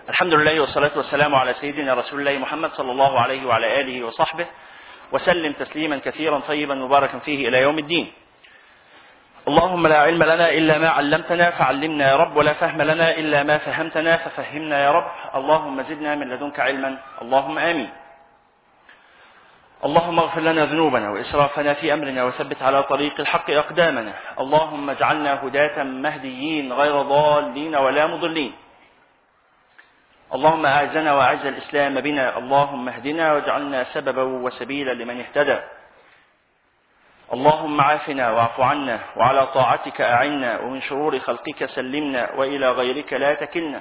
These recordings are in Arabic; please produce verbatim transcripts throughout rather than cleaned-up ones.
الحمد لله والصلاة والسلام على سيدنا رسول الله محمد صلى الله عليه وعلى آله وصحبه وسلم تسليما كثيرا طيبا مباركا فيه إلى يوم الدين. اللهم لا علم لنا إلا ما علمتنا فعلمنا يا رب، ولا فهم لنا إلا ما فهمتنا ففهمنا يا رب. اللهم زدنا من لدنك علما، اللهم آمين. اللهم اغفر لنا ذنوبنا وإسرافنا في أمرنا وثبت على طريق الحق أقدامنا. اللهم اجعلنا هداة مهديين غير ضالين ولا مضلين. اللهم أعزنا وأعز الإسلام بنا، اللهم اهدنا واجعلنا سببا وسبيلا لمن اهتدى. اللهم عافنا واعف عنا، وعلى طاعتك أعنا، ومن شرور خلقك سلمنا، وإلى غيرك لا تكلنا.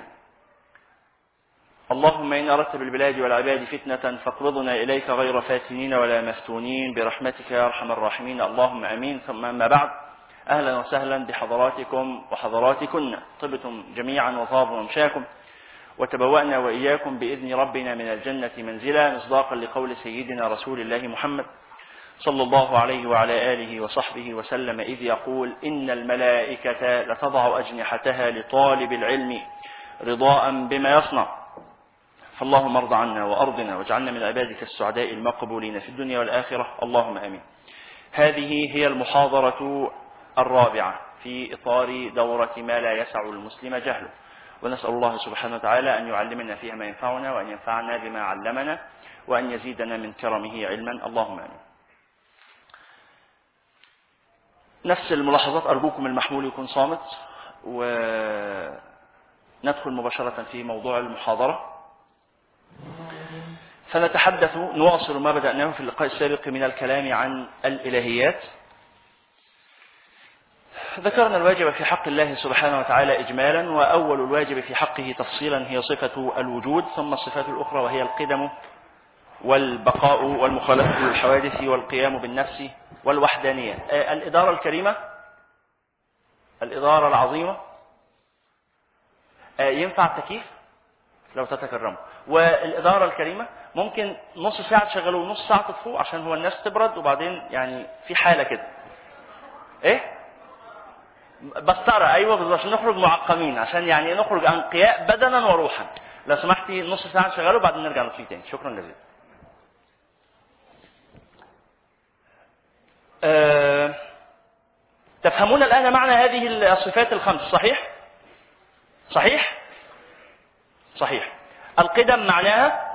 اللهم إن أردت بالبلاد والعباد فتنة فاقبضنا إليك غير فاتنين ولا مفتونين برحمتك يا أرحم الراحمين، اللهم آمين. ثم أما بعد، أهلا وسهلا بحضراتكم وحضراتكن. طبتم جميعا وطاب ممشاكم، وتبوأنا وإياكم بإذن ربنا من الجنة منزلا، مصداقا لقول سيدنا رسول الله محمد صلى الله عليه وعلى آله وصحبه وسلم، إذ يقول: إن الملائكة لتضع أجنحتها لطالب العلم رضاء بما يصنع. فاللهم ارض عنا وأرضنا، واجعلنا من عبادك السعداء المقبولين في الدنيا والآخرة، اللهم آمين. هذه هي المحاضرة الرابعة في إطار دورة ما لا يسع المسلم جهله، ونسأل الله سبحانه وتعالى أن يعلمنا فيها ما ينفعنا، وأن ينفعنا بما علمنا، وأن يزيدنا من كرمه علما، اللهم آمين. نفس الملاحظات أرجوكم المحمول يكون صامت، وندخل مباشرة في موضوع المحاضرة. فنتحدث نواصل ما بدأناه في اللقاء السابق من الكلام عن الإلهيات. ذكرنا الواجب في حق الله سبحانه وتعالى إجمالا، وأول الواجب في حقه تفصيلا هي صفة الوجود، ثم الصفات الأخرى وهي القدم والبقاء والمخالفة للحوادث والقيام بالنفس والوحدانية. الإدارة الكريمة، الإدارة العظيمة، ينفع التكييف لو تتكرموا، والإدارة الكريمة ممكن نص ساعة تشغلوه ونص ساعة تطفوه عشان هو الناس تبرد، وبعدين يعني في حالة كده ايه بسطرة، ايوه بالظبط، عشان نخرج معقمين، عشان يعني نخرج انقياء بدنا وروحا. لو سمحتي نص ساعة نشغله وبعدين نرجع نطفيه تاني، شكرا جزيلا. أه... تفهمون الآن معنى هذه الصفات الخمس، صحيح؟ صحيح؟ صحيح. القدم معناها،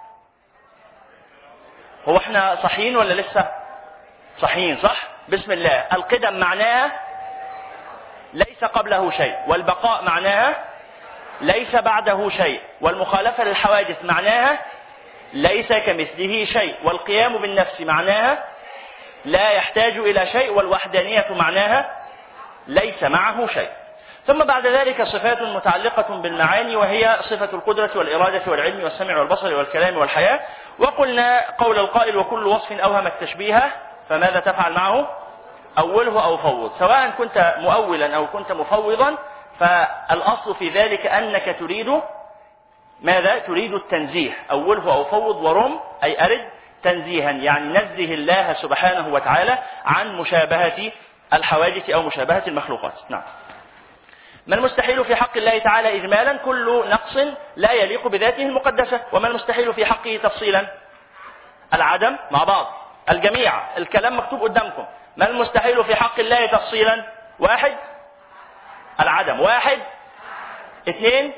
هو احنا صحيين ولا لسه؟ صحيين صح؟ بسم الله. القدم معناها ليس قبله شيء، والبقاء معناها ليس بعده شيء، والمخالفة للحوادث معناها ليس كمثله شيء، والقيام بالنفس معناها لا يحتاج إلى شيء، والوحدانية معناها ليس معه شيء. ثم بعد ذلك صفات متعلقة بالمعاني، وهي صفة القدرة والإرادة والعلم والسمع والبصر والكلام والحياة. وقلنا قول القائل: وكل وصف أوهم التشبيه فماذا تفعل معه؟ أوله أو فوض. سواء كنت مؤولا أو كنت مفوضا، فالأصل في ذلك أنك تريد ماذا؟ تريد التنزيه. أوله أو فوض، ورم أي أرد تنزيها، يعني نزه الله سبحانه وتعالى عن مشابهة الحوادث أو مشابهة المخلوقات. نعم. ما المستحيل في حق الله تعالى إجمالا؟ كل نقص لا يليق بذاته المقدسة. وما المستحيل في حقه تفصيلا؟ العدم مع بعض، الجميع، الكلام مكتوب قدامكم. ما المستحيل في حق الله تفصيلا؟ واحد، العدم. واحد، اثنين،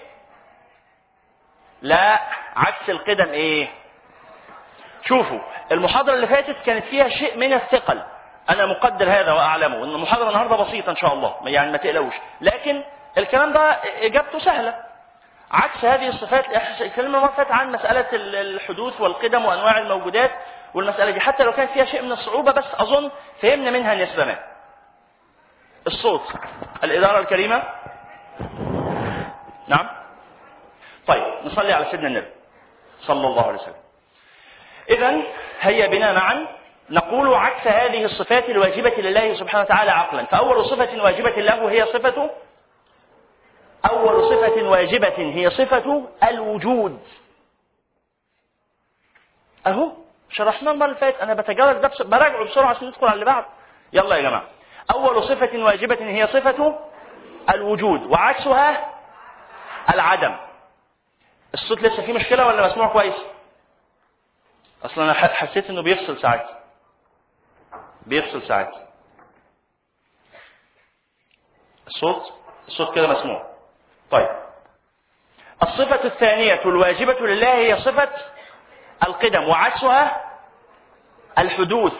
لا، عكس القدم ايه؟ شوفوا المحاضرة اللي فاتت كانت فيها شيء من الثقل، أنا مقدر هذا وأعلمه، إن المحاضرة النهاردة بسيطة إن شاء الله، يعني ما تقلقوش، لكن الكلام ده إجابته سهلة. عكس هذه الصفات، الكلام ما فات عن مسألة الحدوث والقدم وأنواع الموجودات، والمسألة دي حتى لو كان فيها شيء من الصعوبة، بس أظن فهمنا منها نسبة ما. الصوت، الإدارة الكريمة. نعم. طيب نصلي على سيدنا النبي صلى الله عليه وسلم. إذن هيا بنا معا نقول عكس هذه الصفات الواجبة لله سبحانه وتعالى عقلا. فأول صفة واجبة له هي صفة أول صفة واجبة هي صفة الوجود. أهو شرحنا المرة اللي فاتت، أنا بتجاوز ده براجعه بسرعة عشان ندخل على اللي بعد. يلا يا جماعة، أول صفة واجبة هي صفة الوجود، وعكسها العدم. الصوت لسه فيه مشكلة ولا مسموع كويس؟ اصلا انا حسيت انه بيفصل ساعات بيفصل ساعات الصوت الصوت كده مسموع. طيب، الصفة الثانية الواجبة لله هي صفة القدم وعكسها الحدوث.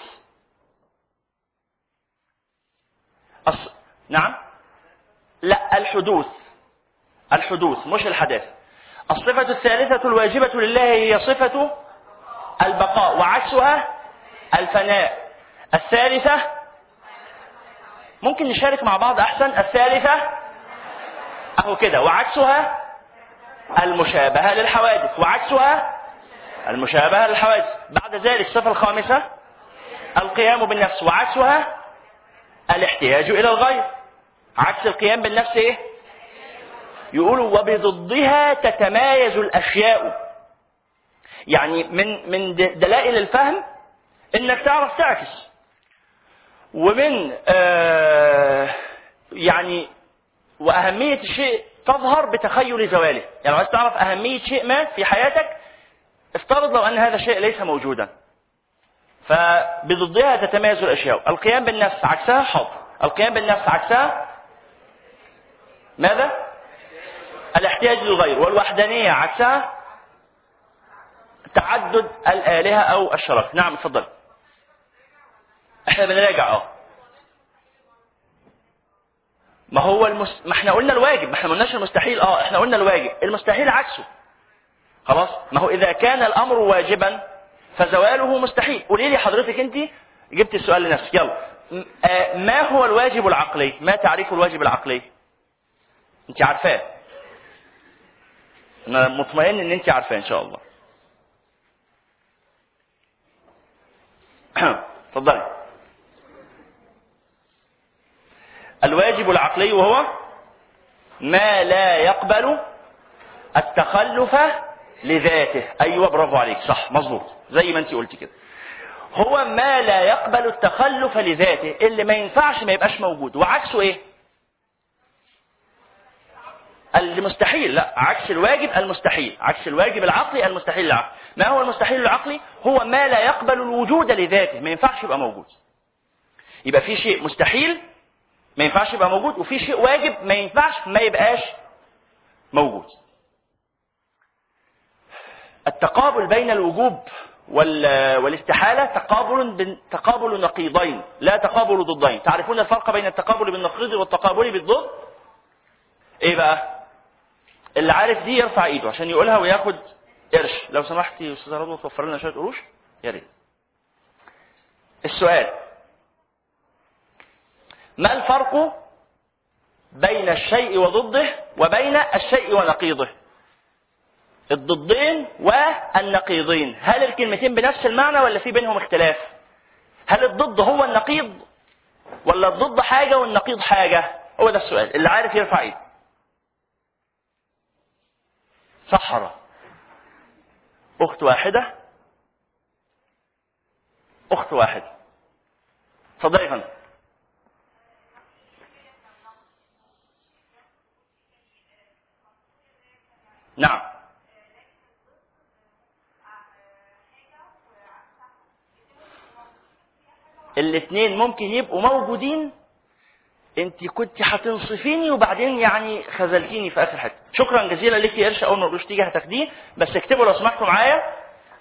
الص... نعم، لا، الحدوث الحدوث مش الحداثة. الصفة الثالثة الواجبة لله هي صفة البقاء وعكسها الفناء. الثالثة ممكن نشارك مع بعض أحسن. الثالثة أهو كده، وعكسها المشابهة للحوادث وعكسها المشابهة للحوادث. بعد ذلك الصفة الخامسة القيام بالنفس وعكسها الاحتياج إلى الغير. عكس القيام بالنفس إيه؟ يقولوا وبضدها تتمايز الأشياء. يعني من من دلائل الفهم إنك تعرف تعكس، ومن آه يعني وأهمية الشيء تظهر بتخيل زواله. يعني عايز تعرف أهمية شيء ما في حياتك، افترض لو أن هذا الشيء ليس موجودا. فبضدها تتمايز الأشياء. القيام بالنفس عكسها حظ. القيام بالنفس عكسها ماذا؟ الاحتياج للغير. والوحدانية عكسها تعدد الآلهة أو الشرف. نعم اتفضل. احنا بنراجع اه ما هو المس... ما احنا قلنا الواجب، ما احنا ما قلناش المستحيل. اه احنا قلنا الواجب، المستحيل عكسه. خلاص، ما هو اذا كان الامر واجبا فزواله مستحيل. قولي لي حضرتك، انت جبت السؤال لنفسك، يلا. آه ما هو الواجب العقلي؟ ما تعريف الواجب العقلي؟ انت عارفاه، انا مطمئن ان انت عارفاه ان شاء الله. اتفضلي. الواجب العقلي وهو ما لا يقبل التخلف لذاته. ايوه برافو عليك، صح مظبوط زي ما انت قلتي كده. هو ما لا يقبل التخلف لذاته، اللي ما ينفعش ما يبقاش موجود. وعكسه ايه؟ المستحيل. لا، عكس الواجب المستحيل. عكس الواجب العقلي المستحيل العقلي. ما هو المستحيل العقلي؟ هو ما لا يقبل الوجود لذاته، ما ينفعش يبقى موجود. يبقى في شيء مستحيل ما ينفعش يبقى موجود، وفي شيء واجب ما ينفعش ما يبقاش موجود. التقابل بين الوجوب والاستحالة تقابل تقابل نقيضين لا تقابل ضدين. تعرفون الفرق بين التقابل بالنقيض والتقابل بالضد؟ ايه بقى؟ اللي عارف دي يرفع ايده عشان يقولها وياخد قرش. لو سمحتي يا استاذه رضوى توفر لنا شويه قروش يا ريت. السؤال: ما الفرق بين الشيء وضده وبين الشيء ونقيضه؟ الضدين والنقيضين، هل الكلمتين بنفس المعنى ولا في بينهم اختلاف؟ هل الضد هو النقيض ولا الضد حاجة والنقيض حاجة؟ هو ده السؤال. اللي عارف يرفع ايده. صحراء أخت واحدة أخت واحدة اتفضلي يا فندم. نعم. الاثنين ممكن يبقوا موجودين. انت كنت هتنصفيني وبعدين يعني خذلتيني في اخر حته. شكرا جزيلا لك يا قرش. اول ما القروش تيجي هتاخديه، بس اكتبوا لو سمحتوا معايا.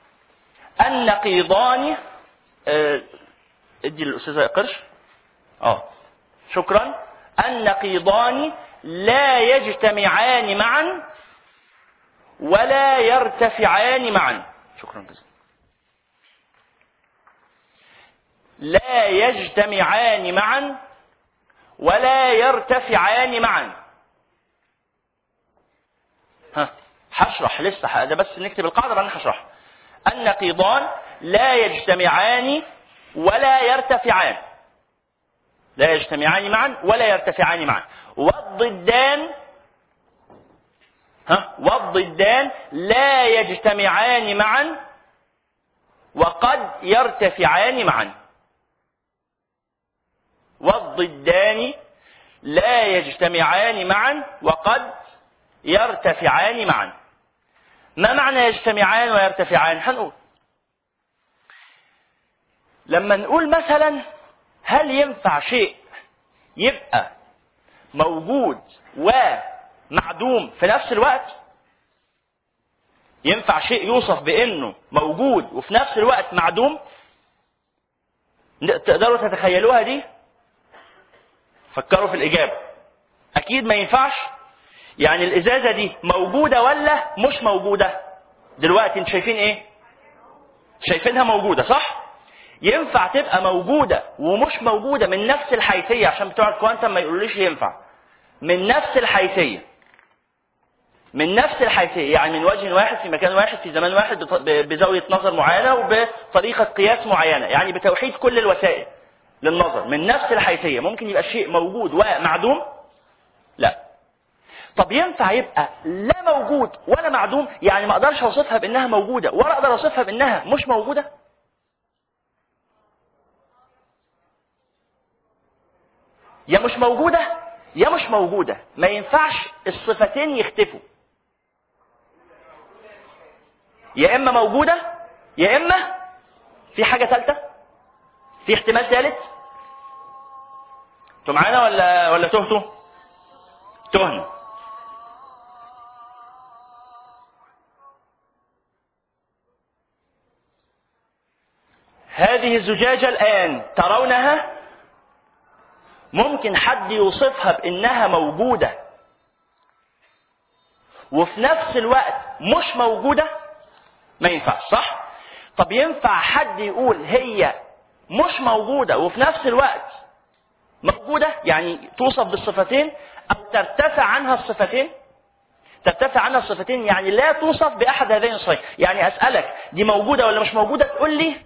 النقيضان اه ادي للاستاذه قرش. اه شكرا. النقيضان لا يجتمعان معا ولا يرتفعان معا. شكرا جزيلا. لا يجتمعان معا ولا يرتفعان معا. ها هشرح لسه، ده بس نكتب القاعده بعدين هشرح. النقيضان لا يجتمعان ولا يرتفعان. لا يجتمعان معا ولا يرتفعان معا. والضدان ها والضدان لا يجتمعان معا وقد يرتفعان معا. والضدان لا يجتمعان معا وقد يرتفعان معا. ما معنى يجتمعان ويرتفعان؟ هنقول لما نقول مثلا هل ينفع شيء يبقى موجود ومعدوم في نفس الوقت؟ ينفع شيء يوصف بانه موجود وفي نفس الوقت معدوم؟ تقدروا تتخيلوها دي؟ فكروا في الاجابه. اكيد ما ينفعش. يعني الازازه دي موجوده ولا مش موجوده؟ دلوقتي انتوا شايفين ايه؟ شايفينها موجوده صح؟ ينفع تبقى موجوده ومش موجوده من نفس الحيثيه؟ عشان بتوع الكوانتم ما يقولوليش ينفع. من نفس الحيثيه، من نفس الحيثيه، يعني من وجه واحد في مكان واحد في زمان واحد بزاويه نظر معينه وبطريقه قياس معينه، يعني بتوحيد كل الوسائل للنظر من نفس الحيثيه. ممكن يبقى الشيء موجود ومعدوم؟ لا. طب ينفع يبقى لا موجود ولا معدوم؟ يعني ما اقدرش اوصفها بانها موجوده ولا اقدر اوصفها بانها مش موجوده؟ يا مش موجوده يا مش موجوده. ما ينفعش الصفتين يختفوا. يا اما موجوده يا اما في حاجه ثالثه، في احتمال ثالث. انتوا معانا ولا ولا تهتوا؟ تهنا. هذه الزجاجه الان ترونها، ممكن حد يوصفها بانها موجوده وفي نفس الوقت مش موجوده؟ ما ينفعش صح؟ طب ينفع حد يقول هي مش موجوده وفي نفس الوقت موجوده؟ يعني توصف بالصفتين او ترتفع عنها الصفتين؟ ترتفع عنها الصفتين يعني لا توصف باحد هذين الصفتين. يعني اسالك دي موجوده ولا مش موجوده، تقول لي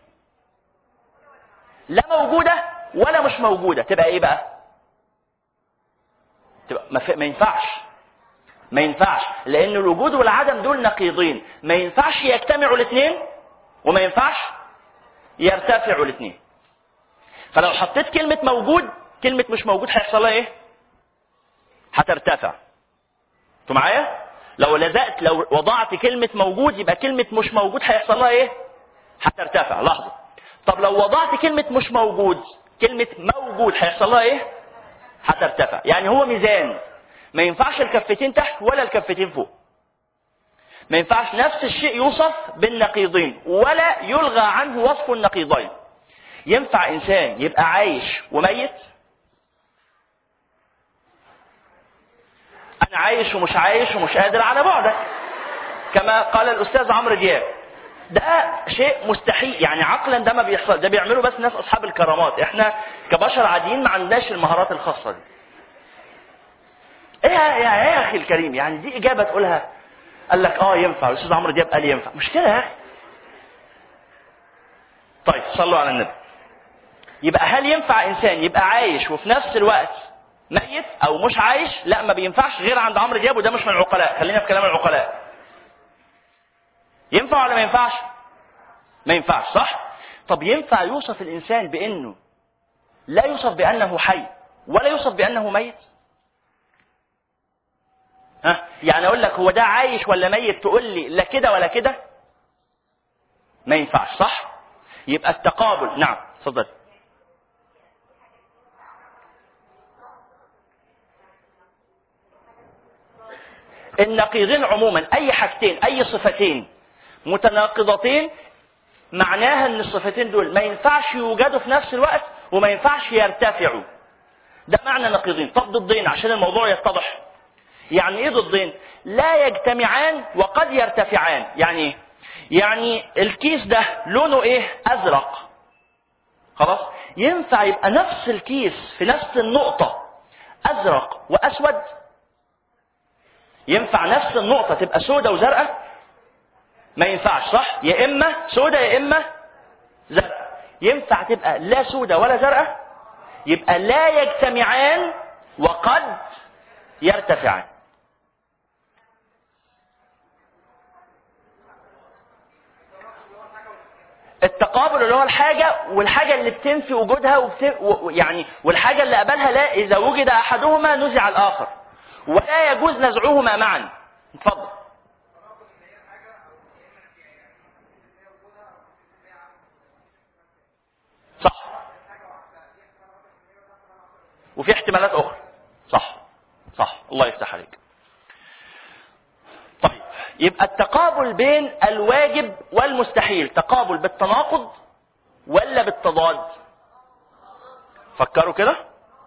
لا موجوده ولا مش موجوده، تبقى ايه بقى؟ تبقى ما ينفعش. ما ينفعش لان الوجود والعدم دول نقيضين، ما ينفعش يجتمعوا الاثنين وما ينفعش يرتفعوا الاثنين. فلو حطيت كلمه موجود، كلمه مش موجود هيحصل لها ايه؟ هترتفع. انتوا معايا؟ لو لزقت لو وضعت كلمه موجود يبقى كلمه مش موجود هيحصل لها ايه؟ هترتفع. لحظه. طب لو وضعت كلمه مش موجود، كلمه موجود هيحصل لها ايه؟ هترتفع. يعني هو ميزان، ما ينفعش الكفتين تحت ولا الكفتين فوق. ما ينفعش نفس الشيء يوصف بالنقيضين ولا يلغى عنه وصف النقيضين. ينفع انسان يبقى عايش وميت؟ انا عايش ومش عايش ومش قادر على بعدك كما قال الاستاذ عمرو دياب. ده شيء مستحيل، يعني عقلا ده ما بيحصل. ده بيعملوا بس ناس اصحاب الكرامات، احنا كبشر عاديين ما عندناش المهارات الخاصه دي. ايه يا يا اخي الكريم، يعني دي اجابه تقولها؟ قال لك اه ينفع، الاستاذ عمرو دياب قال ينفع. مش كده يا اخي؟ طيب صلوا على النبي. يبقى هل ينفع انسان يبقى عايش وفي نفس الوقت ميت او مش عايش؟ لا ما بينفعش غير عند عمرو دياب، وده مش من العقلاء. خلينا في كلام العقلاء. ينفع ولا ما ينفعش؟ ما ينفعش صح؟ طب ينفع يوصف الانسان بانه لا يوصف بانه حي ولا يوصف بانه ميت؟ ها؟ يعني اقول لك هو ده عايش ولا ميت، تقول لي لا كده ولا كده؟ ما ينفعش صح؟ يبقى التقابل. نعم اتفضل. النقيضين عموما اي حاجتين اي صفتين متناقضتين معناها ان الصفتين دول ما ينفعش يوجدوا في نفس الوقت وما ينفعش يرتفعوا. ده معنى نقيضين. طب ضدين عشان الموضوع يتضح. يعني ايه ضدين؟ لا يجتمعان وقد يرتفعان. يعني ايه؟ يعني الكيس ده لونه ايه؟ ازرق. خلاص؟ ينفع يبقى نفس الكيس في نفس النقطة ازرق واسود؟ ينفع نفس النقطة تبقى سودة وزرقاء؟ ما ينفعش صح؟ يا اما سودة يا اما زرقاء. ينفع تبقى لا سودة ولا زرقاء؟ يبقى لا يجتمعان وقد يرتفعان. التقابل اللي هو الحاجة والحاجة اللي بتنفي وجودها وبت... و... يعني والحاجة اللي قبلها لا، إذا وجد أحدهما نزع الآخر ولا يجوز نزعهما معا. اتفضل. وفي احتمالات اخرى. صح صح، الله يفتح عليك. طيب يبقى التقابل بين الواجب والمستحيل تقابل بالتناقض ولا بالتضاد؟ فكروا كده.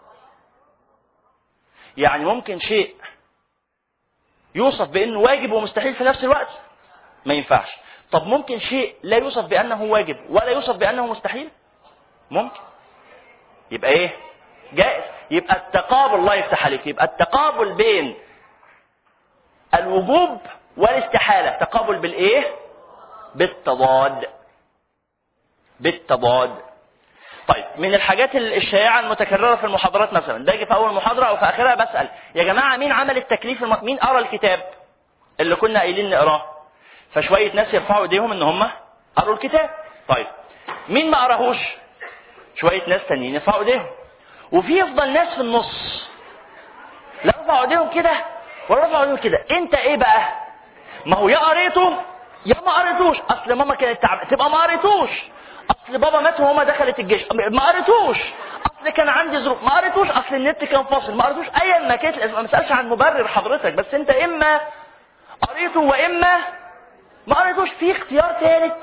يعني ممكن شيء يوصف بانه واجب ومستحيل في نفس الوقت؟ ما ينفعش. طب ممكن شيء لا يوصف بانه واجب ولا يوصف بانه مستحيل؟ ممكن. يبقى ايه؟ جائز. يبقى التقابل، الله يفتح عليك، يبقى التقابل بين الوجوب والاستحالة تقابل بالايه؟ بالتضاد. بالتضاد. طيب من الحاجات الشائعة المتكررة في المحاضرات مثلا، باجي في اول محاضرة او في اخرها بسأل يا جماعة مين عمل التكليف الم... مين قرأ الكتاب اللي كنا قايلين نقراه؟ فشوية ناس يرفعوا ايديهم ان هم قرأوا الكتاب. طيب مين ما قراهوش؟ شوية ناس تانيين يرفعوا ايديهم. وفي يفضل ناس في النص لا رفعوا ايديهم كده ولا رفعوا ايديهم كده. انت ايه بقى؟ ما هو يا قريته يا ما قريتوش. اصل ماما كانت تعب تبقى ما قريتوش، اصل بابا مات وماما دخلت الجيش ما قريتوش، اصل كان عندي ظروف ما قريتوش، اصل النت كان فاصل ما قريتوش. ايا ما كانت ما مسالش عن مبرر حضرتك، بس انت اما قريته واما ما قريتوش. في اختيار ثالث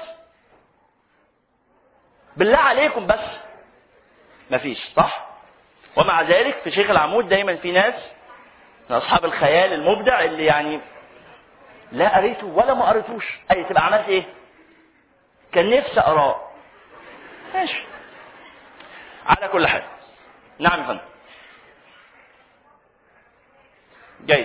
بالله عليكم بس مفيش. صح؟ ومع ذلك في شيخ العمود دايما في ناس من اصحاب الخيال المبدع اللي يعني لا قريته ولا ما قريتوش. اي تبقى عملت ايه؟ كان نفسي اقراه. ماشي. على كل حال. نعم يا فندم. جيد.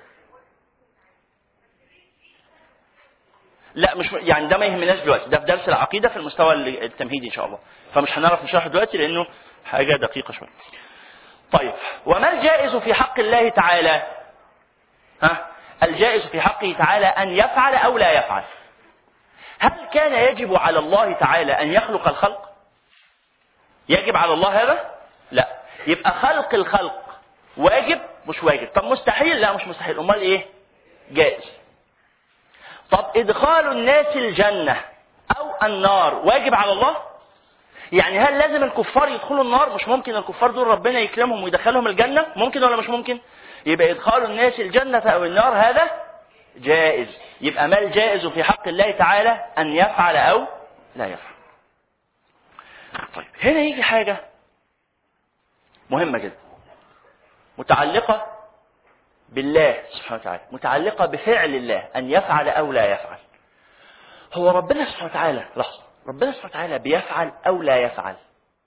لا مش يعني ده ما يهمناش دلوقتي، ده في درس العقيدة في المستوى التمهيدي ان شاء الله، فمش هنعرف نشرحه دلوقتي لانه حاجة دقيقة شوية. طيب وما الجائز في حق الله تعالى؟ ها؟ الجائز في حقه تعالى ان يفعل او لا يفعل. هل كان يجب على الله تعالى ان يخلق الخلق؟ يجب على الله هذا؟ لا. يبقى خلق الخلق واجب مش واجب. طب مستحيل؟ لا مش مستحيل. امال ايه؟ جائز. طب ادخال الناس الجنة او النار واجب على الله؟ يعني هل لازم الكفار يدخلوا النار؟ مش ممكن الكفار دول ربنا يكرمهم ويدخلهم الجنة؟ ممكن ولا مش ممكن؟ يبقى ادخال الناس الجنة او النار هذا جائز. يبقى ما الجائز في حق الله تعالى ان يفعل او لا يفعل. طيب هنا يجي حاجة مهمة جدا متعلقة بالله سبحانه وتعالى، متعلقة بفعل الله أن يفعل أو لا يفعل. هو ربنا سبحانه وتعالى لحظة ربنا سبحانه وتعالى بيفعل أو لا يفعل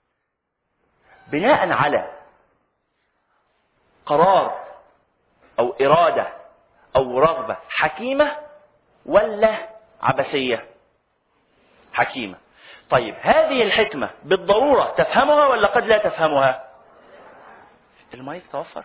بناء على قرار أو إرادة أو رغبة حكيمة ولا عبثية؟ حكيمة. طيب هذه الحكمة بالضرورة تفهمها ولا قد لا تفهمها؟ المايك توفر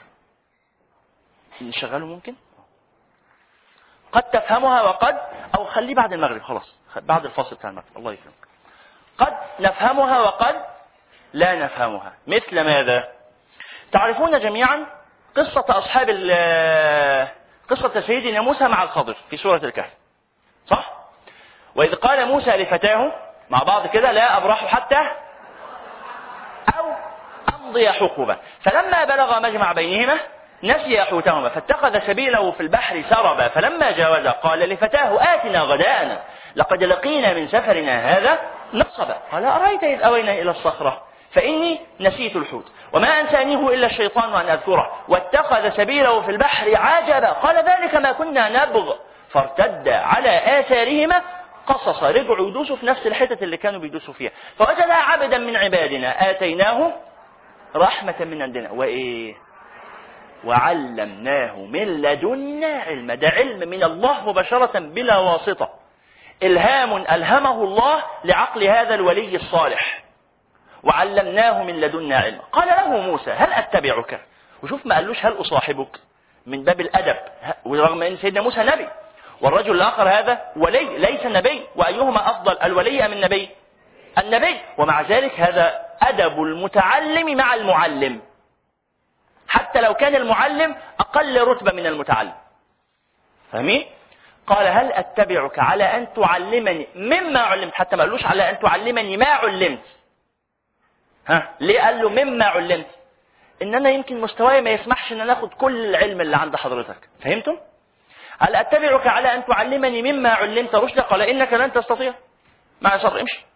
نشغله ممكن؟ قد تفهمها وقد أو خليه بعد المغرب خلاص بعد الفاصل بتاع المغرب الله يكرمك. قد نفهمها وقد لا نفهمها. مثل ماذا؟ تعرفون جميعا قصة أصحاب قصة سيدنا موسى مع الخضر في سورة الكهف صح؟ وإذ قال موسى لفتاه مع بعض كده لا أبرح حتى أو أمضي حقبا فلما بلغ مجمع بينهما نسي حوتهما فاتخذ سبيله في البحر سربا فلما جاوز قال لفتاه آتنا غداءنا لقد لقينا من سفرنا هذا نصبا قال أرأيت إذ أوينا إلى الصخرة فإني نسيت الحوت وما أنسانيه إلا الشيطان أن أذكره واتخذ سبيله في البحر عجبا قال ذلك ما كنا نبغ فارتد على آثارهما قصص رجعوا يدوسوا في نفس الحتة اللي كانوا بيدوسوا فيها فوجد عبدا من عبادنا آتيناه رحمة من عندنا وإيه وعلمناه من لدنا علم. ده علم من الله مباشرة بلا واسطة، إلهام ألهمه الله لعقل هذا الولي الصالح. وعلمناه من لدنا علم. قال له موسى هل أتبعك؟ وشوف ما قالوش هل أصاحبك من باب الأدب، ورغم أن سيدنا موسى نبي والرجل الآخر هذا ولي ليس نبي. وأيهما أفضل الولي أم النبي؟ النبي. ومع ذلك هذا أدب المتعلم مع المعلم حتى لو كان المعلم أقل رتبة من المتعلم. فاهمين؟ قال هل أتبعك على أن تعلمني مما علمت، حتى ما قالوش على أن تعلمني ما علمت. ها ليه قال له مما علمت؟ ان انا يمكن مستواي ما يسمحش ان انا اخد كل العلم اللي عند حضرتك. فهمتم؟ هل اتبعك على ان تعلمني مما علمت رشدا؟ قال انك لن تستطيع مع صبر. امشي.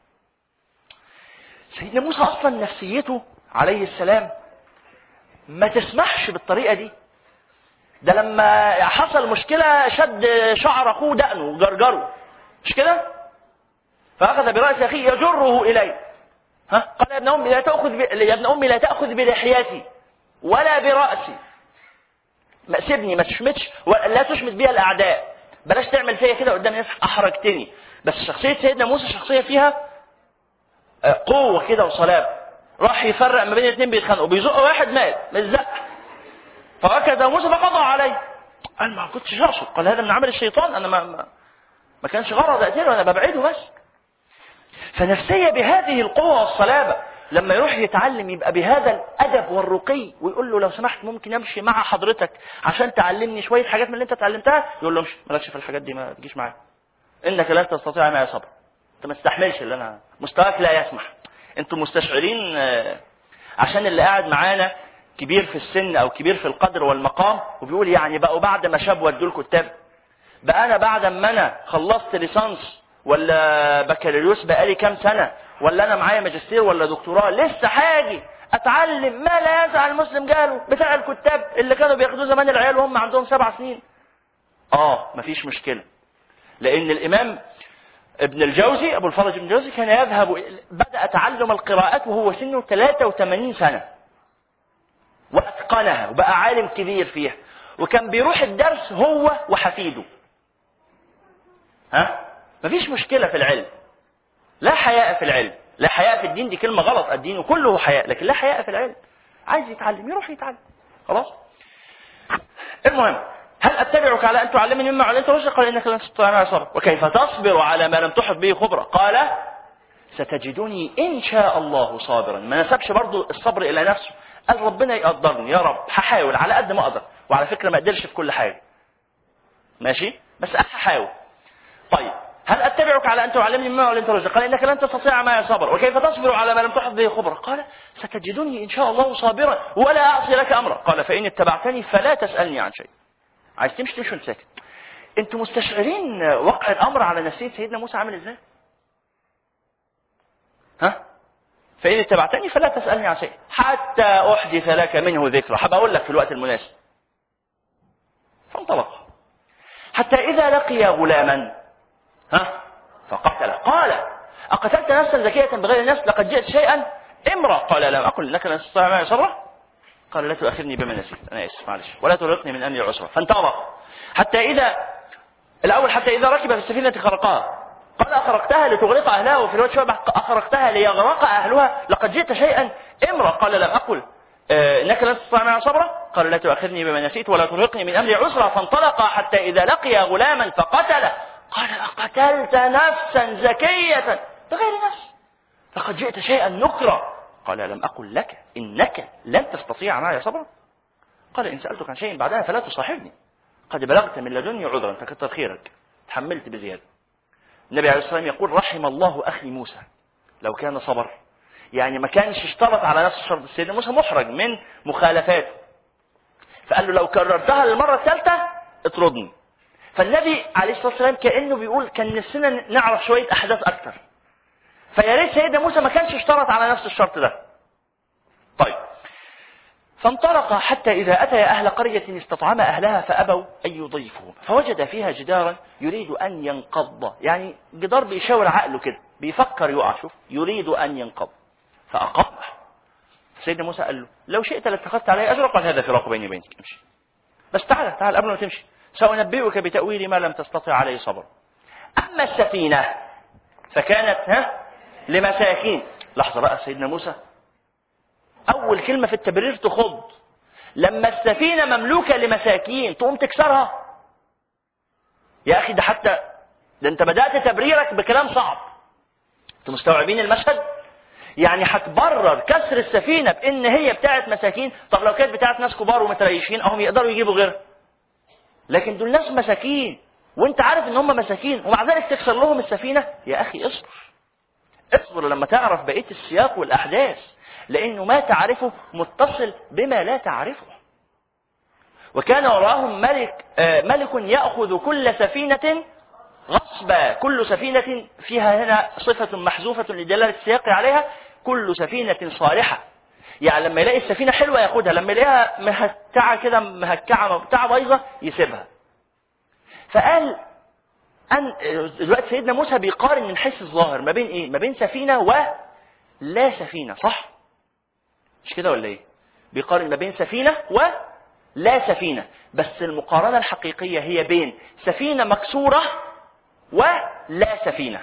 سيدنا موسى اصلا نفسيته عليه السلام ما تسمحش بالطريقه دي. ده لما حصل مشكله شد شعر اخوه دقنه وجرجره، مش كده؟ فاخذ براس اخيه يجره اليه. ها؟ قال يا ابن امي لا تاخذ ب... يا ابن امي لا تاخذ بلحيتي ولا براسي. ما سيبني ما تشمتش ولا تشمت بيها الاعداء. بلاش تعمل فيا كده قدام الناس، احرجتني. بس شخصيه سيدنا موسى شخصيه فيها قوه كده وصلابه. راح يفرق ما بين الاثنين بيتخانقوا، بيزق واحد مات بالزق. فركض موسى فقضى عليه. قال ما كنتش اقصد، قال هذا من عمل الشيطان، انا ما ما, ما كانش غرض اقتله، انا ببعده بس. فنفسيه بهذه القوه والصلابه لما يروح يتعلم يبقى بهذا الادب والرقي، ويقول له لو سمحت ممكن امشي مع حضرتك عشان تعلمني شويه حاجات من اللي انت اتعلمتها؟ يقول له امشي، مالكش في الحاجات دي، ما تجيش معايا، انك لن تستطيع معي صبر، انت ما تستحملش اللي انا مستواك لا يسمح. انتم مستشعرين عشان اللي قاعد معانا كبير في السن او كبير في القدر والمقام وبيقول يعني بقوا بعد ما شاب ودوا الكتاب، بقى انا بعد ما انا خلصت ليسانس ولا بكالوريوس بقالي كام سنه، ولا انا معايا ماجستير ولا دكتوراه، لسه حاجي اتعلم ما لا يزعل المسلم جاله بتاع الكتاب اللي كانوا بياخدوه زمان العيال وهم عندهم سبع سنين. اه مفيش مشكله، لان الامام ابن الجوزي ابو الفرج ابن الجوزي كان يذهب بدأ تعلم القراءات وهو سنه ثلاثة وثمانين سنة واتقنها وبقى عالم كبير فيها، وكان بيروح الدرس هو وحفيده. ها مفيش مشكلة في العلم، لا حياء في العلم، لا حياء في الدين، دي كلمة غلط، الدين كله حياء، لكن لا حياء في العلم. عايز يتعلم يروح يتعلم خلاص. المهم هل اتبعك على ان تعلمني مما علمت رشدا؟ قال انك لن تستطيع معي صبرا. وكيف تصبر على ما لم تحط به خبرا؟ قال ستجدني ان شاء الله صابرا. ما نسبش برضو الصبر الى نفسه، قال ربنا يقدرني يا رب، هحاول على قد ما اقدر، وعلى فكره ما اقدرش في كل حاجه ماشي، بس هحاول. طيب هل اتبعك على ان تعلمني مما علمت رشدا؟ قال انك لن تستطيع معي صبرا. وكيف تصبر على ما لم تحط به خبرا؟ قال ستجدني ان شاء الله صابرا ولا اعصي لك امرا. قال فان اتبعتني فلا تسالني عن شيء. عايز تمشي تمشي وانت ساكت. انتوا مستشعرين وقع الامر على نفسيه سيدنا موسى عامل ازاي؟ ها؟ فان اتبعتني فلا تسالني عن شيء حتى احدث لك منه ذكرى. حابب اقول لك في الوقت المناسب. فانطلق حتى اذا لقي غلاما ها فقتله. قال اقتلت نفسا زكيه بغير نفس لقد جئت شيئا امرا. قال لم اقل لك لن تستطيع معي صبرا. قال لا تؤاخذني بما نسيت، انا اسف معلش، ولا ترهقني من امري عسرا. فانطلق حتى اذا الاول حتى اذا ركب في السفينه خرقها. قال اخرقتها لتغرق اهلها، وفي الوقت شويه اخرقتها ليغرق اهلها لقد جئت شيئا امرا. قال لم اقل انك لن تستطيع معي صبرا. قال لا تؤاخذني بما نسيت ولا ترهقني من امري عسرا. فانطلق حتى اذا لقي غلاما فقتله. قال اقتلت نفسا زكيه بغير نفس لقد جئت شيئا نكرا. قال لم أقل لك إنك لن تستطيع معي صبرا. قال إن سألتك عن شيء بعدها فلا تصاحبني، قد بلغت من لدني عذرا فكتر خيرك، تحملت بزيادة. النبي عليه الصلاة والسلام يقول رحم الله أخي موسى لو كان صبر، يعني ما كانش اشترط على نفس الشرط. سيدنا موسى محرج من مخالفاته، فقال له لو كررتها للمرة الثالثة اطردني. فالنبي عليه الصلاة والسلام كأنه بيقول كان نفسنا نعرف شوية أحداث أكثر، فيا ريت سيدنا موسى ما كانش اشترط على نفس الشرط ده. طيب فانطلق حتى إذا أتى أهل قرية استطعم أهلها فأبوا أن يضيفوهم، فوجد فيها جدارا يريد أن ينقض، يعني جدار بيشاور عقله كده بيفكر يقع، شوف يريد أن ينقض فأقامه. سيدنا موسى قال له لو شئت لاتخذت عليه أجرا. قال هذا فراق بيني وبينك، امشي بس تعال تعال قبل ما تمشي سأنبئك بتأويل ما لم تستطع عليه صبر. أما السفينة فكانت ها لمساكين. لحظة بقى سيدنا موسى أول كلمة في التبرير تخض. لما السفينة مملوكة لمساكين تقوم تكسرها؟ يا أخي ده حتى ده أنت بدأت تبريرك بكلام صعب. أنتم مستوعبين المشهد؟ يعني هتبرر كسر السفينة بإن هي بتاعت مساكين؟ طب لو كانت بتاعت ناس كبار ومتريشين أهم يقدروا يجيبوا غيرها، لكن دول ناس مساكين وأنت عارف إن هم مساكين ومع ذلك تكسر لهم السفينة؟ يا أخي اصبر اصبر لما تعرف بقية السياق والأحداث. لأنه ما تعرفه متصل بما لا تعرفه. وكان وراءهم ملك ملك يأخذ كل سفينة غصبا. كل سفينة فيها هنا صفة محذوفة لدلالة السياق عليها، كل سفينة صالحة. يعني لما يلاقي السفينة حلوة ياخدها، لما يلاقيها مهكعة كده مهكعة بتاع بايظة يسيبها. فقال أن دلوقتي سيدنا موسى بيقارن من حيث الظاهر ما بين إيه؟ ما بين سفينة ولا سفينة، صح؟ مش كده ولا إيه؟ بيقارن ما بين سفينة ولا سفينة، بس المقارنة الحقيقية هي بين سفينة مكسورة ولا سفينة.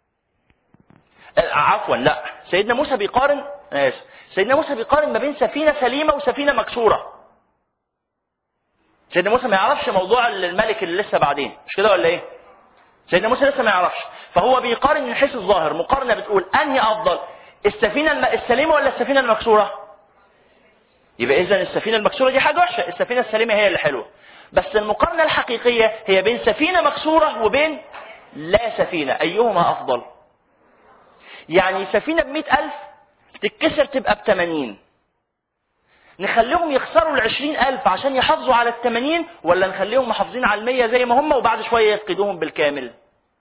عفوا لا، سيدنا موسى بيقارن آسف. سيدنا موسى بيقارن ما بين سفينة سليمة وسفينة مكسورة. سيدنا موسى ما يعرفش موضوع الملك اللي لسه بعدين، مش كده ولا ايه؟ سيدنا موسى لسه ما يعرفش، فهو بيقارن من حيث الظاهر. مقارنة بتقول انهي افضل، السفينة السليمة ولا السفينة المكسورة؟ يبقى اذا السفينة المكسورة دي حاجة وحشة، السفينة السليمة هي اللي حلوة. بس المقارنة الحقيقية هي بين سفينة مكسورة وبين لا سفينة، ايهما افضل؟ يعني سفينة بمئة ألف تتكسر تبقى بثمانين، نخليهم يخسروا العشرين ألف عشان يحافظوا على الثمانين، ولا نخليهم محافظين على المية زي ما هم وبعد شوية يفقدوهم بالكامل؟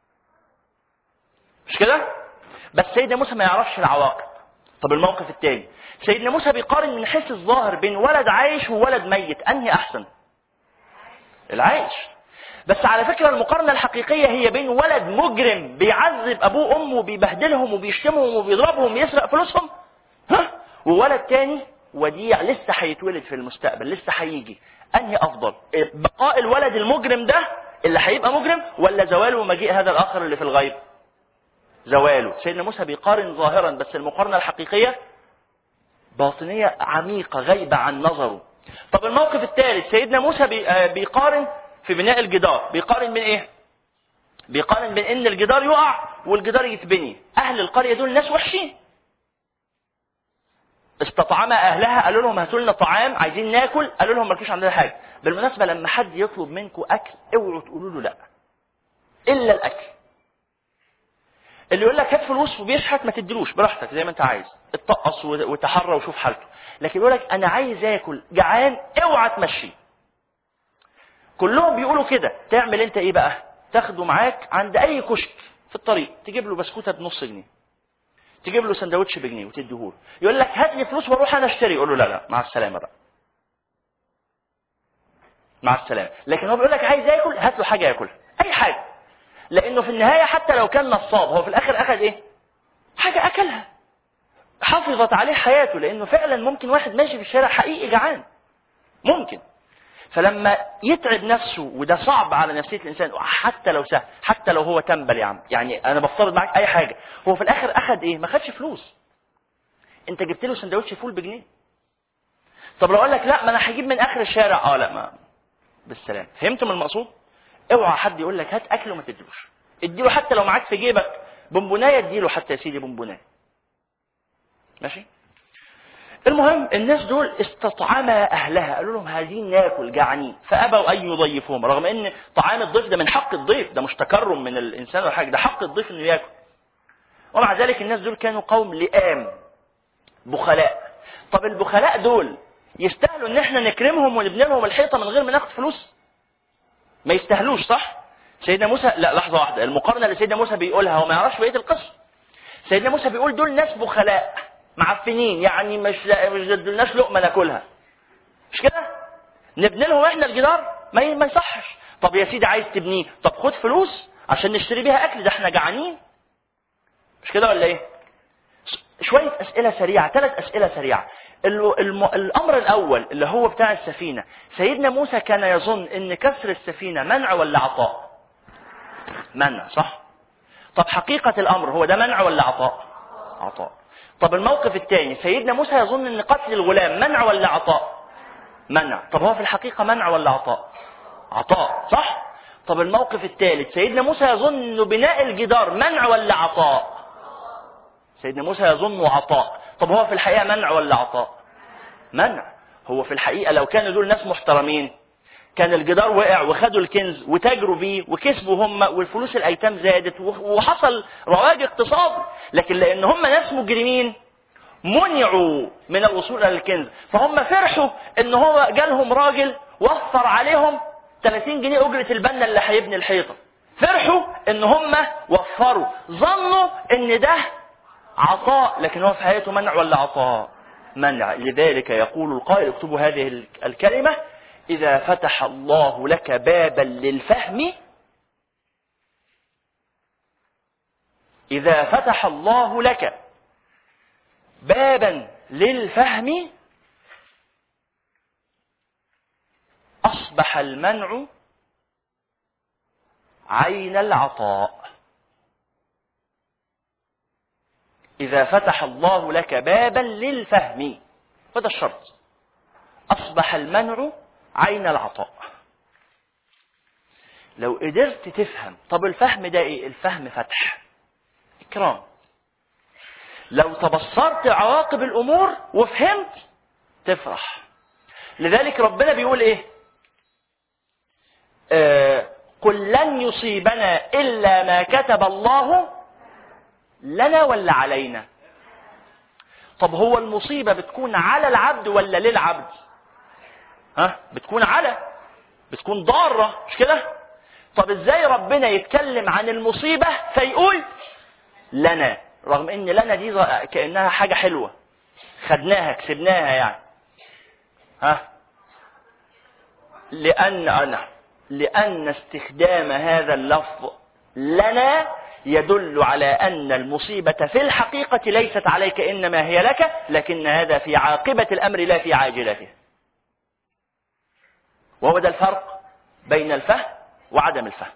مش كده؟ بس سيدنا موسى ما يعرفش العواقب. طب الموقف الثاني، سيدنا موسى بيقارن من حيث الظاهر بين ولد عايش وولد ميت، انهي احسن؟ العايش. بس على فكرة المقارنة الحقيقية هي بين ولد مجرم بيعذب ابوه وامه وبيبهدلهم وبيشتمهم وبيضربهم ويسرق فلوسهم، ها، وولد تاني وديع لسه هيتولد في المستقبل، لسه هيجي. انهي افضل؟ بقاء الولد المجرم ده اللي هيبقى مجرم، ولا زواله ومجيء هذا الاخر اللي في الغيب؟ زواله. سيدنا موسى بيقارن ظاهرا، بس المقارنة الحقيقية باطنية عميقة غايبة عن نظره. طب الموقف الثالث، سيدنا موسى بيقارن في بناء الجدار. بيقارن بين ايه؟ بيقارن بين ان الجدار يقع والجدار يتبني. اهل القرية دول ناس وحشين، استطعم اهلها، قالوا لهم هاتوا لنا طعام عايزين ناكل، قالوا لهم مالكوش عندنا حاجه. بالمناسبه لما حد يطلب منكم اكل اوعوا تقولوا له لا الا الاكل. اللي يقول لك هات فلوس وبيشحت ما تديلوش، براحتك زي ما انت عايز، اتطقص وتحرى وشوف حالته. لكن يقول لك انا عايز اكل جعان، اوعى تمشي. كلهم بيقولوا كده. تعمل انت ايه بقى؟ تاخده معاك عند اي كشك في الطريق، تجيب له بسكوته بنص جنيه، تجيب له سندوتش بجنيه وتديهوله. يقول لك هات لي فلوس واروح انا اشتري، يقول له لا لا مع السلامه بقى، مع السلامه. لكن هو بيقول لك عايز ياكل، هات له حاجه ياكلها، اي حاجه. لانه في النهايه حتى لو كان نصاب هو في الاخر اخذ ايه؟ حاجه اكلها حافظت عليه حياته. لانه فعلا ممكن واحد ماشي في الشارع حقيقي جعان، ممكن. فلما يتعب نفسه، وده صعب على نفسيه الانسان حتى لو سهل، حتى لو هو تنبل يا عم، يعني انا بفترض معاك اي حاجه، هو في الاخر اخذ ايه؟ ما خدش فلوس. انت جبت له سندوتش فول بجنيه. طب لو قال لك لا ما انا هجيب من اخر الشارع، اه لا ما بالسلام. فهمتم المقصود؟ اوعى حد يقول لك هات اكل وما تديلوش، اديله حتى لو معاك في جيبك بونبونايه، اديله حتى يا سيدي بونبونايه، ماشي؟ المهم الناس دول استطعما اهلها، قالوا لهم عايزين ناكل جعانين، فابوا ان يضيفوهم، رغم ان طعام الضيف ده من حق الضيف، ده مش تكرم من الانسان ولا حاجه، ده حق الضيف انه ياكل. ومع ذلك الناس دول كانوا قوم لئام بخلاء. طب البخلاء دول يستاهلوا ان احنا نكرمهم ونبني لهم الحيطه من غير ما ناخد فلوس؟ ما يستاهلوش، صح؟ سيدنا موسى لا، لحظه واحده، المقارنه اللي سيدنا موسى بيقولها هو ما يعرفش بقيه القصه. سيدنا موسى بيقول دول ناس بخلاء معفنين، يعني مش مش ادولناش لقمه ناكلها، مش كده؟ نبني لهم احنا الجدار؟ ما ما يصحش. طب يا سيدي عايز تبنيه، طب خد فلوس عشان نشتري بيها اكل، ده احنا جعانين، مش كده ولا ايه؟ شويه اسئله سريعه، ثلاث اسئله سريعه. الم... الامر الاول اللي هو بتاع السفينه، سيدنا موسى كان يظن ان كسر السفينه منع ولا عطاء؟ منع، صح؟ طب حقيقه الامر هو ده منع ولا عطاء؟ عطاء. طب الموقف الثاني، سيدنا موسى يظن ان قتل الغلام منع ولا عطاء؟ منع. طب هو في الحقيقه منع ولا عطاء؟ عطاء، صح؟ طب الموقف الثالث، سيدنا موسى يظن انه بناء الجدار منع ولا عطاء؟ سيدنا موسى يظن عطاء. طب هو في الحقيقه منع ولا عطاء؟ منع. هو في الحقيقه لو كانوا دول ناس محترمين كان الجدار وقع وخدوا الكنز وتاجروا بيه وكسبوا هم، والفلوس الايتام زادت وحصل رواج اقتصادي. لكن لان هم ناس مجرمين منعوا من الوصول الى الكنز، فهم فرحوا ان هو جالهم راجل وفر عليهم ثلاثين جنيه اجرة البنا اللي هيبني الحيطة. فرحوا ان هم وفروا، ظنوا ان ده عطاء، لكن هو في حياته منع ولا عطاء؟ منع. لذلك يقول القائل، اكتبوا هذه الكلمة: إذا فتح الله لك بابا للفهم، إذا فتح الله لك بابا للفهم أصبح المنع عين العطاء. إذا فتح الله لك بابا للفهم، هذا الشرط، أصبح المنع عين العطاء. لو قدرت تفهم، طب الفهم ده إيه؟ الفهم فتح، إكرام. لو تبصرت عواقب الأمور وفهمت تفرح. لذلك ربنا بيقول إيه؟ آه قل لن يصيبنا إلا ما كتب الله لنا ولا علينا؟ طب هو المصيبة بتكون على العبد ولا للعبد؟ ها؟ بتكون على، بتكون ضارة، مش كده؟ طب ازاي ربنا يتكلم عن المصيبة فيقول لنا، رغم ان لنا دي كأنها حاجة حلوة، خدناها كسبناها يعني. ها؟ لأن أنا لأن استخدام هذا اللفظ لنا يدل على أن المصيبة في الحقيقة ليست عليك إنما هي لك، لكن هذا في عاقبة الأمر لا في عاجلته. وهو ده الفرق بين الفهم وعدم الفهم.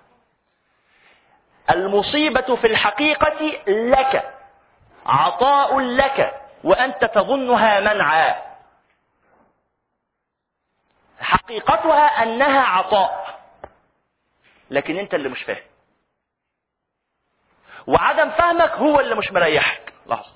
المصيبة في الحقيقة لك، عطاء لك، وأنت تظنها منعا، حقيقتها أنها عطاء، لكن أنت اللي مش فاهم، وعدم فهمك هو اللي مش مريحك. لحظة.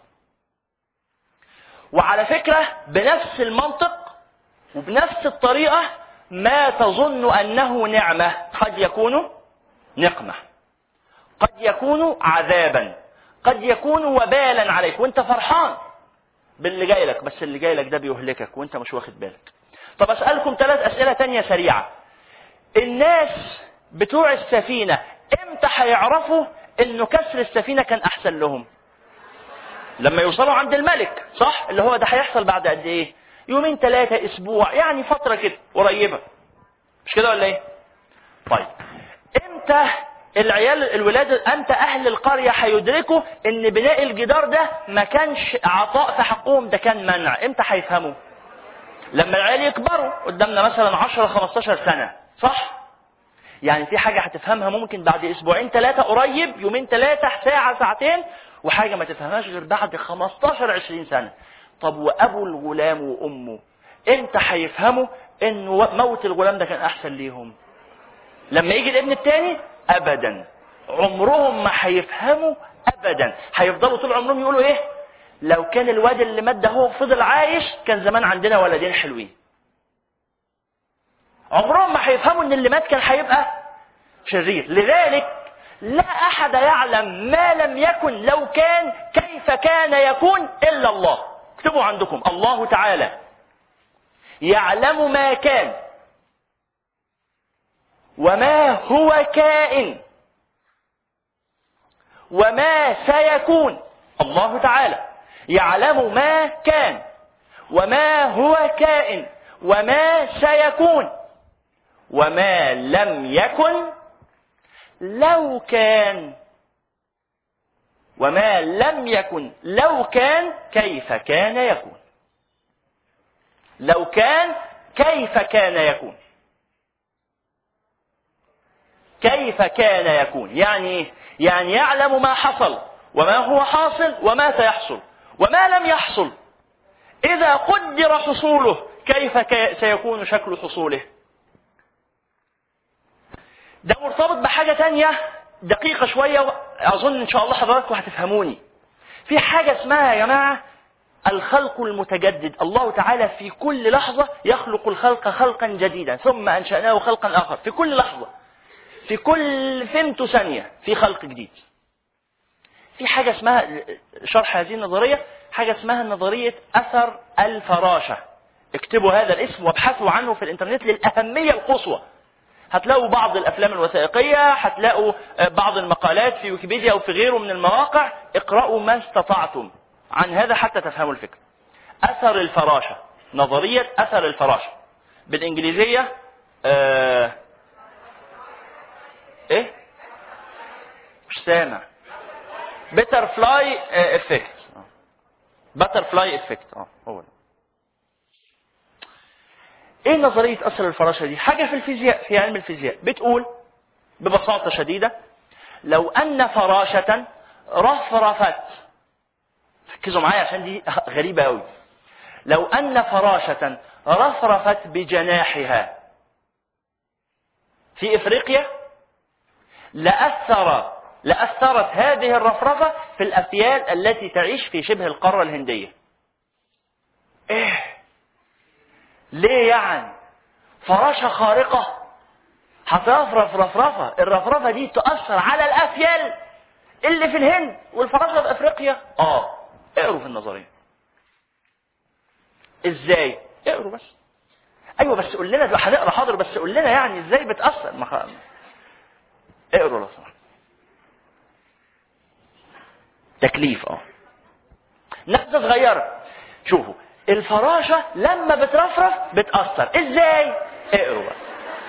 وعلى فكرة بنفس المنطق وبنفس الطريقة ما تظن أنه نعمة قد يكون نقمة، قد يكون عذابا، قد يكون وبالا عليك، وانت فرحان باللي جاي لك، بس اللي جاي لك ده بيهلكك وانت مش واخد بالك. طب أسألكم ثلاث أسئلة تانية سريعة. الناس بتوع السفينة امتى هيعرفوا انه كسر السفينة كان احسن لهم؟ لما يوصلوا عند الملك، صح؟ اللي هو ده هيحصل بعد قد ايه؟ يومين ثلاثة اسبوع، يعني فترة كده قريبة، مش كده ولا ايه؟ طيب امتى العيال الولاد امتى اهل القرية هيدركوا ان بناء الجدار ده ما كانش عطاء في حقهم، ده كان منع؟ امتى هيفهموا؟ لما العيال يكبروا قدامنا مثلا عشرة خمستاشر سنة، صح؟ يعني في حاجة هتفهمها ممكن بعد اسبوعين ثلاثة قريب، يومين ثلاثة، ساعة ساعتين، وحاجة ما تفهمهاش غير بعد خمستاشر عشرين سنة. طب وابو الغلام وامه امتى هيفهموا انه موت الغلام ده كان احسن ليهم؟ لما يجي الابن الثاني؟ ابدا، عمرهم ما هيفهموا ابدا. هيفضلوا طول عمرهم يقولوا ايه؟ لو كان الواد اللي مات ده هو فضل عايش كان زمان عندنا ولدين حلوين. عمرهم ما هيفهموا ان اللي مات كان هيبقى شرير. لذلك لا احد يعلم ما لم يكن لو كان كيف كان يكون الا الله. اكتبوا عندكم: الله تعالى يعلم ما كان وما هو كائن وما سيكون. الله تعالى يعلم ما كان وما هو كائن وما سيكون وما لم يكن لو كان، وما لم يكن لو كان كيف كان يكون. لو كان كيف كان يكون، كيف كان يكون يعني يعني يعلم ما حصل وما هو حاصل وما سيحصل وما لم يحصل. إذا قدر حصوله كيف سيكون شكل حصوله. ده مرتبط بحاجة تانية دقيقة شوية، أظن إن شاء الله حضراتكم هتفهموني. في حاجة اسمها يا جماعة الخلق المتجدد. الله تعالى في كل لحظة يخلق الخلق خلقا جديدا ثم أنشأناه خلقا آخر. في كل لحظة، في كل فيمتو ثانية في خلق جديد. في حاجة اسمها شرح هذه النظرية حاجة اسمها نظرية أثر الفراشة. اكتبوا هذا الاسم وابحثوا عنه في الانترنت للأهمية القصوى. هتلاقوا بعض الأفلام الوثائقية، هتلاقوا بعض المقالات في ويكيبيديا أو في غيره من المواقع. اقرأوا ما استطعتم عن هذا حتى تفهموا الفكرة. أثر الفراشة، نظرية أثر الفراشة بالإنجليزية آه... إيه؟ مش سامع. بترفلاي افكت. بترفلاي افكت. اه هو ده. ايه نظرية اثر الفراشة دي؟ حاجة في الفيزياء، في علم الفيزياء، بتقول ببساطة شديدة لو ان فراشة رفرفت، ركزوا معايا عشان دي غريبة قوي. لو ان فراشة رفرفت بجناحها في افريقيا لأثر لأثرت هذه الرفرفة في الأفيال التي تعيش في شبه القارة الهندية. إيه؟ ليه يعني؟ فراشة خارقة هترفرف رفرفة، الرفرفة دي تؤثر على الأفيال اللي في الهند والفراشة في أفريقيا؟ آه اقروا في النظرية. إزاي؟ اقروا بس. أيوة بس قول لنا، هنقرا حاضر، بس قول لنا يعني إزاي بتأثر. ما اقروا لو سمحت. تكليف. اه نبذة صغيرة. شوفوا الفراشة لما بترفرف بتأثر ازاي؟ اقروا بقى.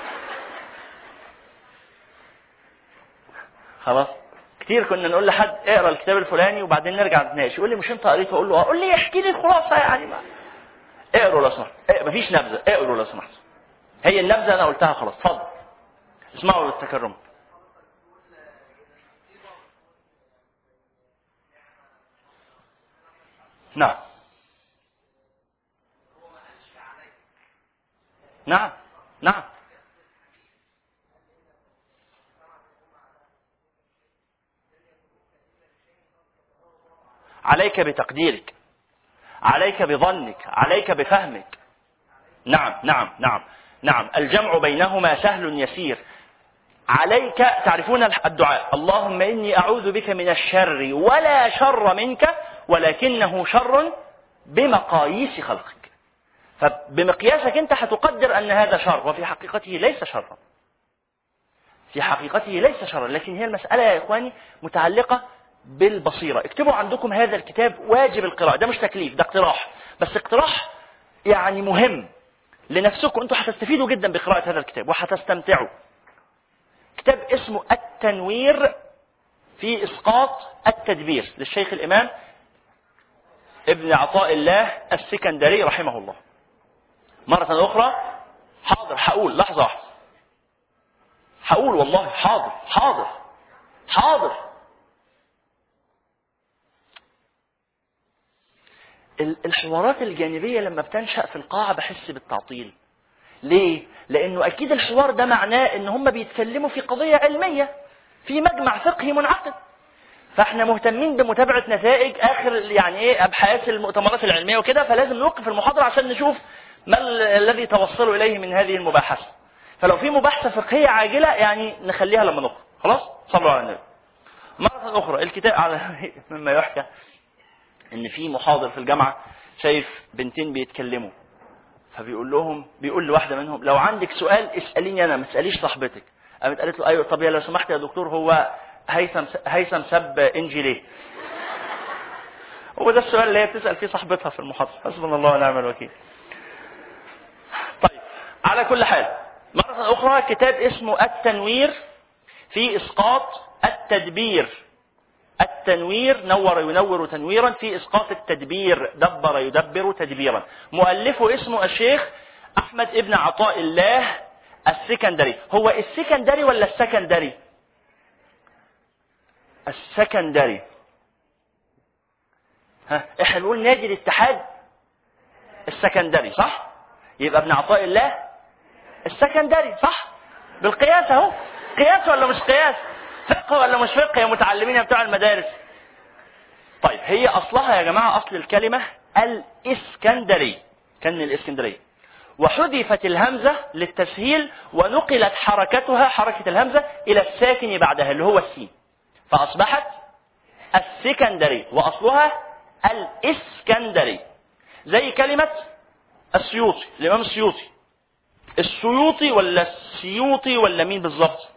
خلاص كتير كنا نقول لحد اقرا الكتاب الفلاني وبعدين نرجع نتناقش، يقول لي مش انت قريته؟ اقول له اقول لي احكي لي الخلاصة يعني. ما اقروا لو سمحت. مفيش نبذة، اقروا لو سمحت. هي النبذة انا قلتها خلاص. اتفضل اسمعوا التكرم. نعم نعم نعم عليك بتقديرك، عليك بظنك، عليك بفهمك. نعم نعم نعم نعم الجمع بينهما سهل يسير. عليك تعرفون الدعاء اللهم إني أعوذ بك من الشر ولا شر منك ولكنه شر بمقاييس خلقك. فبمقياسك أنت هتقدر أن هذا شر وفي حقيقته ليس شرا، في حقيقته ليس شرا. لكن هي المسألة يا إخواني متعلقة بالبصيرة. اكتبوا عندكم هذا الكتاب، واجب القراءة. ده مش تكليف، ده اقتراح، بس اقتراح يعني مهم لنفسكم. انتوا هتستفيدوا جدا بقراءة هذا الكتاب وهتستمتعوا. كتاب اسمه التنوير في إسقاط التدبير للشيخ الإمام ابن عطاء الله السكندري رحمه الله. مرة أخرى حاضر هقول، لحظة واحدة هقول والله. حاضر حاضر حاضر. الحوارات الجانبية لما بتنشأ في القاعة بحس بالتعطيل. ليه؟ لأنه أكيد الحوار ده معناه إن هم بيتكلموا في قضية علمية في مجمع فقهي منعقد، فإحنا مهتمين بمتابعة نتائج آخر يعني إيه أبحاث المؤتمرات العلمية وكده، فلازم نوقف المحاضرة عشان نشوف ما الذي توصلوا إليه من هذه المباحثة. فلو في مباحثة فقهية عاجلة يعني نخليها لما نقرأ. خلاص؟ صلوا على النبي. مرة أخرى الكتاب على مما يحكى إن في محاضر في الجامعة شايف بنتين بيتكلموا، فبيقول لهم، بيقول لواحدة منهم لو عندك سؤال اسأليني أنا ما تسأليش صاحبتك. قامت قالت له أيوة طب يا لو سمحت يا دكتور هو هيثم هيثم سب إنجي ليه؟ هو ده السؤال اللي هي بتسأل فيه صاحبتها في المحاضرة. حسبنا الله ونعم الوكيل. طيب على كل حال مرة أخرى كتاب اسمه التنوير في إسقاط التدبير. التنوير نور ينور تنويرا في إسقاط التدبير، دبر يدبر تدبيرا. مؤلفه اسمه الشيخ أحمد ابن عطاء الله السكندري. هو السكندري ولا السكندري؟ السكندري. ها احنا بنقول نادي الاتحاد السكندري صح؟ يبقى ابن عطاء الله السكندري صح؟ بالقياس اهو. قياس ولا مش قياس؟ فقه ولا مش فقه يا متعلمين يا بتوع المدارس؟ طيب هي اصلها يا جماعه اصل الكلمه الاسكندري، كان الاسكندريه، وحذفت الهمزه للتسهيل ونقلت حركتها حركه الهمزه الى الساكن بعدها اللي هو السين، فاصبحت السكندري، واصلها الإسكندري، زي كلمة السيوطي، الإمام السيوطي. السيوطي ولا السيوطي ولا مين بالظبط؟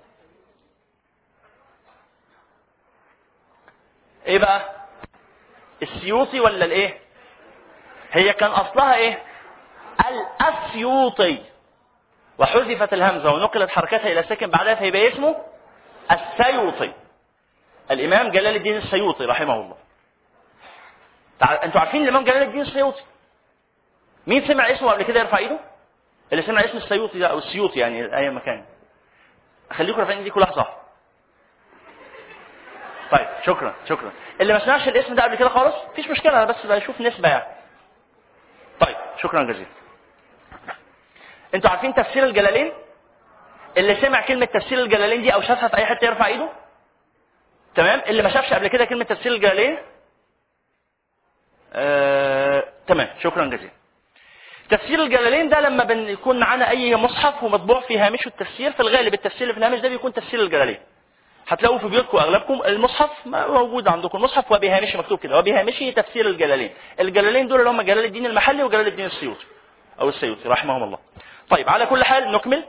ايه بقى؟ السيوطي ولا الايه؟ هي كان اصلها ايه؟ الاسيوطي، وحذفت الهمزه ونقلت حركتها الى ساكن بعدها فيبقى اسمه السيوطي. الامام جلال الدين السيوطي رحمه الله. انتوا عارفين الامام جلال الدين السيوطي؟ مين سمع اسمه قبل كده يرفع ايده؟ اللي سمع اسم السيوطي ده او السيوطي يعني اي مكان. اخليكم رافعين ايديكم لحظه. طيب شكرا شكرا. اللي ما سمعش الاسم ده قبل كده خالص مفيش مشكله، انا بس بشوف نسبه يعني. طيب شكرا جزيلا. انتوا عارفين تفسير الجلالين؟ اللي سمع كلمه تفسير الجلالين دي او شافها في اي حته يرفع ايده. تمام. اللي ما شافش قبل كده كلمه تفسير الجلالين؟ آه... تمام شكرا جزيلا. تفسير الجلالين ده لما بنكون معانا اي مصحف ومطبوع في هامشه التفسير، في الغالب التفسير اللي في الهامش ده بيكون تفسير الجلالين. هتلاقوا في بيوتكم اغلبكم المصحف موجود عندكم، المصحف وبهامشه مكتوب كده وبهامشه تفسير الجلالين. الجلالين دول اللي هم جلال الدين المحلي وجلال الدين السيوطي او السيوطي رحمهم الله. طيب على كل حال نكمل.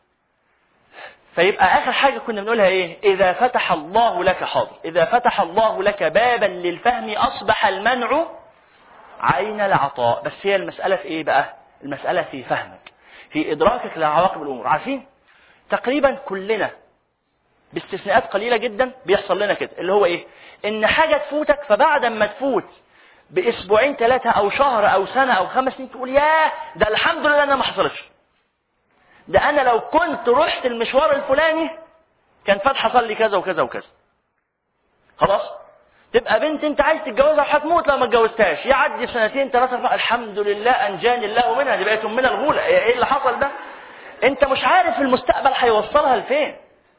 فيبقى اخر حاجه كنا بنقولها ايه؟ اذا فتح الله لك حاضر، اذا فتح الله لك بابا للفهم اصبح المنع عين العطاء. بس هي المساله في ايه بقى؟ المساله في فهمك، في ادراكك لعواقب الامور. عارفين تقريبا كلنا باستثناءات قليله جدا بيحصل لنا كده، اللي هو ايه؟ ان حاجه تفوتك فبعد ما تفوت باسبوعين ثلاثه او شهر او سنه او خمس سنين تقول ياه ده الحمد لله انها ما حصلتش، ده انا لو كنت رحت المشوار الفلاني كان فات حصل لي كذا وكذا وكذا. خلاص تبقى بنت انت عايز تتجوزها وهتموت لو ما اتجوزتهاش، يعدي سنتين ثلاثه الحمد لله انجاني الله منها، دي بقت امنا الغوله. ايه اللي حصل ده؟ انت مش عارف المستقبل هيوصلها لفين.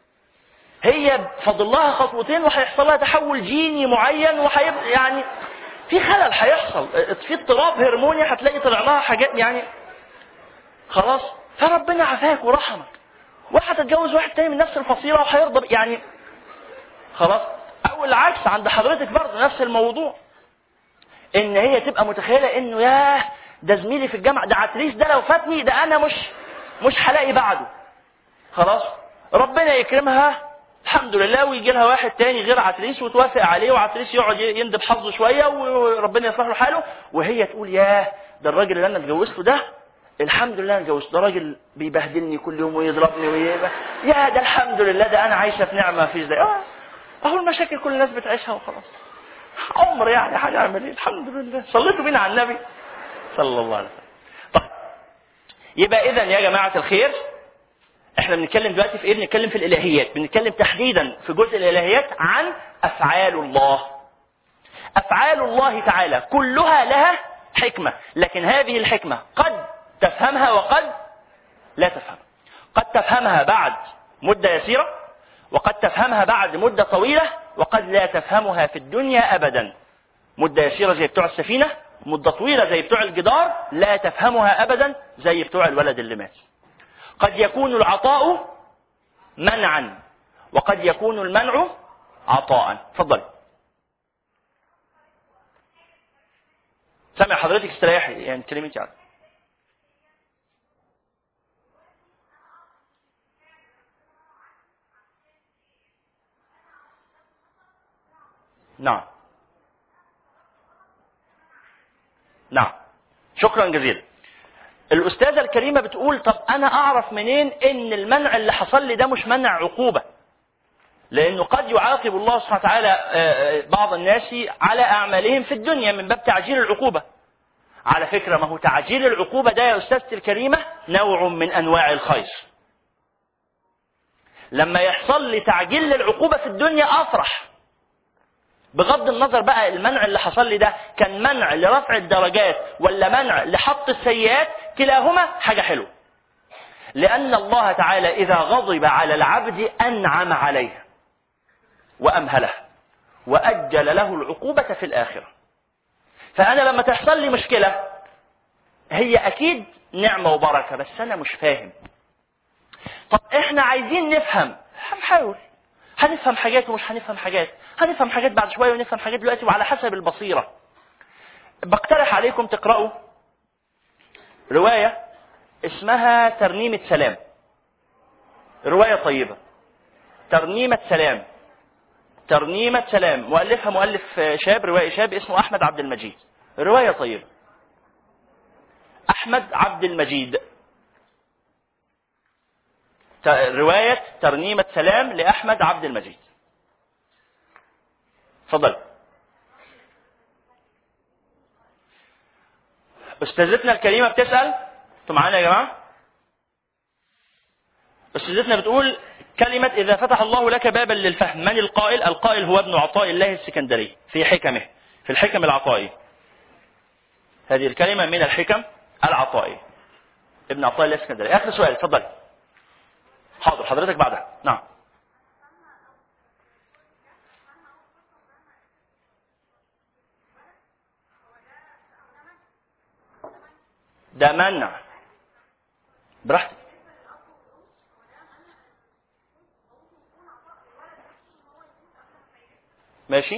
هي فاضل لها خطوتين وهيحصل لها تحول جيني معين وهيبقى يعني في خلل هيحصل، في اضطراب هرموني، هتلاقي طلع لها حاجات يعني خلاص. فربنا عافاك ورحمك، وهتتجوز واحد تاني من نفس الفصيله وهيرضى يعني خلاص. او العكس عند حضرتك برضه نفس الموضوع، ان هي تبقى متخيله انه ياه ده زميلي في الجامعه ده عتريس ده لو فاتني ده انا مش مش هلاقي بعده. خلاص ربنا يكرمها الحمد لله ويجي لها واحد تاني غير عتريس وتوافق عليه، وعتريس يقعد يندب حظه شويه وربنا يصلح له حاله، وهي تقول ياه ده الراجل اللي انا اتجوزته ده الحمد لله انا اتجوزته، ده راجل بيبهدلني كل يوم ويضربني ويبقى يا ده الحمد لله ده انا عايشه في نعمه فيش زي اه اهو المشاكل كل الناس بتعيشها وخلاص. عمر يعني هنعمل ايه؟ الحمد لله. صليتوا بينا على النبي صلى الله عليه وسلم. طيب يبقى اذا يا جماعه الخير احنا بنتكلم دلوقتي في ايه؟ بنتكلم في الالهيات، بنتكلم تحديدا في جزء الالهيات عن افعال الله. افعال الله تعالى كلها لها حكمه، لكن هذه الحكمه قد تفهمها وقد لا تفهمها. قد تفهمها بعد مده يسيره، وقد تفهمها بعد مده طويله، وقد لا تفهمها في الدنيا ابدا. مده يسيره زي بتوع السفينه، مده طويله زي بتوع الجدار، لا تفهمها ابدا زي بتوع الولد اللي مات. قد يكون العطاء منعا، وقد يكون المنع عطاء. تفضل. سامع حضرتك استريحي يعني كلمتي يعني. نعم نعم شكرا جزيلا. الأستاذة الكريمة بتقول طب أنا أعرف منين إن المنع اللي حصل لي ده مش منع عقوبة؟ لأنه قد يعاقب الله سبحانه وتعالى بعض الناس على أعمالهم في الدنيا من باب تعجيل العقوبة. على فكرة ما هو تعجيل العقوبة ده يا أستاذتي الكريمة نوع من أنواع الخير. لما يحصل لي تعجيل للعقوبة في الدنيا أفرح، بغض النظر بقى المنع اللي حصل لي ده كان منع لرفع الدرجات ولا منع لحط السيئات، كلاهما حاجة حلوة. لأن الله تعالى إذا غضب على العبد أنعم عليه وأمهله وأجل له العقوبة في الآخرة. فأنا لما تحصل لي مشكلة هي أكيد نعمة وبركة، بس أنا مش فاهم. طب إحنا عايزين نفهم، هنحاول هنفهم حاجات ومش هنفهم حاجات، هنفهم حاجات بعد شوية ونفهم حاجات دلوقتي، وعلى حسب البصيرة. بقترح عليكم تقرأوا رواية اسمها ترنيمة سلام. رواية طيبة، ترنيمة سلام. ترنيمة سلام مؤلفها مؤلف شاب، روائي شاب اسمه أحمد عبد المجيد. رواية طيبة. أحمد عبد المجيد. رواية ترنيمة سلام لأحمد عبد المجيد. تفضل. أستاذتنا الكريمة بتسأل، انتوا معانا يا جماعة؟ أستاذتنا بتقول كلمة إذا فتح الله لك بابا للفهم، من القائل؟ القائل هو ابن عطاء الله السكندري في حكمه، في الحكم العطائي. هذه الكلمة من الحكم العطائي، ابن عطاء الله السكندري. آخر سؤال، تفضل. حاضر، حضرتك بعدها. نعم. ده منع، براحتك. ماشي.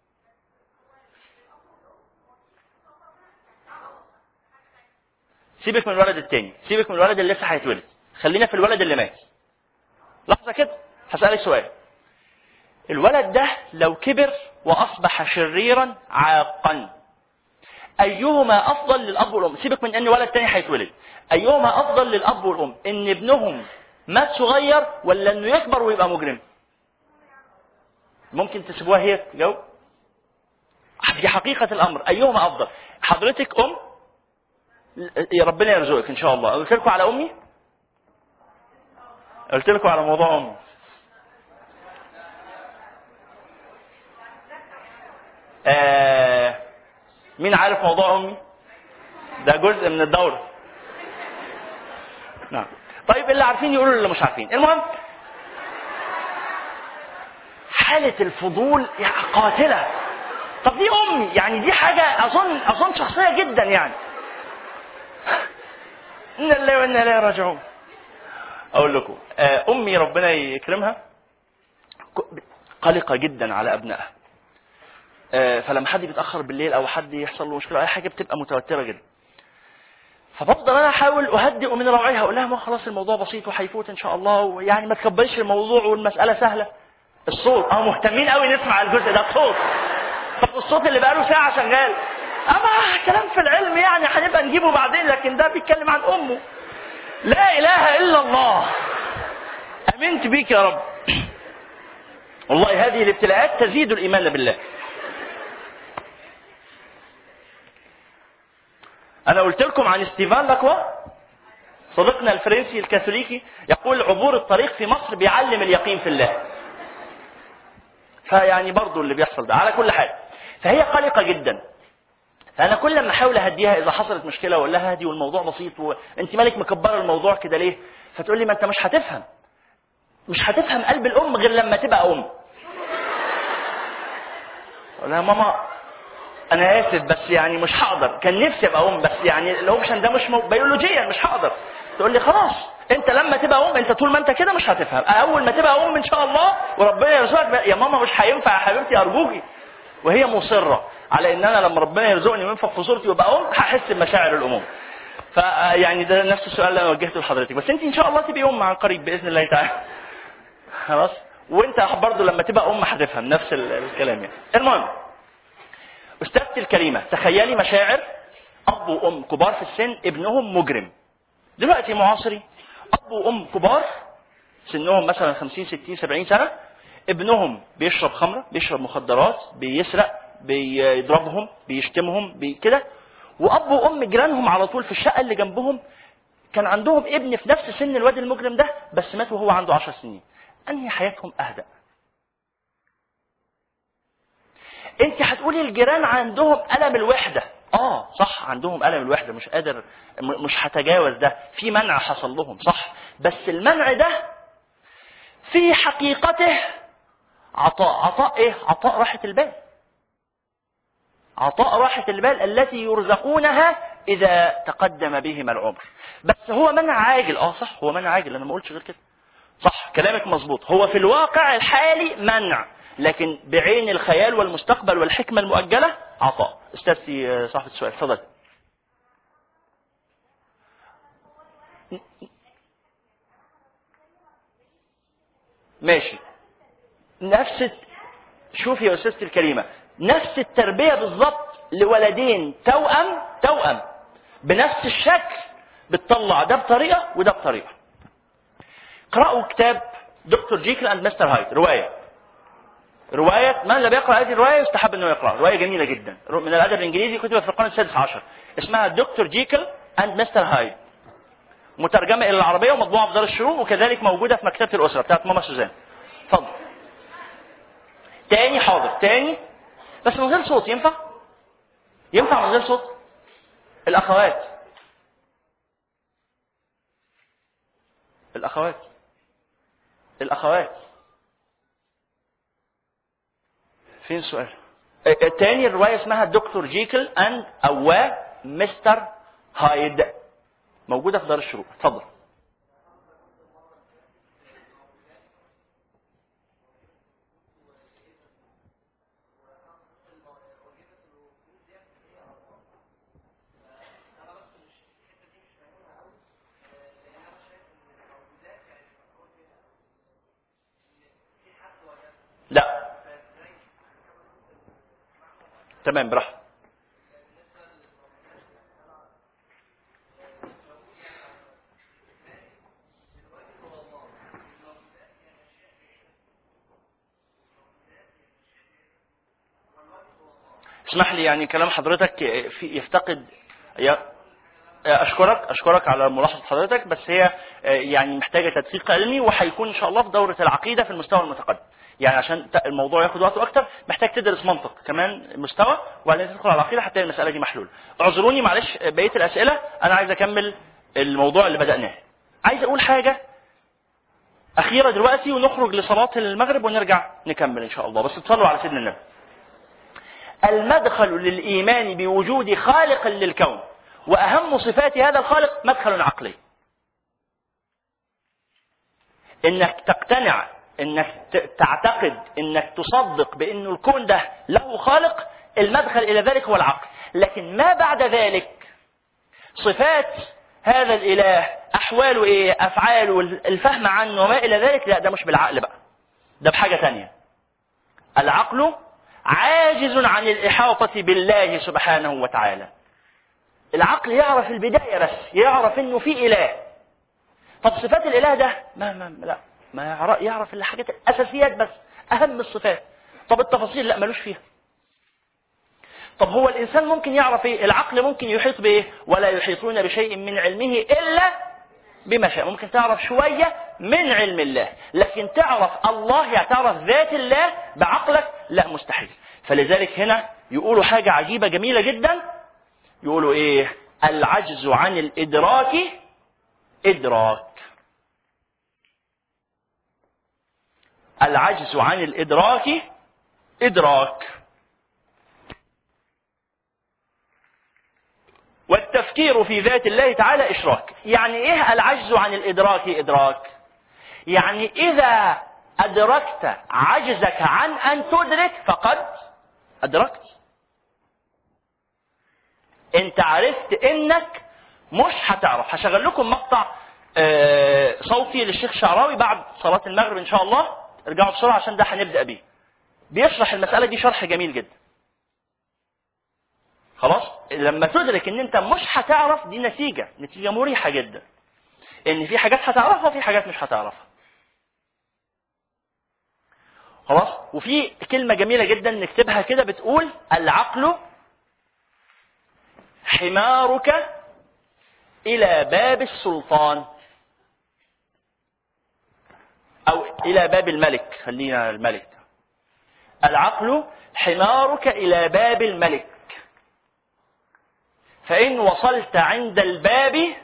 سيبك من الولد التاني، سيبك من الولد اللي لسه هيتولد، خلينا في الولد اللي مات. لحظة كده، هسألك سؤال. الولد ده لو كبر وأصبح شريرا عاقا، أيهما أفضل للأب والأم؟ سيبك من أن ولد تاني هيتولد، أيهما أفضل للأب والأم؟ إن ابنهم مات صغير ولا إنه يكبر ويبقى مجرم؟ ممكن تسيبوها هي تجاوب؟ دي حقيقة الأمر. أيهما أفضل؟ حضرتك أم، يا ربنا يرزقك إن شاء الله. قلت لكم على أمي؟ قلت لكم على موضوع أمي. آه مين عارف موضوع أمي؟ ده جزء من الدورة. نعم. طيب اللي عارفين يقولوا اللي مش عارفين. المهم، حالة الفضول قاتلة. طب دي أمي، يعني دي حاجة أظن أظن شخصية جدا يعني. إن الله وإنا إليه راجعون. أقول لكم أمي ربنا يكرمها قلقة جدا على أبنائها، فلما حد بيتأخر بالليل أو حد يحصل له مشكلة أي حاجة بتبقى متوترة جدا. فبفضل أنا أحاول أهدئ من روعها، أقول لها ما خلاص الموضوع بسيط وهيفوت إن شاء الله، ويعني ما تكبرش الموضوع والمسألة سهلة. الصوت اه مهتمين قوي نسمع الجزء ده. الصوت، طب الصوت اللي بقاله ساعة شغال، أما كلام في العلم يعني هنبقى نجيبه بعدين، لكن ده بيتكلم عن أمه. لا إله إلا الله، أمنت بيك يا رب. والله هذه الابتلاءات تزيد الإيمان بالله. أنا قلت لكم عن ستيفان لاكوا صديقنا الفرنسي الكاثوليكي، يقول عبور الطريق في مصر بيعلم اليقين في الله. فيعني برضو اللي بيحصل ده على كل حال. فهي قلقة جدا، فأنا كل ما أحاول أهديها إذا حصلت مشكلة وأقول لها هدي والموضوع بسيط وأنت مالك مكبرة الموضوع كده ليه؟ فتقول لي ما أنت مش هتفهم، مش هتفهم قلب الأم غير لما تبقى أم. أقول لها ماما أنا آسف بس يعني مش هقدر، كان نفسي أبقى أم بس يعني الأوبشن ده مش مو... بيولوجيا مش هقدر. تقول لي خلاص أنت لما تبقى أم، أنت طول ما أنت كده مش هتفهم، أول ما تبقى أم إن شاء الله وربنا يرزقك يا ماما مش هينفع يا حبيبتي أرجوكي. وهي مصرة على إن أنا لما ربنا يرزقني وينفخ في صورتي وأبقى أم هحس بمشاعر الأمومة. فيعني ده نفس السؤال اللي أنا وجهته لحضرتك، بس أنت إن شاء الله تبقي أم عن قريب بإذن الله تعالى. خلاص، وأنت برضه لما تبقى أم هتفهم نفس الكلام يعني. المهم، أستاذتي الكريمة، تخيلي مشاعر أب وأم كبار في السن ابنهم مجرم. دلوقتي معاصري، أب وأم كبار سنهم مثلا خمسين ستين سبعين سنة، ابنهم بيشرب خمرة، بيشرب مخدرات، بيسرق، بيضربهم، بيشتمهم كده، وأب وأم جيرانهم على طول في الشقة اللي جنبهم كان عندهم ابن في نفس سن الواد المجرم ده بس مات وهو عنده عشر سنين. أنهي حياتهم أهدأ؟ انت هتقولي الجيران عندهم ألم الوحدة. اه صح، عندهم ألم الوحدة، مش قادر، مش هتجاوز ده، في منع حصل لهم صح، بس المنع ده في حقيقته عطاء. عطاء ايه؟ عطاء راحة البال. عطاء راحة البال التي يرزقونها إذا تقدم بهم العمر. بس هو منع عاجل. اه صح، هو منع عاجل، أنا ما قلتش غير كده. صح كلامك مظبوط، هو في الواقع الحالي منع، لكن بعين الخيال والمستقبل والحكمة المؤجلة عطاء. استاذتي صاحبة السؤال تفضل. ماشي. نفس شوفي يا أستاذتي الكريمة، نفس التربية بالضبط لولدين توأم توأم بنفس الشكل بتطلع ده بطريقة وده بطريقة. قرأوا كتاب دكتور جيكل اند مستر هايد، رواية رواية من لا بيقرأ هذه الرواية يستحب انه يقرأ، رواية جميلة جدا من الأدب الإنجليزي، كتبت في القرن السادس عشر، اسمها دكتور جيكل اند مستر هايد، مترجمة إلى العربية ومطبوعة في دار الشروق، وكذلك موجودة في مكتبة الأسرة بتاعت ماما سوزان. اتفضل. تاني حاضر تاني بس من غير صوت. ينفع؟ ينفع من غير صوت؟ الأخوات الأخوات الأخوات فين السؤال؟ التاني الرواية اسمها دكتور جيكل اند أو مستر هايد، موجودة في دار الشروق. اتفضل. لا تمام براحتك. اسمح لي يعني كلام حضرتك في يفتقد يا اشكرك اشكرك على ملاحظه حضرتك، بس هي يعني محتاجه تدقيق علمي، وهيكون ان شاء الله في دوره العقيده في المستوى المتقدم. يعني عشان الموضوع ياخد وقت اكتر محتاج تدرس منطق كمان مستوى، وبعدين تدخل على العقيده حتى المساله دي محلوله. اعذروني معلش بقيه الاسئله، انا عايز اكمل الموضوع اللي بدأناه. عايز اقول حاجه اخيره دلوقتي ونخرج لصلاه المغرب ونرجع نكمل ان شاء الله، بس تصلوا على سيدنا النبي. المدخل للايمان بوجود خالق للكون، واهم صفات هذا الخالق مدخل عقلي. انك تقتنع، انك تعتقد، انك تصدق بانه الكون ده له خالق، المدخل الى ذلك هو العقل. لكن ما بعد ذلك صفات هذا الاله، احواله ايه، افعاله، الفهم عنه وما الى ذلك، لا ده مش بالعقل بقى، ده بحاجه ثانيه. العقل عاجز عن الاحاطه بالله سبحانه وتعالى. العقل يعرف البدايه بس، يعرف انه في اله. طب صفات الاله ده ما, ما لا ما يعرف, يعرف الحاجات الاساسيات بس، اهم الصفات. طب التفاصيل لا ملوش فيها. طب هو الانسان ممكن يعرف ايه؟ العقل ممكن يحيط بايه؟ ولا يحيطون بشيء من علمه الا بما شاء. ممكن تعرف شويه من علم الله، لكن تعرف الله، يعني تعرف ذات الله بعقلك، لا مستحيل. فلذلك هنا يقولوا حاجه عجيبه جميله جدا، يقولوا ايه؟ العجز عن الادراك ادراك. العجز عن الادراك ادراك. والتفكير في ذات الله تعالى اشراك. يعني ايه العجز عن الادراك ادراك؟ يعني اذا ادركت عجزك عن ان تدرك فقد ادركت. انت عرفت انك مش هتعرف. هشغل لكم مقطع صوتي للشيخ شعراوي بعد صلاة المغرب ان شاء الله، ارجعوا بسرعة عشان ده هنبدأ بيه. بيشرح المسألة دي شرح جميل جدا. خلاص؟ لما تدرك ان انت مش هتعرف، دي نتيجة نتيجة مريحة جدا، ان في حاجات هتعرفها وفي حاجات مش هتعرفها. خلاص؟ وفي كلمة جميلة جدا نكتبها كده بتقول: العقل حمارك إلى باب السلطان، أو إلى باب الملك، خلينا الملك. العقل حمارك إلى باب الملك، فإن وصلت عند الباب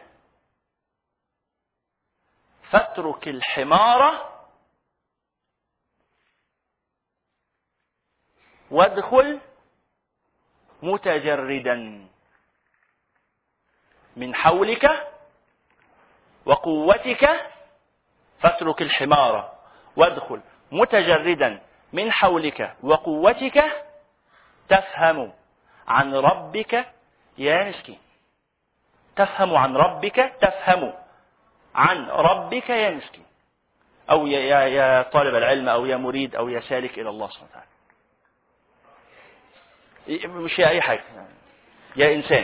فاترك الحمار وادخل متجردا من حولك وقوتك. فاترك الحمار وادخل متجردا من حولك وقوتك تفهم عن ربك يا مسكين. تفهم عن ربك، تفهم عن ربك يا مسكين، أو يا, يا, يا طالب العلم، أو يا مريد، أو يا سالك إلى الله سبحانه وتعالى. مش يا أي حاجة، يا إنسان.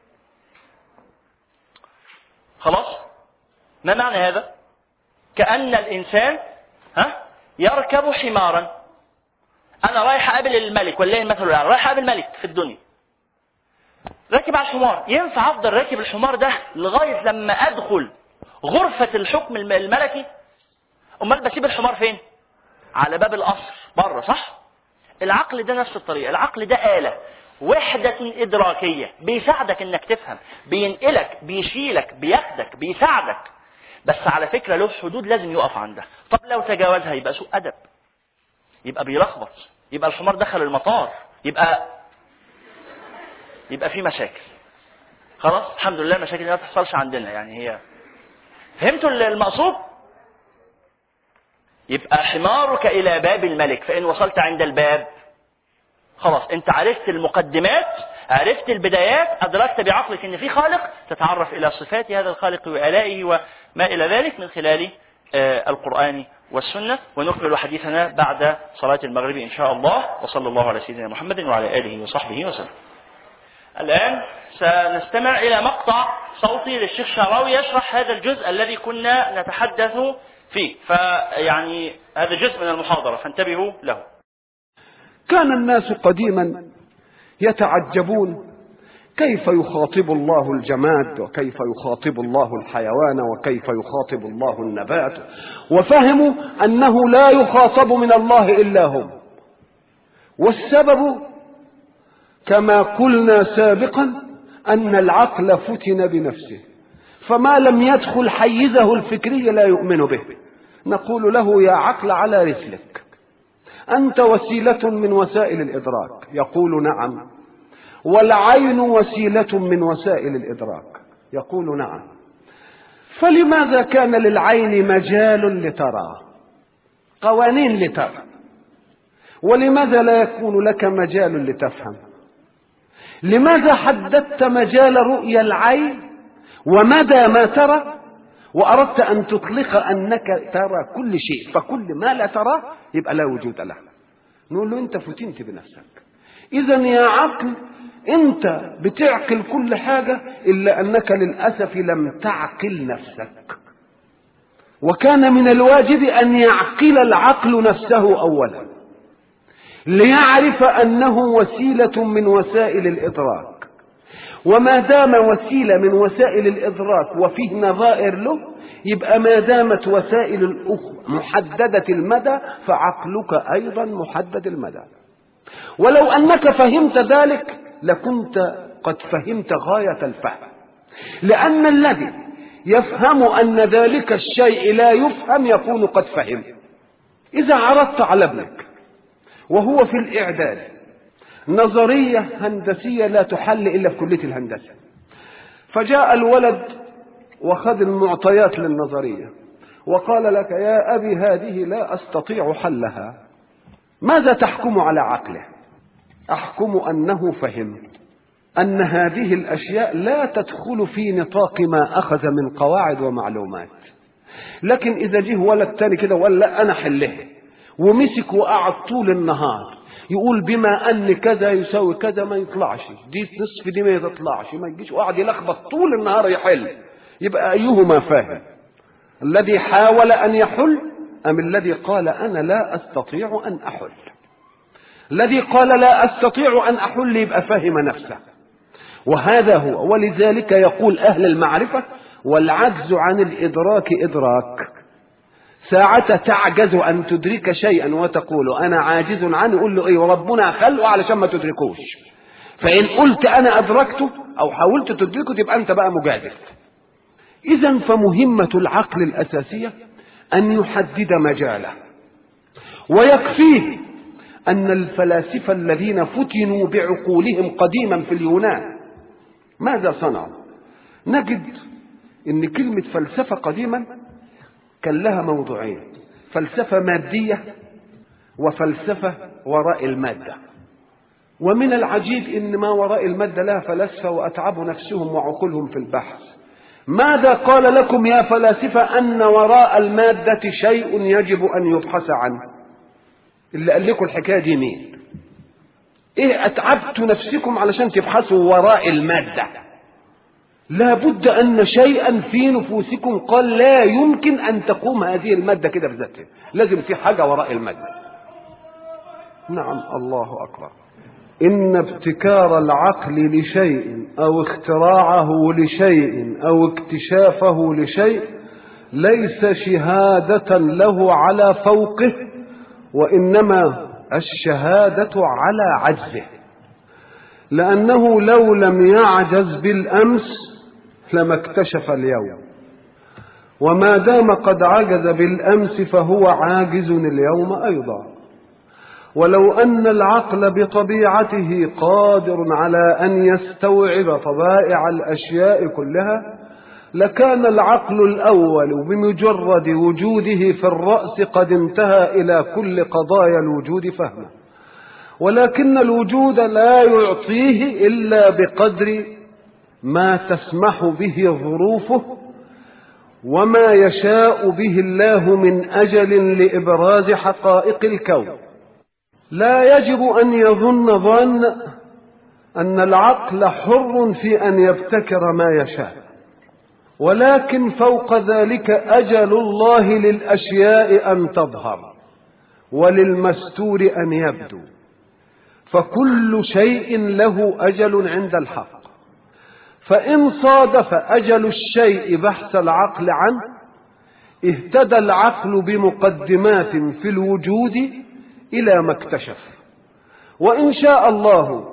خلاص؟ ما معنى هذا؟ كأن الإنسان ها يركب حمارا. أنا رايح أقابل الملك، والله المثل الأعلى، رايح أقابل ملك في الدنيا، راكب على الحمار. ينفع أفضل راكب الحمار ده لغاية لما أدخل غرفة الحكم الملكي؟ أمال بسيب الحمار فين؟ على باب القصر بره، صح؟ العقل ده نفس الطريقة. العقل ده آلة، وحدة إدراكية، بيساعدك إنك تفهم، بينقلك، بيشيلك، بياخدك، بيساعدك، بس على فكرة له حدود لازم يقف عندها. طب لو تجاوزها يبقى سوء أدب، يبقى بيلخبط، يبقى الحمار دخل المطار، يبقى يبقى في مشاكل. خلاص؟ الحمد لله المشاكل دي ما تحصلش عندنا. يعني هي فهمتوا المقصود؟ يبقى حمارك إلى باب الملك، فإن وصلت عند الباب خلاص أنت عرفت المقدمات، عرفت البدايات، أدركت بعقلك أن في خالق، تتعرف إلى صفات هذا الخالق وآلائه وما إلى ذلك من خلال آه القرآن والسنة. ونكمل حديثنا بعد صلاة المغرب إن شاء الله، وصلى الله على سيدنا محمد وعلى آله وصحبه وسلم. الآن سنستمع إلى مقطع صوتي للشيخ شعراوي يشرح هذا الجزء الذي كنا نتحدث فيه، فيعني هذا جزء من المحاضرة فانتبهوا له. كان الناس قديما يتعجبون كيف يخاطب الله الجماد، وكيف يخاطب الله الحيوان، وكيف يخاطب الله النبات، وفهموا أنه لا يخاطب من الله إلا هم. والسبب كما قلنا سابقا أن العقل فتن بنفسه، فما لم يدخل حيزه الفكري لا يؤمن به. نقول له يا عقل على رسلك، أنت وسيلة من وسائل الإدراك. يقول نعم. والعين وسيلة من وسائل الإدراك. يقول نعم. فلماذا كان للعين مجال لترى، قوانين لترى، ولماذا لا يكون لك مجال لتفهم؟ لماذا حددت مجال رؤية العين ومدى ما ترى، وأردت أن تطلق أنك ترى كل شيء، فكل ما لا ترى يبقى لا وجود له؟ نقول له أنت فتنت بنفسك. إذن يا عقل أنت بتعقل كل حاجة، إلا أنك للأسف لم تعقل نفسك. وكان من الواجب أن يعقل العقل نفسه أولا، ليعرف أنه وسيلة من وسائل الإدراك، وما دام وسيلة من وسائل الإدراك وفيه نظائر له، يبقى ما دامت وسائل الأخرى محددة المدى فعقلك أيضا محدد المدى. ولو أنك فهمت ذلك لكنت قد فهمت غاية الفهم، لأن الذي يفهم أن ذلك الشيء لا يفهم يكون قد فهم. إذا عرضت على ابنك وهو في الإعداد نظرية هندسية لا تحل إلا في كلية الهندسة، فجاء الولد وخذ المعطيات للنظرية وقال لك يا أبي هذه لا أستطيع حلها، ماذا تحكم على عقله؟ أحكم أنه فهم أن هذه الأشياء لا تدخل في نطاق ما أخذ من قواعد ومعلومات. لكن إذا جه ولد تاني كده وقال لا أنا حله، ومسك وقعد طول النهار يقول بما أن كذا يساوي كذا، ما يطلعش، دي نصف دي ما تطلعش، ما يجيش، وقعد يلخبط طول النهار يحل، يبقى أيهما فاهم؟ الذي حاول أن يحل أم الذي قال أنا لا أستطيع أن أحل؟ الذي قال لا أستطيع أن أحل يبقى فاهم نفسه، وهذا هو. ولذلك يقول أهل المعرفة والعجز عن الإدراك إدراك. ساعة تعجز أن تدرك شيئا وتقول أنا عاجز عنه، يقول له إيه وربنا خلقه علشان ما تدركوش. فإن قلت أنا أدركته أو حاولت تدركه تبقى أنت بقى مجادل. إذن فمهمة العقل الأساسية أن يحدد مجاله. ويكفيه أن الفلاسفة الذين فتنوا بعقولهم قديما في اليونان ماذا صنعوا؟ نجد أن كلمة فلسفة قديما كان لها موضوعين: فلسفة مادية وفلسفة وراء المادة. ومن العجيب إن ما وراء المادة لها فلاسفة وأتعبوا نفسهم وعقولهم في البحث. ماذا قال لكم يا فلاسفة أن وراء المادة شيء يجب أن يبحث عنه؟ اللي قال لكم الحكاية دي مين؟ إيه أتعبتوا نفسكم علشان تبحثوا وراء المادة؟ لا بد أن شيئا في نفوسكم قال لا يمكن أن تقوم هذه المادة كده بذاتها، لازم في حاجة وراء المادة. نعم، الله أكبر. إن ابتكار العقل لشيء أو اختراعه لشيء أو اكتشافه لشيء ليس شهادة له على فوقه، وإنما الشهادة على عجزه، لأنه لو لم يعجز بالأمس لما اكتشف اليوم، وما دام قد عجز بالأمس فهو عاجز اليوم أيضا. ولو أن العقل بطبيعته قادر على أن يستوعب طبائع الأشياء كلها لكان العقل الأول بمجرد وجوده في الرأس قد انتهى إلى كل قضايا الوجود فهما، ولكن الوجود لا يعطيه إلا بقدر ما تسمح به ظروفه وما يشاء به الله من أجل لإبراز حقائق الكون. لا يجب أن يظن ظن أن العقل حر في أن يبتكر ما يشاء، ولكن فوق ذلك أجل الله للأشياء أن تظهر وللمستور أن يبدو، فكل شيء له أجل عند الحق. فإن صادف أجل الشيء بحث العقل عنه اهتدى العقل بمقدمات في الوجود إلى ما اكتشف. وإن شاء الله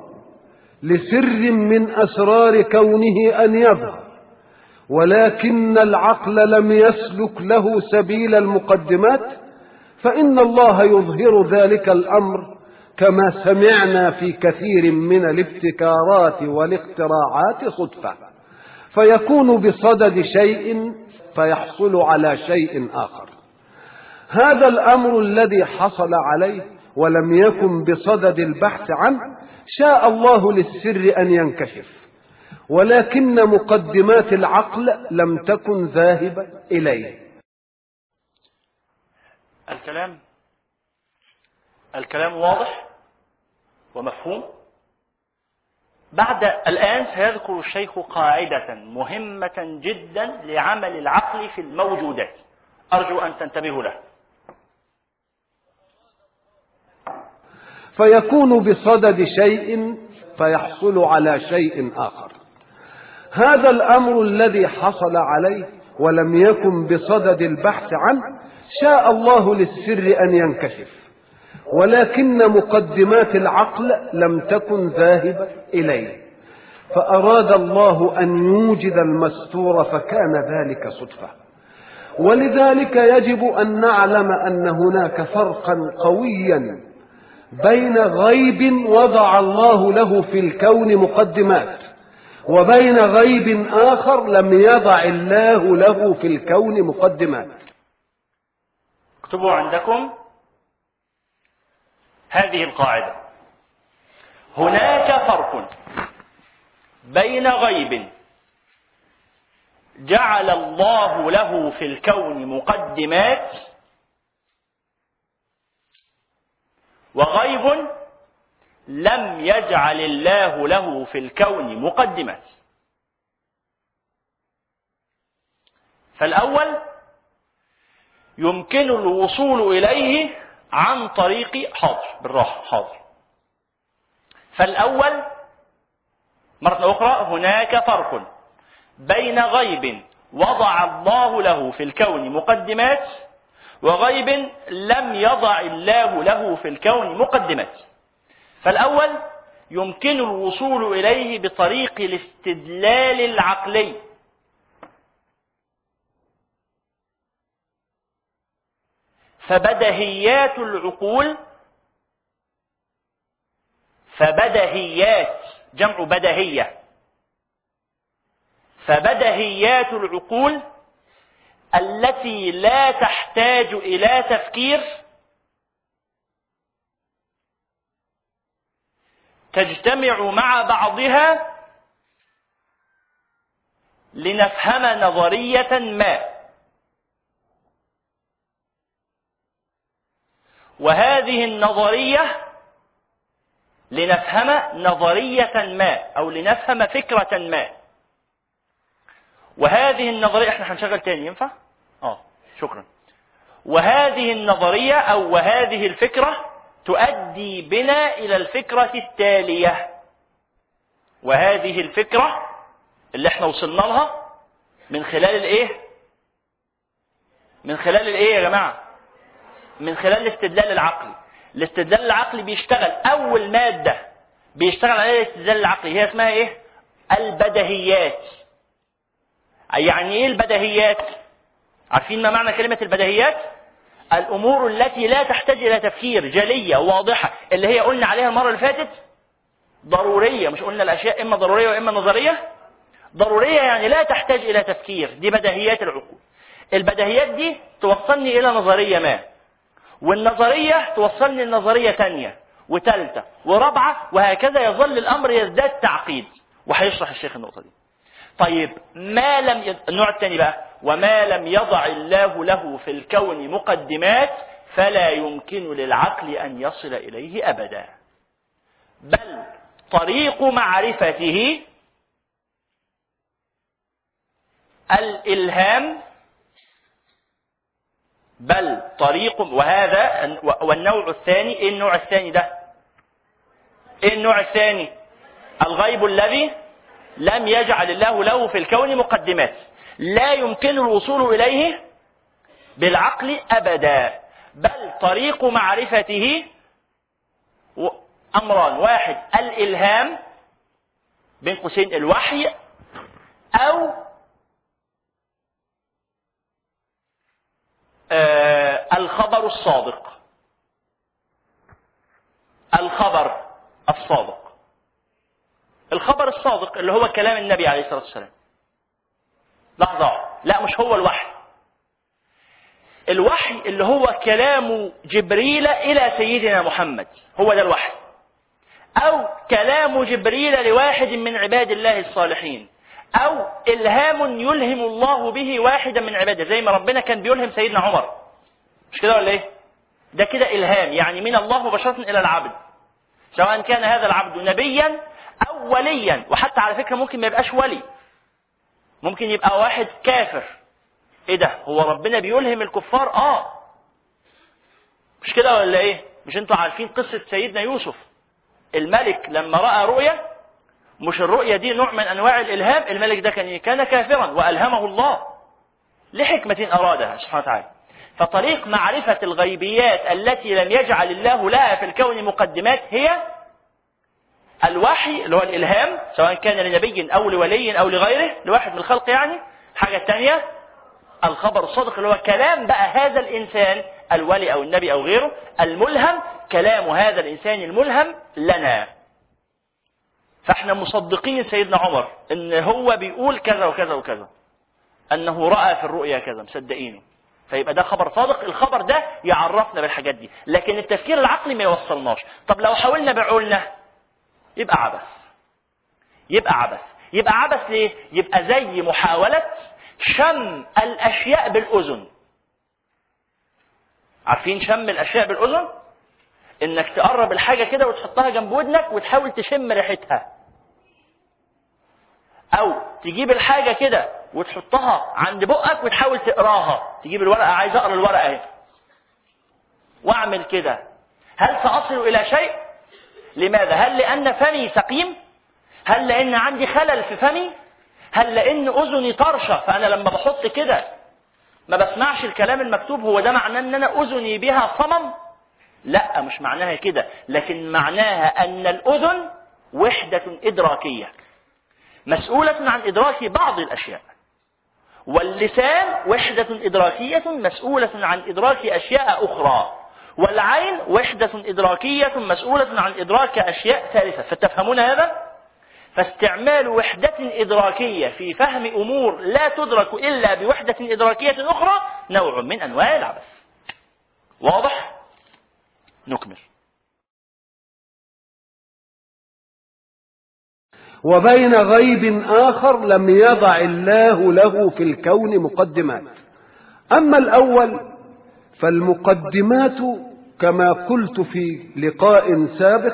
لسر من أسرار كونه أن يظهر ولكن العقل لم يسلك له سبيل المقدمات فإن الله يظهر ذلك الأمر كما سمعنا في كثير من الابتكارات والاختراعات صدفة، فيكون بصدد شيء فيحصل على شيء آخر. هذا الأمر الذي حصل عليه ولم يكن بصدد البحث عنه شاء الله للسر أن ينكشف، ولكن مقدمات العقل لم تكن ذاهبة إليه. الكلام الكلام واضح ومفهوم. بعد الآن سيذكر الشيخ قاعدة مهمة جدا لعمل العقل في الموجودات، أرجو أن تنتبهوا له. فيكون بصدد شيء فيحصل على شيء آخر. هذا الأمر الذي حصل عليه ولم يكن بصدد البحث عنه شاء الله للسر أن ينكشف، ولكن مقدمات العقل لم تكن ذاهبة إليه، فأراد الله أن يوجد المستور فكان ذلك صدفة. ولذلك يجب أن نعلم أن هناك فرقا قويا بين غيب وضع الله له في الكون مقدمات وبين غيب آخر لم يضع الله له في الكون مقدمات. اكتبوا عندكم هذه القاعدة: هناك فرق بين غيب جعل الله له في الكون مقدمات وغيب لم يجعل الله له في الكون مقدمات. فالأول يمكن الوصول إليه عن طريق حاضر بالراحة حاضر فالأول مرة أخرى هناك فرق بين غيب وضع الله له في الكون مقدمات وغيب لم يضع الله له في الكون مقدمات. فالأول يمكن الوصول إليه بطريق الاستدلال العقلي، فبدهيات العقول فبدهيات جمع بدهية فبدهيات العقول التي لا تحتاج إلى تفكير تجتمع مع بعضها لنفهم نظرية ما، وهذه النظرية لنفهم نظرية ما أو لنفهم فكرة ما، وهذه النظرية احنا هنشغل تاني ينفع؟ اه شكرا. وهذه النظرية أو وهذه الفكرة تؤدي بنا إلى الفكرة التالية، وهذه الفكرة اللي احنا وصلنا لها من خلال الايه؟ من خلال الايه يا جماعة؟ من خلال الاستدلال العقلي. الاستدلال العقلي بيشتغل أول مادة بيشتغل عليها الاستدلال العقلي هي اسمها ايه؟ البديهيات. يعني ايه البديهيات؟ عارفين ما معنى كلمة البديهيات؟ الأمور التي لا تحتاج إلى تفكير، جلية واضحة، اللي هي قلنا عليها المرة اللي فاتت ضرورية. مش قلنا الأشياء إما ضرورية وإما نظرية؟ ضرورية يعني لا تحتاج إلى تفكير، دي بديهيات العقول. البديهيات دي توصلني إلى نظرية ما، والنظرية توصلني لنظرية تانية وثالثة ورابعة، وهكذا يظل الأمر يزداد تعقيد. وهيشرح الشيخ النقطة دي. طيب ما لم ي... النوع الثاني بقى، وما لم يضع الله له في الكون مقدمات فلا يمكن للعقل أن يصل إليه أبدا، بل طريق معرفته الإلهام، بل طريق. وهذا والنوع الثاني، ايه النوع الثاني ده؟ ايه النوع الثاني؟ الغيب الذي لم يجعل الله له في الكون مقدمات، لا يمكن الوصول إليه بالعقل أبدا، بل طريق معرفته أمران: واحد الإلهام بين قوسين الوحي، أو آه الخبر الصادق. الخبر الصادق الخبر الصادق اللي هو كلام النبي عليه الصلاة والسلام. لحظة، لا مش هو الوحي. الوحي اللي هو كلام جبريل إلى سيدنا محمد، هو ده الوحي. أو كلام جبريل لواحد من عباد الله الصالحين، أو إلهام يلهم الله به واحدا من عباده، زي ما ربنا كان بيلهم سيدنا عمر، مش كده ولا إيه؟ ده كده إلهام، يعني من الله مباشرة إلى العبد، سواء كان هذا العبد نبيا أو وليا. وحتى على فكرة ممكن ما يبقاش ولي، ممكن يبقى واحد كافر. إيه ده؟ هو ربنا بيلهم الكفار؟ آه مش كده ولا إيه؟ مش أنتوا عارفين قصة سيدنا يوسف؟ الملك لما رأى رؤية، مش الرؤية دي نوع من أنواع الإلهام؟ الملك ده كان كان كافرا وألهمه الله لحكمة أرادها سبحانه وتعالى. فطريق معرفة الغيبيات التي لم يجعل الله لها في الكون مقدمات هي الوحي اللي هو الإلهام، سواء كان لنبي أو لولي أو لغيره، لواحد من الخلق يعني. حاجة تانية الخبر الصادق اللي هو كلام بقى هذا الإنسان الولي أو النبي أو غيره الملهم، كلام هذا الإنسان الملهم لنا. فاحنا مصدقين سيدنا عمر ان هو بيقول كذا وكذا وكذا، انه رأى في الرؤيا كذا، مصدقينه. فيبقى ده خبر صادق، الخبر ده يعرفنا بالحاجات دي، لكن التفكير العقلي ما يوصلناش. طب لو حاولنا بعقولنا يبقى عبث. يبقى عبث يبقى عبث ليه؟ يبقى زي محاولة شم الأشياء بالأذن. عارفين شم الأشياء بالأذن؟ انك تقرب الحاجة كده وتحطها جنب ودنك وتحاول تشم ريحتها، او تجيب الحاجة كده وتحطها عند بقك وتحاول تقراها. تجيب الورقة، عايز اقرا الورقة اهي واعمل كده، هل سأصل الى شيء؟ لماذا؟ هل لان فمي سقيم؟ هل لان عندي خلل في فمي؟ هل لان اذني طرشة فانا لما بحط كده ما بسمعش الكلام المكتوب؟ هو ده معناه ان انا اذني بها صمم؟ لا، مش معناها كده، لكن معناها أن الأذن وحدة إدراكية مسؤولة عن إدراك بعض الأشياء، واللسان وحدة إدراكية مسؤولة عن إدراك أشياء أخرى، والعين وحدة إدراكية مسؤولة عن إدراك أشياء ثالثة. فتفهمون هذا؟ فاستعمال وحدة إدراكية في فهم أمور لا تدرك إلا بوحدة إدراكية أخرى نوع من أنواع العبث. واضح؟ نكمل. وبين غيب آخر لم يضع الله له في الكون مقدمات. أما الأول فالمقدمات كما قلت في لقاء سابق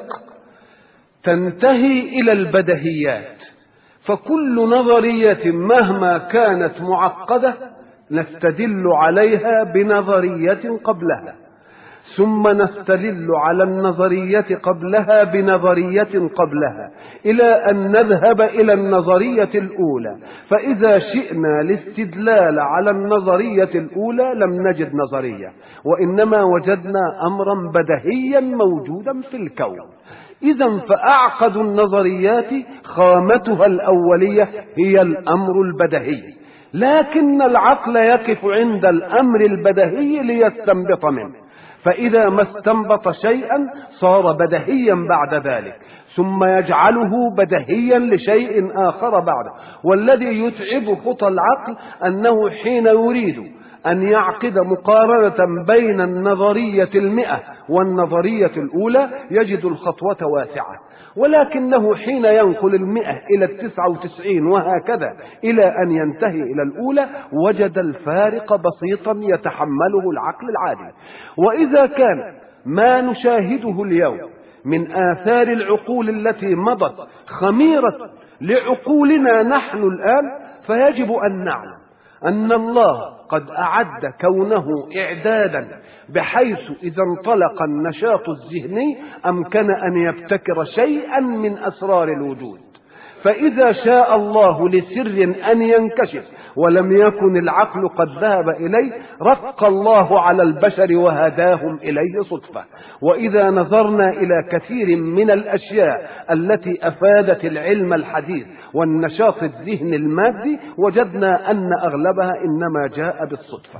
تنتهي إلى البدهيات، فكل نظرية مهما كانت معقدة نستدل عليها بنظرية قبلها، ثم نستدل على النظرية قبلها بنظرية قبلها إلى أن نذهب إلى النظرية الأولى. فإذا شئنا الاستدلال على النظرية الأولى لم نجد نظرية، وإنما وجدنا أمرا بدهيا موجودا في الكون. إذا فأعقد النظريات خامتها الأولية هي الأمر البدهي، لكن العقل يقف عند الأمر البدهي ليستنبط منه، فإذا ما استنبط شيئا صار بدهيا بعد ذلك، ثم يجعله بدهيا لشيء آخر بعده. والذي يتعب خطى العقل أنه حين يريد أن يعقد مقارنة بين النظرية المئة والنظرية الأولى يجد الخطوة واسعة، ولكنه حين ينقل المئة إلى التسعة وتسعين وهكذا إلى أن ينتهي إلى الأولى وجد الفارق بسيطا يتحمله العقل العادي. وإذا كان ما نشاهده اليوم من آثار العقول التي مضت خميرة لعقولنا نحن الآن، فيجب أن نعلم أن الله قد أعد كونه إعدادا بحيث إذا انطلق النشاط الذهني أمكن أن يبتكر شيئا من أسرار الوجود. فإذا شاء الله لسر أن ينكشف ولم يكن العقل قد ذهب إليه رق الله على البشر وهداهم إليه صدفة. وإذا نظرنا إلى كثير من الأشياء التي أفادت العلم الحديث والنشاط الذهني المادي وجدنا أن أغلبها إنما جاء بالصدفة.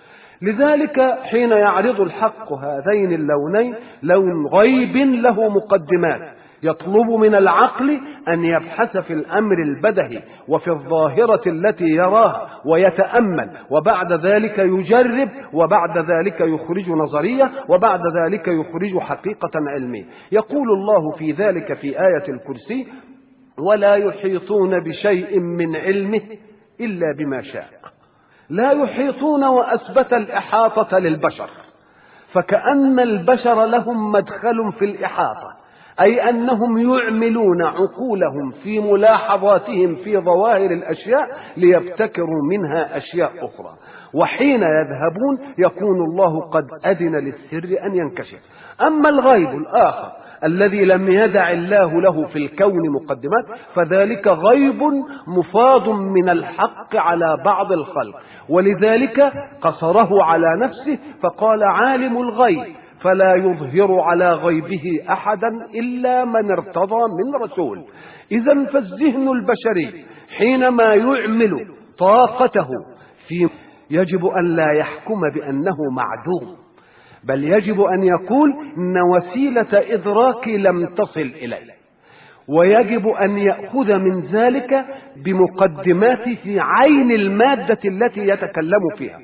لذلك حين يعرض الحق هذين اللونين، لون غيب له مقدمات يطلب من العقل أن يبحث في الأمر البدهي وفي الظاهرة التي يراها ويتأمل، وبعد ذلك يجرب، وبعد ذلك يخرج نظرية، وبعد ذلك يخرج حقيقة علمية. يقول الله في ذلك في آية الكرسي: ولا يحيطون بشيء من علمه إلا بما شاء. لا يحيطون وأثبت الإحاطة للبشر، فكأن البشر لهم مدخل في الإحاطة، أي أنهم يعملون عقولهم في ملاحظاتهم في ظواهر الأشياء ليبتكروا منها أشياء أخرى. وحين يذهبون يكون الله قد أذن للسر أن ينكشف. أما الغيب الآخر الذي لم يدع الله له في الكون مقدمات فذلك غيب مفاض من الحق على بعض الخلق، ولذلك قصره على نفسه فقال: عالم الغيب فلا يظهر على غيبه أحدا إلا من ارتضى من رسول. إذن فالذهن البشري حينما يعمل طاقته في يجب أن لا يحكم بأنه معدوم، بل يجب أن يقول إن وسيلة إدراكي لم تصل إليه، ويجب أن يأخذ من ذلك بمقدمات في عين المادة التي يتكلم فيها.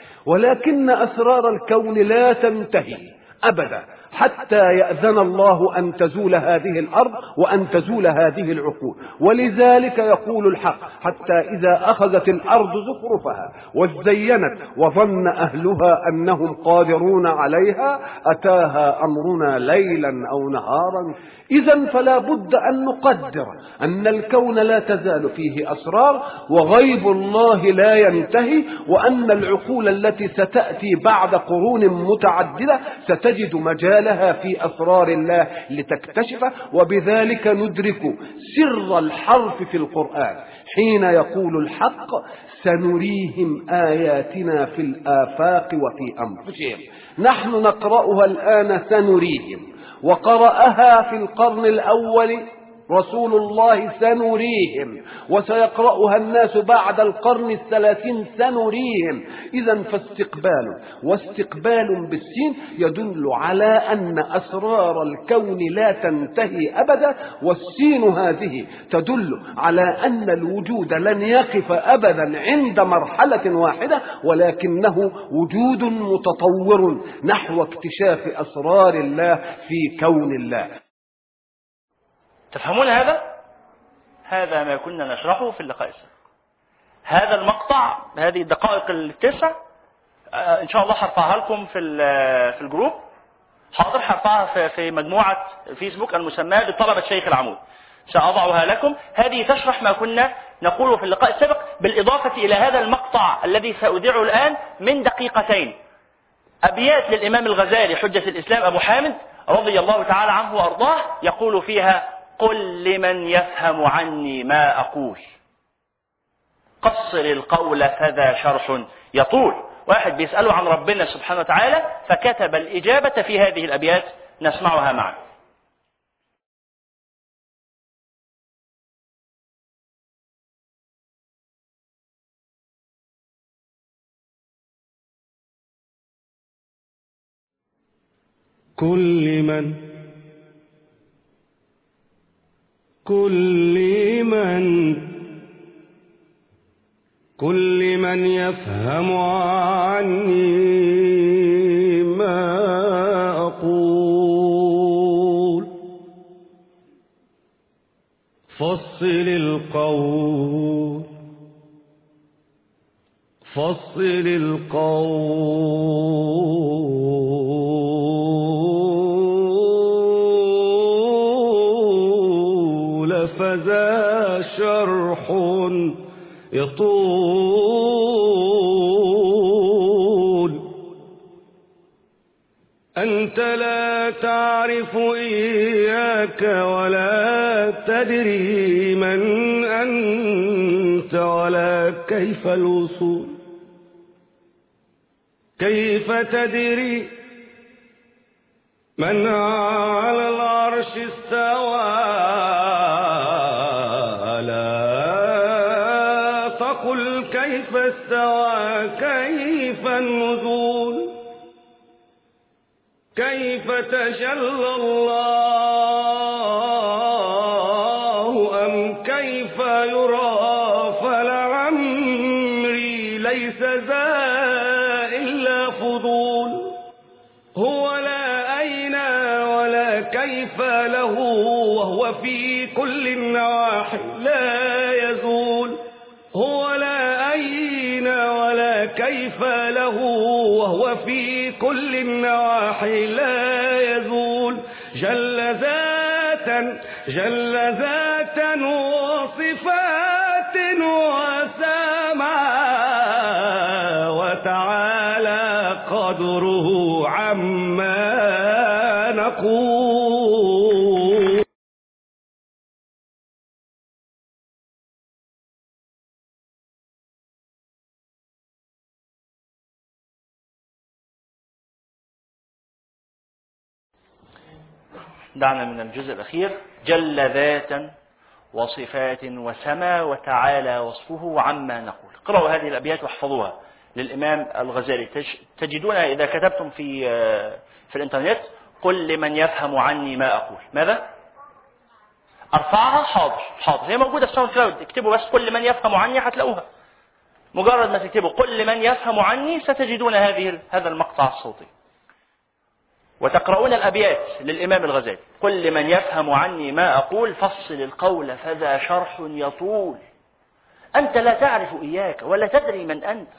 ولكن أسرار الكون لا تنتهي أبدا حتى يأذن الله أن تزول هذه الأرض وأن تزول هذه العقول. ولذلك يقول الحق: حتى إذا أخذت الأرض زخرفها وزينت وظن أهلها أنهم قادرون عليها أتاها أمرنا ليلا أو نهارا. إذن فلا بد أن نقدر أن الكون لا تزال فيه أسرار وغيب الله لا ينتهي، وأن العقول التي ستأتي بعد قرون متعددة ستجد مجالها في أسرار الله لتكتشف. وبذلك ندرك سر الحرف في القرآن حين يقول الحق: سنريهم آياتنا في الآفاق وفي أنفسهم. نحن نقرأها الآن سنريهم، وقرأها في القرن الأول رسول الله سنريهم، وسيقرأها الناس بعد القرن الثلاثين سنريهم. إذن فاستقبال واستقبال بالسين يدل على أن أسرار الكون لا تنتهي أبدا، والسين هذه تدل على أن الوجود لن يقف أبدا عند مرحلة واحدة، ولكنه وجود متطور نحو اكتشاف أسرار الله في كون الله. تفهمون هذا؟ هذا ما كنا نشرحه في اللقاء السابق. هذا المقطع هذه الدقائق التسع ان شاء الله هرفعها لكم في في الجروب. حاضر، هرفعها في مجموعه فيسبوك المسماه بطلبه شيخ العمود، ساضعها لكم. هذه تشرح ما كنا نقوله في اللقاء السابق، بالاضافه الى هذا المقطع الذي ساذيعه الان من دقيقتين، ابيات للامام الغزالي حجه الاسلام ابو حامد رضي الله تعالى عنه وارضاه، يقول فيها: قل لمن يفهم عني ما اقول، قصر القول فذا شرح يطول. واحد بيسأله عن ربنا سبحانه وتعالى فكتب الإجابة في هذه الأبيات، نسمعها معا. كل من كل من كل من يفهم عني ما أقول، فصل القول فصل القول فذا شرح يطول. أنت لا تعرف إياك ولا تدري من أنت ولا كيف الوصول، كيف تدري من على العرش استوى، قل كيف استوى كيف النزول، كيف تجلى الله أم كيف يرى، فلعمري ليس ذا إلا فضول. هو لا أين ولا كيف له، وهو في كل النواحي لا يزول. هو لا أين ولا كيف له، وهو في كل النواحي لا يزول. جل ذاتا جل ذاتا وصفات وسماء، وتعالى قدره عما نقول. دعنا من الجزء الأخير. جل ذاتا وصفات وسما وتعالى وصفه عما نقول. قرأوا هذه الأبيات واحفظوها للإمام الغزالي. تجدونها إذا كتبتم في في الإنترنت: قل لمن يفهم عني ما أقول. ماذا؟ أرفعها؟ حاضر حاضر، هي موجودة في ساوند كلاود. اكتبوا بس قل لمن يفهم عني هتلاقوها. مجرد ما تكتبوا قل لمن يفهم عني ستجدون هذه هذا المقطع الصوتي. وتقرؤون الأبيات للإمام الغزالي: قل لمن يفهم عني ما أقول، فصل القول فذا شرح يطول. أنت لا تعرف إياك ولا تدري من أنت.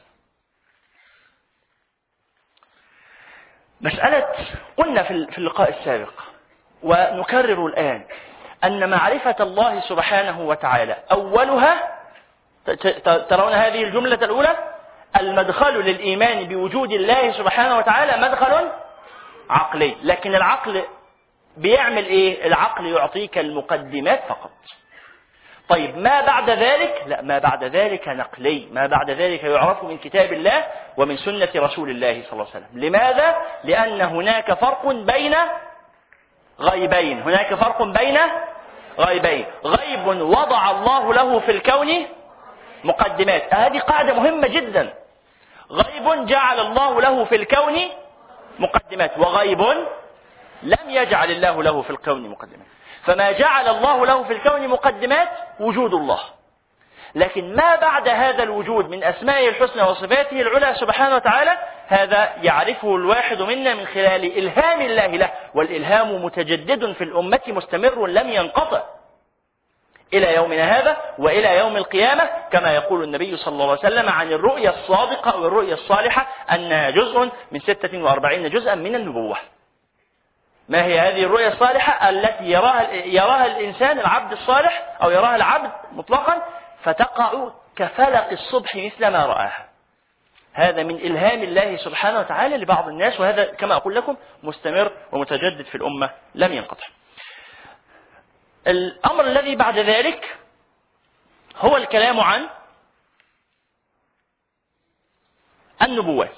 مسألة قلنا في اللقاء السابق ونكرر الآن أن معرفة الله سبحانه وتعالى أولها، ترون هذه الجملة الأولى: المدخل للإيمان بوجود الله سبحانه وتعالى مدخل عقلي. لكن العقل بيعمل ايه؟ العقل يعطيك المقدمات فقط. طيب ما بعد ذلك؟ لا، ما بعد ذلك نقلي، ما بعد ذلك يعرف من كتاب الله ومن سنة رسول الله صلى الله عليه وسلم. لماذا؟ لأن هناك فرق بين غيبين، هناك فرق بين غيبين. غيب وضع الله له في الكون مقدمات، هذه قاعدة مهمة جدا. غيب جعل الله له في الكون مقدمات، وغيب لم يجعل الله له في الكون مقدمات. فما جعل الله له في الكون مقدمات وجود الله. لكن ما بعد هذا الوجود من أسمائه الحسنى وصفاته العلى سبحانه وتعالى، هذا يعرفه الواحد منا من خلال إلهام الله له، والإلهام متجدد في الأمة مستمر لم ينقطع. إلى يومنا هذا وإلى يوم القيامة، كما يقول النبي صلى الله عليه وسلم عن الرؤيا الصادقة أو الرؤيا الصالحة أنها جزء من ستة وأربعين جزءا من النبوة. ما هي هذه الرؤيا الصالحة؟ التي يراها, يراها الإنسان العبد الصالح أو يراها العبد مطلقا فتقع كفلق الصبح مثل ما رآها. هذا من إلهام الله سبحانه وتعالى لبعض الناس، وهذا كما أقول لكم مستمر ومتجدد في الأمة لم ينقطع. الأمر الذي بعد ذلك هو الكلام عن النبوات.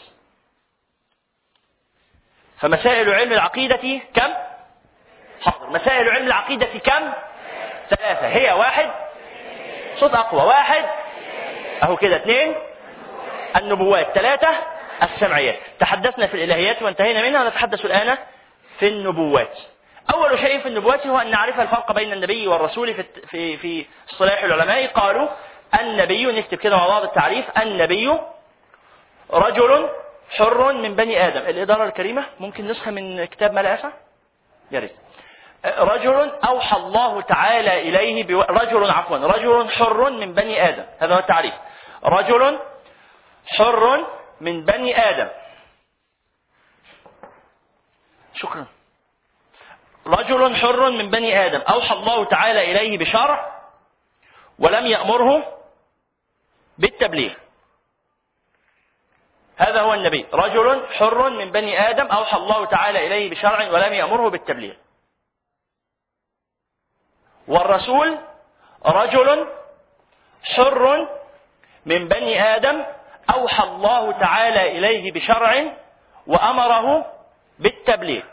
فمسائل علم العقيدة كم؟ حاضر. مسائل علم العقيدة كم؟ ثلاثة. هي واحد، صوت أقوى، واحد أهو كده، اثنين النبوات، ثلاثة السمعيات. تحدثنا في الإلهيات وانتهينا منها، نتحدث الآن في النبوات. أول شيء في النبوات هو أن نعرف الفرق بين النبي والرسول في في في اصطلاح العلماء. قالوا النبي، نكتب كده مع بعض التعريف: النبي رجل حر من بني آدم. الإدارة الكريمة ممكن نسخة من كتاب ما لا يسع؟ يا ريت. رجل أوحى الله تعالى إليه بو... رجل عفوا رجل حر من بني آدم، هذا هو التعريف. رجل حر من بني آدم. شكرا. رجل حر من بني آدم أوحى الله تعالى إليه بشرع ولم يأمره بالتبليغ. هذا هو النبي، رجل حر من بني آدم أوحى الله تعالى إليه بشرع ولم يأمره بالتبليغ. والرسول رجل حر من بني آدم أوحى الله تعالى إليه بشرع وأمره بالتبليغ.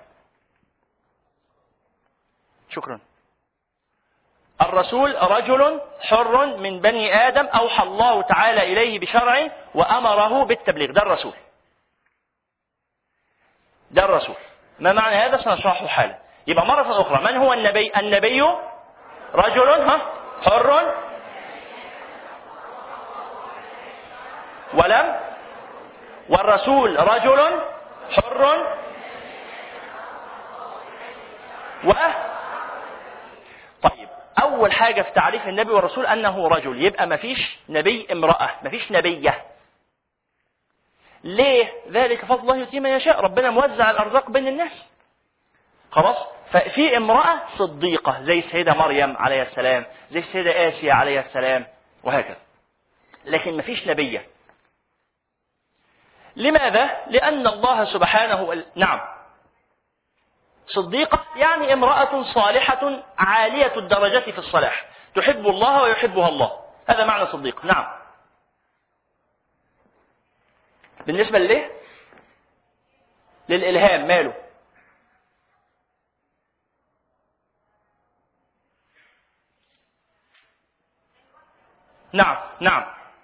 شكرا. الرسول رجل حر من بني آدم أوحى الله تعالى إليه بشرع وأمره بالتبليغ. ده الرسول، ده الرسول. ما معنى هذا؟ سنشرحه حالا. يبقى مرة أخرى، من هو النبي؟ النبي رجل ها حر ولم، والرسول رجل حر و طيب، أول حاجة في تعريف النبي والرسول أنه رجل، يبقى ما فيش نبي امرأة، ما فيش نبية. ليه؟ ذلك فضل الله يؤتيه من يشاء، ربنا موزع الأرزاق بين الناس. خلاص؟ ففي امرأة صديقة زي السيدة مريم عليه السلام، زي السيدة آسيا عليه السلام، وهكذا. لكن ما فيش نبية. لماذا؟ لأن الله سبحانه و... نعم، صديقة يعني امرأة صالحة عالية الدرجة في الصلاح، تحب الله ويحبها الله، هذا معنى صديق. نعم. بالنسبة لليه؟ للإلهام، ماله؟ نعم نعم.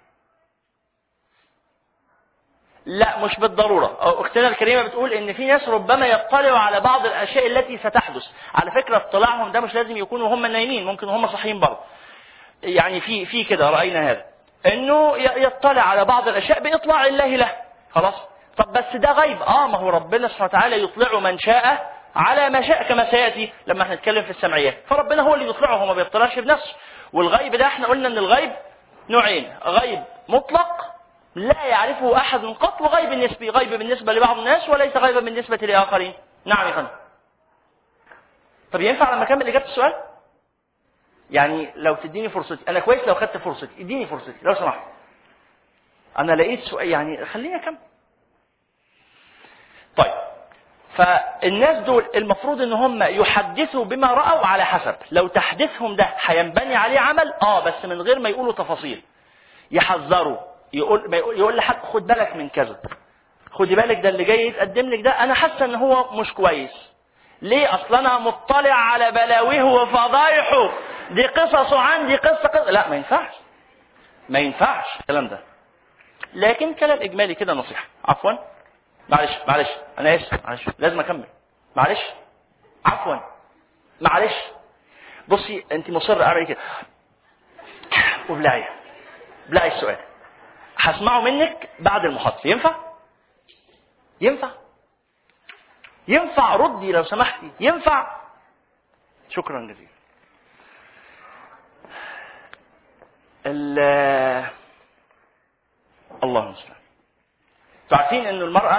لا، مش بالضرورة. أختنا الكريمة بتقول إن في ناس ربما يطلعوا على بعض الأشياء التي ستحدث. على فكرة اطلاعهم ده مش لازم يكونوا هم نايمين، ممكن هم صحيين برضه. يعني في في كده رأينا هذا، إنه يطلع على بعض الأشياء بإطلاع الله له. خلاص؟ طب بس ده غيب. آه ما هو ربنا سبحانه وتعالى يطلع من شاء على ما شاء، كما سيأتي لما احنا نتكلم في السمعيات. فربنا هو اللي يطلعه، هو ما بيطلعش بنفسه. والغيب ده احنا قلنا إن الغيب نوعين: غيب مطلق لا يعرفه أحد قط، وغيب نسبي، غيب بالنسبة لبعض الناس وليس غيبا بالنسبة لآخرين. نعم يا فندم. طب ينفع لما أكمل إجابة السؤال؟ يعني لو تديني فرصتي، أنا كويس لو خدت فرصتي، اديني فرصتي لو سمحت. أنا لقيت سؤال، يعني خليني أكمل. طيب، فالناس دول المفروض إن هم يحدثوا بما رأوا على حسب. لو تحديثهم ده هينبني عليه عمل، آه بس من غير ما يقولوا تفاصيل. يحذروا، يقول يقول لحد خد بالك من كذا، خدي بالك ده اللي جاي يتقدم لك ده انا حاسه ان هو مش كويس. ليه؟ اصلا انا مطلع على بلاويه وفضايحه، دي قصص عندي قصه قصه. لا، ما ينفعش، ما ينفعش الكلام ده. لكن كلام اجمالي كده، نصيحه. عفوا، معلش معلش انا اسف، معلش لازم اكمل، معلش عفوا معلش. بصي انت مصر اعملي كده وبلاعي بلاعي السؤال هسمعه منك بعد المحاضرة. ينفع؟ ينفع؟ ينفع؟ ردي لو سمحتي. ينفع؟ شكرا جزيلا. الله المستعان. تعرفين انه المرأة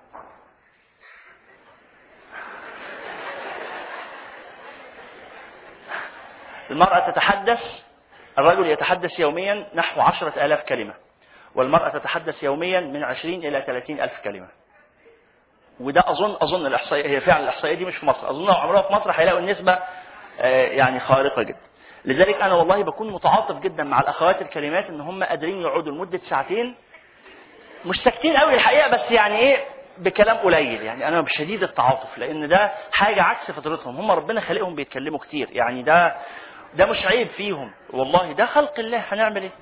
المرأة تتحدث، الرجل يتحدث يوميا نحو عشرة آلاف كلمة، والمرأة تتحدث يوميا من عشرين إلى ثلاثين ألف كلمة. وده أظن أظن الإحصائية هي فعلا الإحصائية دي مش في مصر، أظن لو عملوها في مصر هيلاقوا النسبة يعني خارقة جدا. لذلك أنا والله بكون متعاطف جدا مع الأخوات الكلمات إن هم قادرين يقعدوا لمدة ساعتين، مش ساكتين قوي الحقيقة، بس يعني إيه بكلام قليل. يعني أنا بشديد التعاطف، لأن ده حاجة عكس فطرتهم. هم ربنا خلقهم بيتكلموا كتير، يعني ده ده مش عيب فيهم والله، ده خلق الله، هنعمل إيه؟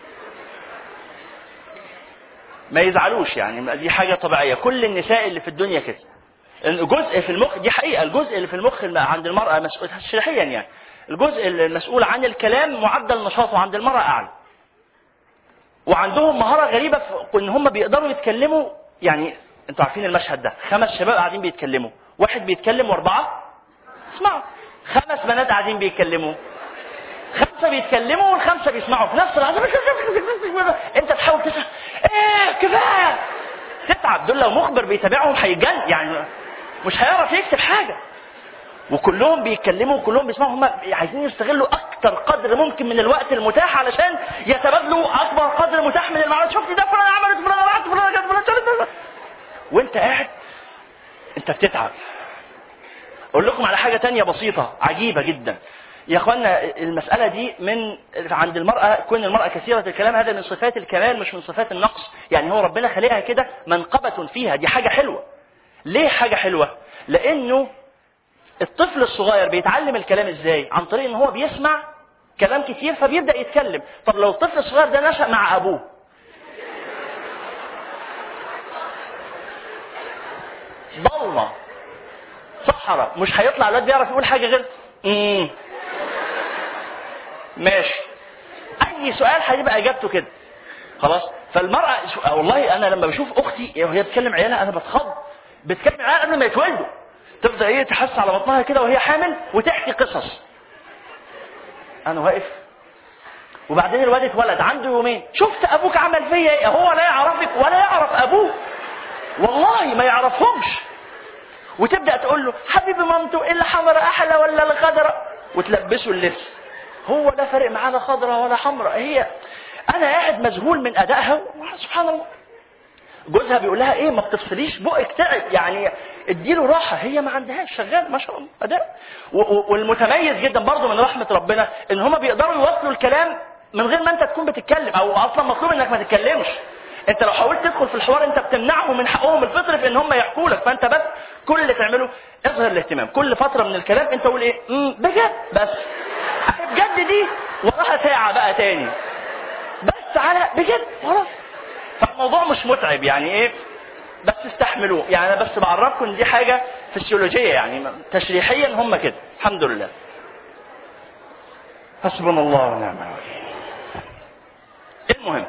ما يزعلوش، يعني دي حاجة طبيعية. كل النساء اللي في الدنيا كده. الجزء في المخ، دي حقيقة، الجزء اللي في المخ عند المرأة مسؤول تشريحيا، يعني الجزء المسؤول عن الكلام معدل نشاطه عند المرأة أعلى. وعندهم مهارة غريبة في إن هم بيقدروا يتكلموا. يعني أنتوا عارفين المشهد ده، خمس شباب قاعدين بيتكلموا، واحد بيتكلم وأربعة اسمعوا، خمس بنات قاعدين بيتكلموا، خمسة بيتكلموا والخمسة بيسمعوا في نفس اللحظة. أنت تحاول تسمع، إيه كفاية، تتعب. دول لو مخبر بيتابعهم هيجن، يعني مش هيعرف يكتب حاجة. وكلهم بيتكلموا وكلهم بيسمعوا، هم عايزين يستغلوا أكتر قدر ممكن من الوقت المتاح علشان يتبادلوا أكبر قدر متاح من المعلومات. شفت ده فلان عملت فلان راحت فلان جت فلان شالت، وأنت قاعد أنت بتتعب. أقول لكم على حاجة تانية بسيطة عجيبة جدا يا اخوانا. المسألة دي من عند المرأة، كون المرأة كثيرة الكلام، هذا من صفات الكمال مش من صفات النقص. يعني هو ربنا خلقها كده منقبة فيها، دي حاجة حلوة. ليه حاجة حلوة؟ لأنه الطفل الصغير بيتعلم الكلام ازاي؟ عن طريق ان هو بيسمع كلام كتير فبيبدأ يتكلم. طب لو الطفل الصغير ده نشأ مع أبوه، ضلمة صحراء، مش هيطلع الواد بيعرف يقول حاجة غير امم ماشي. اي سؤال هيبقى اجابته كده خلاص. فالمرأة والله انا لما بشوف اختي وهي بتكلم عيالها انا بتخض. بتكلم عيالها قبل ما يتولدوا، تفضل ايه تحس على بطنها كده وهي حامل وتحكي قصص. انا واقف، وبعدين الواد اتولد عنده يومين، شفت ابوك عمل فيا ايه؟ هو لا يعرفك ولا يعرف ابوه، والله ما يعرفهمش. وتبدأ تقول له حبيبي مامته اللي حمرا احلى ولا الخضراء، وتلبسه اللبس. هو لا فارق معاه لا خضراء ولا حمراء. هي انا قاعد مذهول من ادائها، سبحان الله. جوزها بيقول لها ايه ما بتفصليش بقك تعب، يعني اديله راحه. هي ما عندهاش، شغال ما شاء الله اداء. والمتميز جدا برضه من رحمه ربنا ان هم بيقدروا يوصلوا الكلام من غير ما انت تكون بتتكلم، او اصلا مطلوب انك ما تتكلمش. انت لو حاولت تدخل في الحوار انت بتمنعهم من حقهم الفطري في ان هم يحكوا لك. فانت بس كل اللي تعمله اظهر الاهتمام. كل فتره من الكلام انت قول ايه امم بجد، بس بجد دي وراها ساعه بقى تاني، بس على بجد خلاص. فالموضوع مش متعب يعني ايه، بس استحملوه. يعني انا بس بعرفكم ان دي حاجه فسيولوجيه، يعني تشريحيا هم كده الحمد لله. حسبنا الله ونعم الوكيل. المهم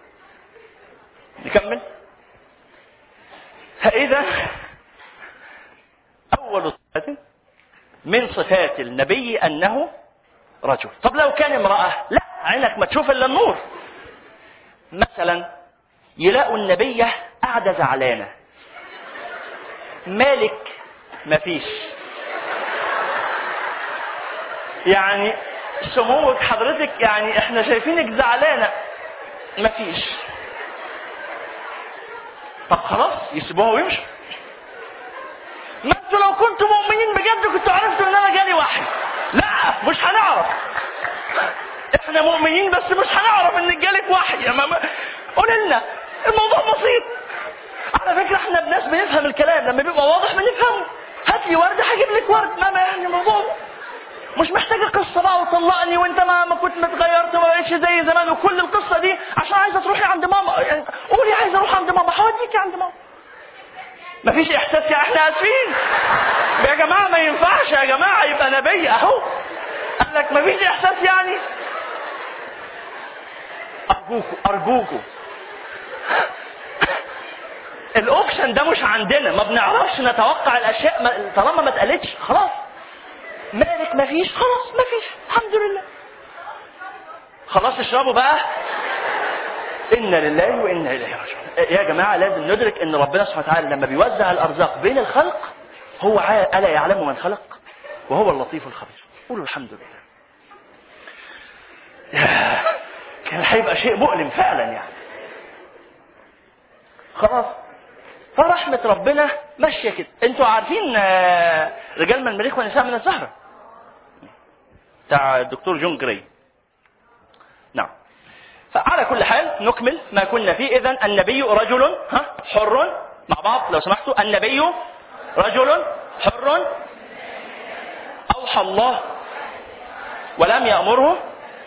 نكمل. فإذا أول صفة من صفات النبي أنه رجل. طب لو كان امرأة، لا عينك ما تشوف إلا النور. مثلا يلاقوا النبية قاعدة زعلانة، مالك مفيش، يعني سموك حضرتك يعني احنا شايفينك زعلانة مفيش. طب خلاص يسيبوها ويمشوا. ما انتوا لو كنتوا مؤمنين بجد كنتوا عرفتوا ان انا جالي وحي. لا مش هنعرف، احنا مؤمنين بس مش هنعرف ان جالك وحي. يا ماما قول لنا، الموضوع بسيط على فكرة. احنا بناس بنفهم الكلام لما بيبقى واضح بنفهمه. هات لي ورد هجيب لك ورد. ماما يعني الموضوع مش محتاجة قصة بقى وطلقني وانت ما, ما كنت متغيرت وما بقتش زي زمان وكل القصة دي عشان عايزة تروحي عند ماما. يعني قولي عايزة اروح عند ماما هوديكي عند ماما. مفيش احساس يا احنا اسفين يا جماعة، ما ينفعش يا جماعة يبقى نبي اهو قال لك مفيش احساس. يعني ارجوكوا ارجوكوا الاوبشن ده مش عندنا، ما بنعرفش نتوقع الاشياء طالما ما اتقالتش. خلاص مالك مفيش، خلاص مفيش الحمد لله. خلاص اشربوا بقى. إنا لله وإنا إليه راجعون. يا جماعة لازم ندرك إن ربنا سبحانه وتعالى لما بيوزع الأرزاق بين الخلق هو ألا يعلم من خلق وهو اللطيف الخبير. قولوا الحمد لله. كان هيبقى شيء مؤلم فعلا يعني. خلاص فرحمة ربنا ماشية كده. انتوا عارفين رجال من المريخ ونساء من الزهرة بتاع الدكتور جون جراي. نعم. فعلى كل حال نكمل ما كنا فيه. إذن النبي رجل ها حر. مع بعض لو سمحتوا. النبي رجل حر أوحى الله ولم يأمره.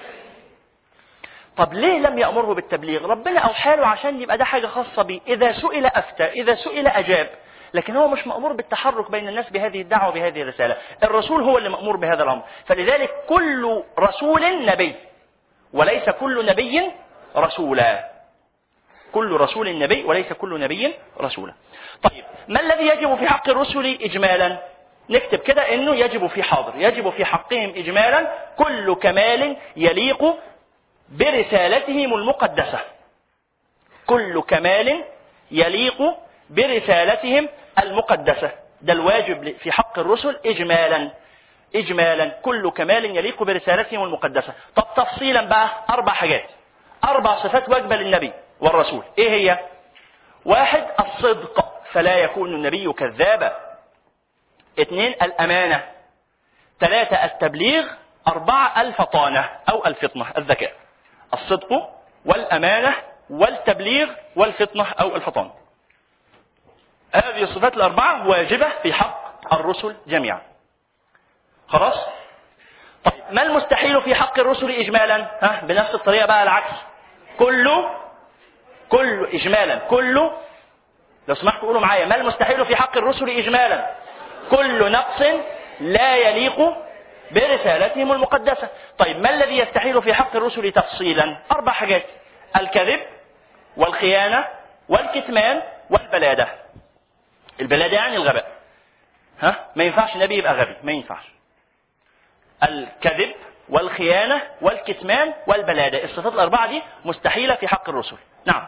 طب ليه لم يأمره بالتبليغ؟ ربنا أوحى له عشان يبقى ده حاجة خاصة به. إذا سئل أفتى، إذا سئل أجاب، لكن هو مش مأمور بالتحرك بين الناس بهذه الدعوة وبهذه الرسالة. الرسول هو اللي مأمور بهذا الأمر. فلذلك كل رسول نبي وليس كل نبي رسولا. كل رسول نبي وليس كل نبي رسولا. طيب ما الذي يجب في حق الرسل إجمالا؟ نكتب كده إنه يجب في حاضر، يجب في حقهم إجمالا كل كمال يليق برسالتهم المقدسة. كل كمال يليق برسالتهم المقدسة. ده الواجب في حق الرسل إجمالا. إجمالا كل كمال يليق برسالتهم المقدسة. طب تفصيلا بقى أربع حاجات، أربع صفات واجبة للنبي والرسول. إيه هي؟ واحد الصدق فلا يكون النبي كذابا. اثنين الأمانة. ثلاثة التبليغ. أربعة الفطانة أو الفطنة الذكاء. الصدق والأمانة والتبليغ والفطنة أو الفطانة. هذه الصفات الأربعة واجبة في حق الرسل جميعا. خلاص؟ طيب ما المستحيل في حق الرسل إجمالا؟ ها بنفس الطريقة بقى العكس. كله كله إجمالا. كله لو سمحتوا قولوا معايا. ما المستحيل في حق الرسل إجمالا؟ كل نقص لا يليق برسالتهم المقدسة. طيب ما الذي يستحيل في حق الرسل تفصيلا؟ أربع حاجات: الكذب والخيانة والكتمان والبلادة. البلادة يعني الغباء. ها ما ينفعش نبي يبقى غبي، ما ينفعش. الكذب والخيانة والكتمان والبلادة، الصفات الأربعة دي مستحيلة في حق الرسل. نعم.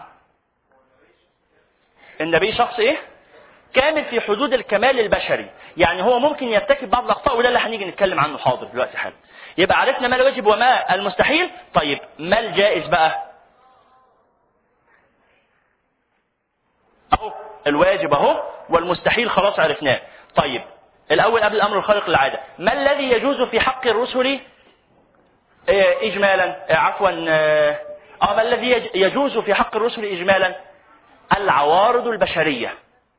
النبي شخص إيه؟ كامل في حدود الكمال البشري، يعني هو ممكن يرتكب بعض الأخطاء وده اللي هنيجي نتكلم عنه حاضر دلوقتي حالا. يبقى عرفنا ما الواجب وما المستحيل. طيب ما الجائز بقى؟ أهو الواجب أهو والمستحيل خلاص عرفناه. طيب الأول قبل الأمر الخارق للعادة، ما الذي يجوز في حق الرسل إجمالا؟ عفوا آه ما الذي يجوز في حق الرسل إجمالا؟ العوارض البشرية.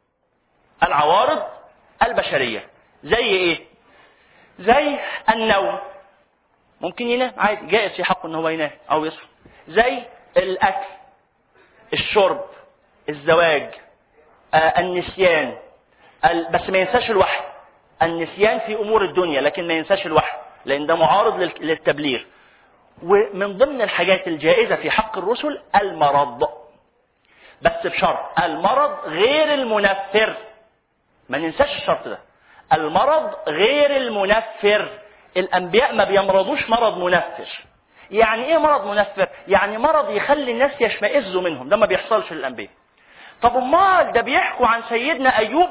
العوارض البشرية زي إيه؟ زي النوم، ممكن ينام عادي، جائز في حقه إن هو ينام أو يصحى. زي الأكل، الشرب، الزواج، آه النسيان، بس ما ينساش الوحي. النسيان في أمور الدنيا لكن ما ينساش الوحي لأن ده معارض للتبليغ. ومن ضمن الحاجات الجائزة في حق الرسل المرض، بس بشرط المرض غير المنفر. ما ننساش الشرط ده، المرض غير المنفر. الأنبياء ما بيمرضوش مرض منفر. يعني إيه مرض منفر؟ يعني مرض يخلي الناس يشمئزوا منهم، ده ما بيحصلش للأنبياء. طب امال ده بيحكوا عن سيدنا أيوب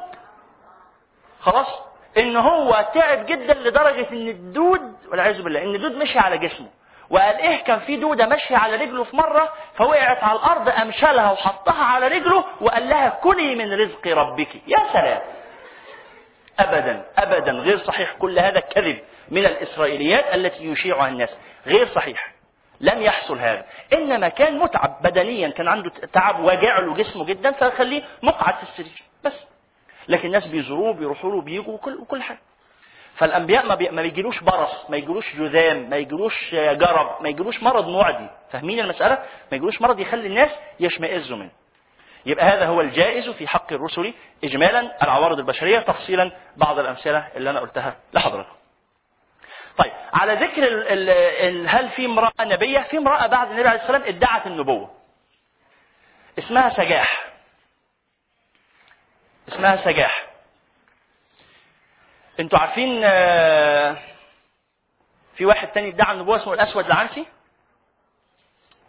خلاص إن هو تعب جدا لدرجة إن الدود والعياذ بالله إن الدود مشي على جسمه، وقال إيه كان في دودة ماشية على رجله في مرة فوقعت على الأرض، أمشلها وحطها على رجله وقال لها كلي من رزق ربك. يا سلام. أبدا أبدا غير صحيح. كل هذا كذب من الإسرائيليات التي يشيعها الناس، غير صحيح. لم يحصل هذا، إنما كان متعب بدنيا، كان عنده تعب واجع له جسمه جدا فخليه مقعد في السرير بس. لكن الناس بيزوروه بيروحوا له بيجوا وكل, وكل حاجة. فالأنبياء ما, بي... ما بيجيلوش برص، ما يجيلوش جذام، ما يجيلوش جرب، ما يجيلوش مرض معدي. فاهمين المسألة؟ ما يجيلوش مرض يخلي الناس يشمئزوا منه. يبقى هذا هو الجائز في حق الرسل إجمالا. العوارض البشرية تفصيلا بعض الأمثلة اللي أنا قلتها لحضرتك. طيب على ذكر ال ال ال هل في امرأة نبية؟ في امرأة بعد النبي عليه السلام ادعت النبوة، اسمها سجاح. اسمها سجاح. انتوا عارفين في واحد تاني ادعى النبوة اسمه الأسود العنسي.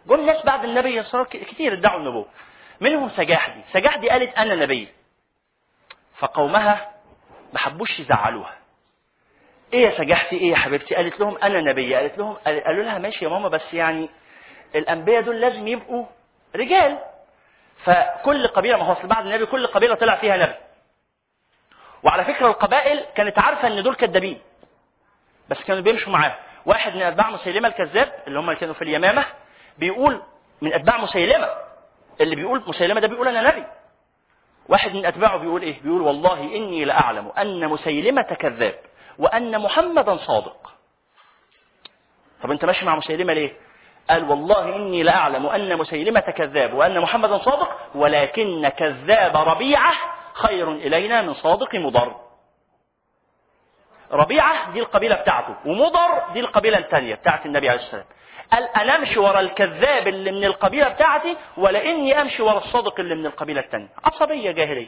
جم ناس بعد النبي صلى الله عليه وسلم كتير ادعوا النبوة، منهم سجاح دي. سجاح دي قالت أنا نبي، فقومها ما حبوش يزعلوها. ايه يا سجاحتي، ايه يا حبيبتي؟ قالت لهم انا نبي. قالت لهم، قالوا لها ماشي يا ماما، بس يعني الانبياء دول لازم يبقوا رجال، فكل قبيله، ما هو بعد النبي كل قبيله طلع فيها نبي. وعلى فكره القبائل كانت عارفه ان دول كذابين، بس كانوا بيمشوا معاه. واحد من اتباع مسيلمه الكذاب اللي هم اللي كانوا في اليمامه بيقول، من اتباع مسيلمه اللي بيقول مسيلمه ده بيقول انا نبي. واحد من اتباعه بيقول ايه؟ بيقول والله اني لاعلم ان مسيلمه كذاب وأن محمدا صادق. طب أنت ماشي مع مسيلمة ليه؟ قال والله إني لأعلم أن مسيلمة كذاب وأن محمدا صادق، ولكن كذاب ربيعة خير إلينا من صادق مضر. ربيعة دي القبيلة بتاعته، ومضر دي القبيلة الثانية بتاعت النبي عليه السلام. قال أنا أمشي ورا الكذاب اللي من القبيلة بتاعتي، ولا إني أمشي ورا الصادق اللي من القبيلة الثانية. عصبية جاهلية.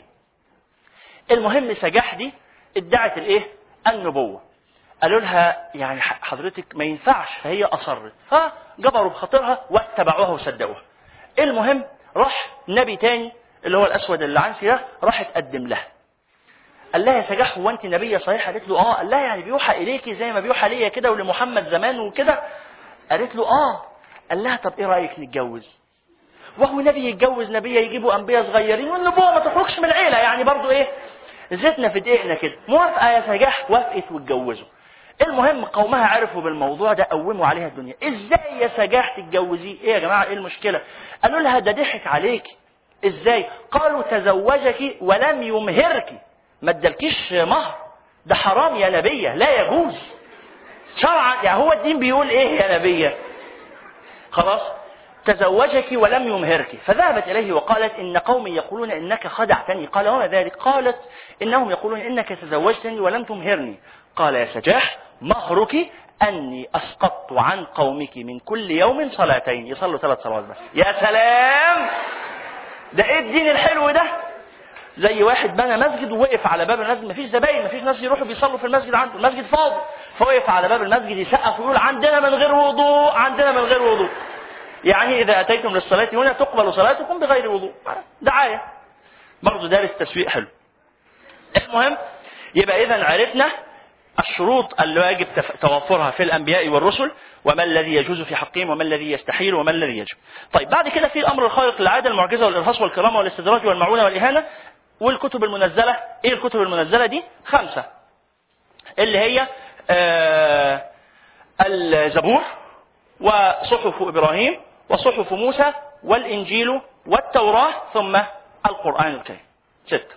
المهم سجاح دي ادعت الإيه؟ النبوة. قالوا لها يعني حضرتك ما ينفعش، فهي أصرت، فجبروا بخاطرها واتبعوها وصدقوها. المهم راح نبي تاني اللي هو الأسود العنسي ده، راح تقدم لها. قال لها يا سجاح هو أنت نبية صحيح؟ قالت له آه. قال لها يعني بيوحى إليكي زي ما بيوحى ليا كده ولمحمد زمان وكده؟ قالت له آه. قال لها طب إيه رأيك نتجوز؟ وهو نبي يتجوز نبية، يجيبوا أنبياء صغيرين، والنبوة ما تخرجش من العيلة، يعني برضو إيه زيتنا في دقيقنا كده. موافقة يا سجاح؟ وافقت واتجوزوا. المهم قومها عرفوا بالموضوع ده، قوموا عليها الدنيا. ازاي يا سجاح تتجوزيه؟ ايه يا جماعة ايه المشكلة؟ قالوا لها ده ضحك عليك. ازاي؟ قالوا تزوجك ولم يمهرك، ما ادالكيش مهر، ده حرام يا نبية، لا يجوز شرعا. يعني هو الدين بيقول ايه يا نبية؟ خلاص تزوجك ولم يمهرك. فذهبت إليه وقالت إن قومي يقولون إنك خدعتني. قال وما ذلك؟ قالت إنهم يقولون إنك تزوجتني ولم تمهرني. قال يا سجاح مهرك أني أسقطت عن قومك من كل يوم صلاتين، يصلوا ثلاث صلوات بس. يا سلام، ده إيه الدين الحلو ده؟ زي واحد بنى مسجد ووقف على باب المسجد، مفيش زباين، مفيش ناس يروحوا بيصلوا في المسجد عنده، المسجد فاضي، فوقف على باب المسجد يسقف ويقول عندنا من غير وضوء، عندنا من غير وضوء. يعني إذا أتيتم للصلاة هنا تقبل صلاتكم بغير وضوء. دعاية برضو دارس تسويق حلو. المهم يبقى إذن عرفنا الشروط اللي واجب توفرها في الأنبياء والرسل، وما الذي يجوز في حقهم وما الذي يستحيل وما الذي يجب. طيب بعد كده في الأمر الخارق للعادة، المعجزة والإرهاص والكرامة والاستدراج والمعونة والإهانة والكتب المنزلة. إيه الكتب المنزلة دي؟ خمسة، اللي هي آه الزبور وصحف إبراهيم وصحف موسى والإنجيل والتوراة ثم القرآن الكريم. ست.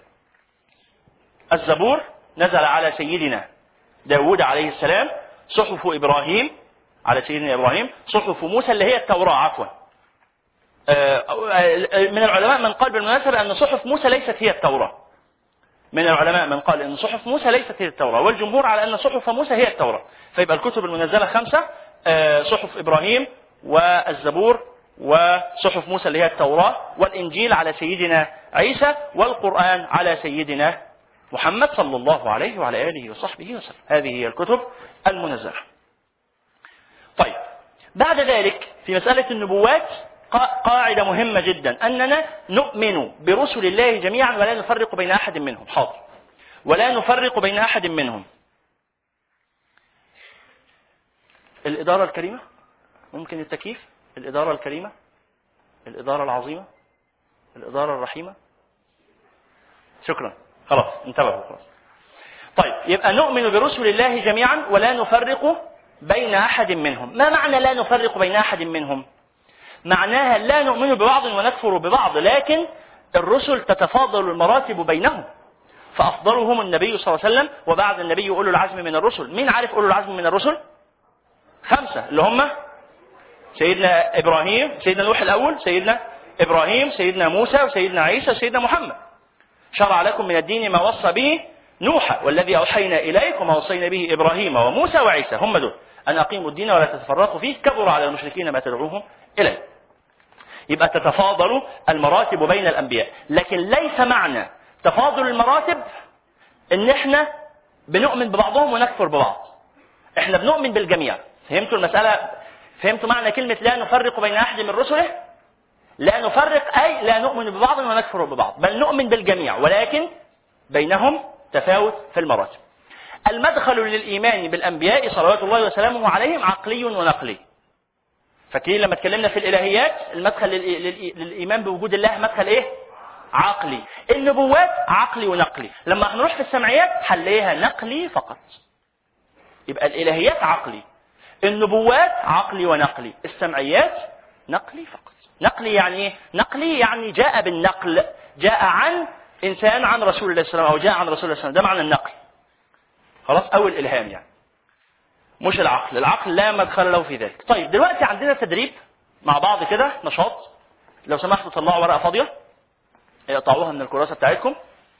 الزبور نزل على سيدنا داود عليه السلام، صحف إبراهيم على سيدنا إبراهيم، صحف موسى اللي هي التوراة عفوا. من العلماء من قال بالمناسبة أن صحف موسى ليست هي التوراة. من العلماء من قال أن صحف موسى ليست هي التوراة، والجمهور على أن صحف موسى هي التوراة. فيبقى الكتب المنزلة خمسة، صحف إبراهيم والزبور وصحف موسى اللي هي التوراة، والإنجيل على سيدنا عيسى، والقرآن على سيدنا محمد صلى الله عليه وعلى آله وصحبه وسلم. هذه هي الكتب المنزلة. طيب بعد ذلك في مسألة النبوات قاعدة مهمة جدا، أننا نؤمن برسل الله جميعا ولا نفرق بين أحد منهم. حاضر. ولا نفرق بين أحد منهم. الإدارة الكريمة، ممكن التكييف، الإدارة الكريمة، الإدارة العظيمة، الإدارة الرحيمة. شكرا، خلاص انتبهوا خلاص. طيب يبقى نؤمن برسل الله جميعا ولا نفرق بين أحد منهم. ما معنى لا نفرق بين أحد منهم؟ معناها لا نؤمن ببعض ونكفر ببعض، لكن الرسل تتفاضل المراتب بينهم، فأفضلهم النبي صلى الله عليه وسلم، وبعد النبي أولو العزم من الرسل. مين عارف أولو العزم من الرسل؟ خمسة، اللي هم سيدنا إبراهيم، سيدنا نوح الأول، سيدنا إبراهيم، سيدنا موسى، وسيدنا عيسى، وسيدنا محمد. شرع لكم من الدين ما وصى به نوح والذي أوحينا إليك وما وصينا به إبراهيم وموسى وعيسى. هم دول، أن أقيموا الدين ولا تتفرقوا فيه، كبر على المشركين ما تدعوهم إليه. يبقى تتفاضل المراتب بين الأنبياء، لكن ليس معنى تفاضل المراتب إن إحنا بنؤمن ببعضهم ونكفر ببعض. إحنا بنؤمن بالجميع. فهمتوا المسألة؟ فهمتوا معنى كلمة لا نفرق بين أحد من رسله؟ لا نفرق أي لا نؤمن ببعض ونكفر ببعض، بل نؤمن بالجميع، ولكن بينهم تفاوت في المراتب. المدخل للإيمان بالأنبياء صلوات الله وسلامه عليهم عقلي ونقلي. فاكرين لما اتكلمنا في الإلهيات المدخل للإيمان بوجود الله مدخل إيه؟ عقلي. النبوات عقلي ونقلي. لما هنروح في السمعيات حليها نقلي فقط. يبقى الإلهيات عقلي، النبوات عقلي ونقلي، السمعيات نقلي فقط. نقلي يعني ايه؟ نقلي يعني جاء بالنقل، جاء عن انسان عن رسول الله صلى الله عليه وسلم او جاء عن رسول الله صلى الله عليه وسلم، ده معنى النقل. خلاص، او الالهام يعني، مش العقل. العقل لا مدخل له في ذلك. طيب دلوقتي عندنا تدريب مع بعض كده، نشاط. لو سمحتوا طلعوا ورقه فاضيه اقطعوها من الكراسه بتاعتكم.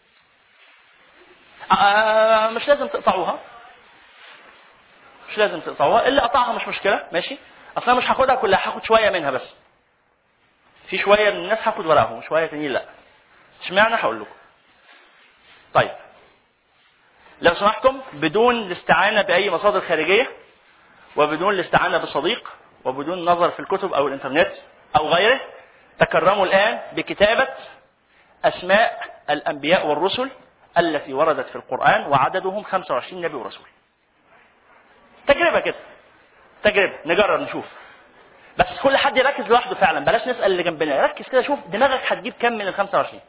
آه مش لازم تقطعوها، مش لازم تقطعوها، اللي قطعها مش مشكله، ماشي. اصلا مش هاخدها كلها، هاخد شويه منها بس. في شويه من الناس هاخد ورقهم وشويه تانيين لا. اشمعنى؟ هقول لكم. طيب لو سمحتم بدون الاستعانه باي مصادر خارجيه، وبدون الاستعانه بصديق، وبدون نظر في الكتب او الانترنت او غيره، تكرموا الان بكتابه اسماء الانبياء والرسل التي وردت في القران، وعددهم خمسة وعشرين نبي ورسول. تجربه كده، تجربه نجرب نشوف. بس كل حد يركز لوحده فعلا، بلاش نسال اللي جنبنا، ركز كده شوف دماغك هتجيب كم من ال خمسة وعشرين.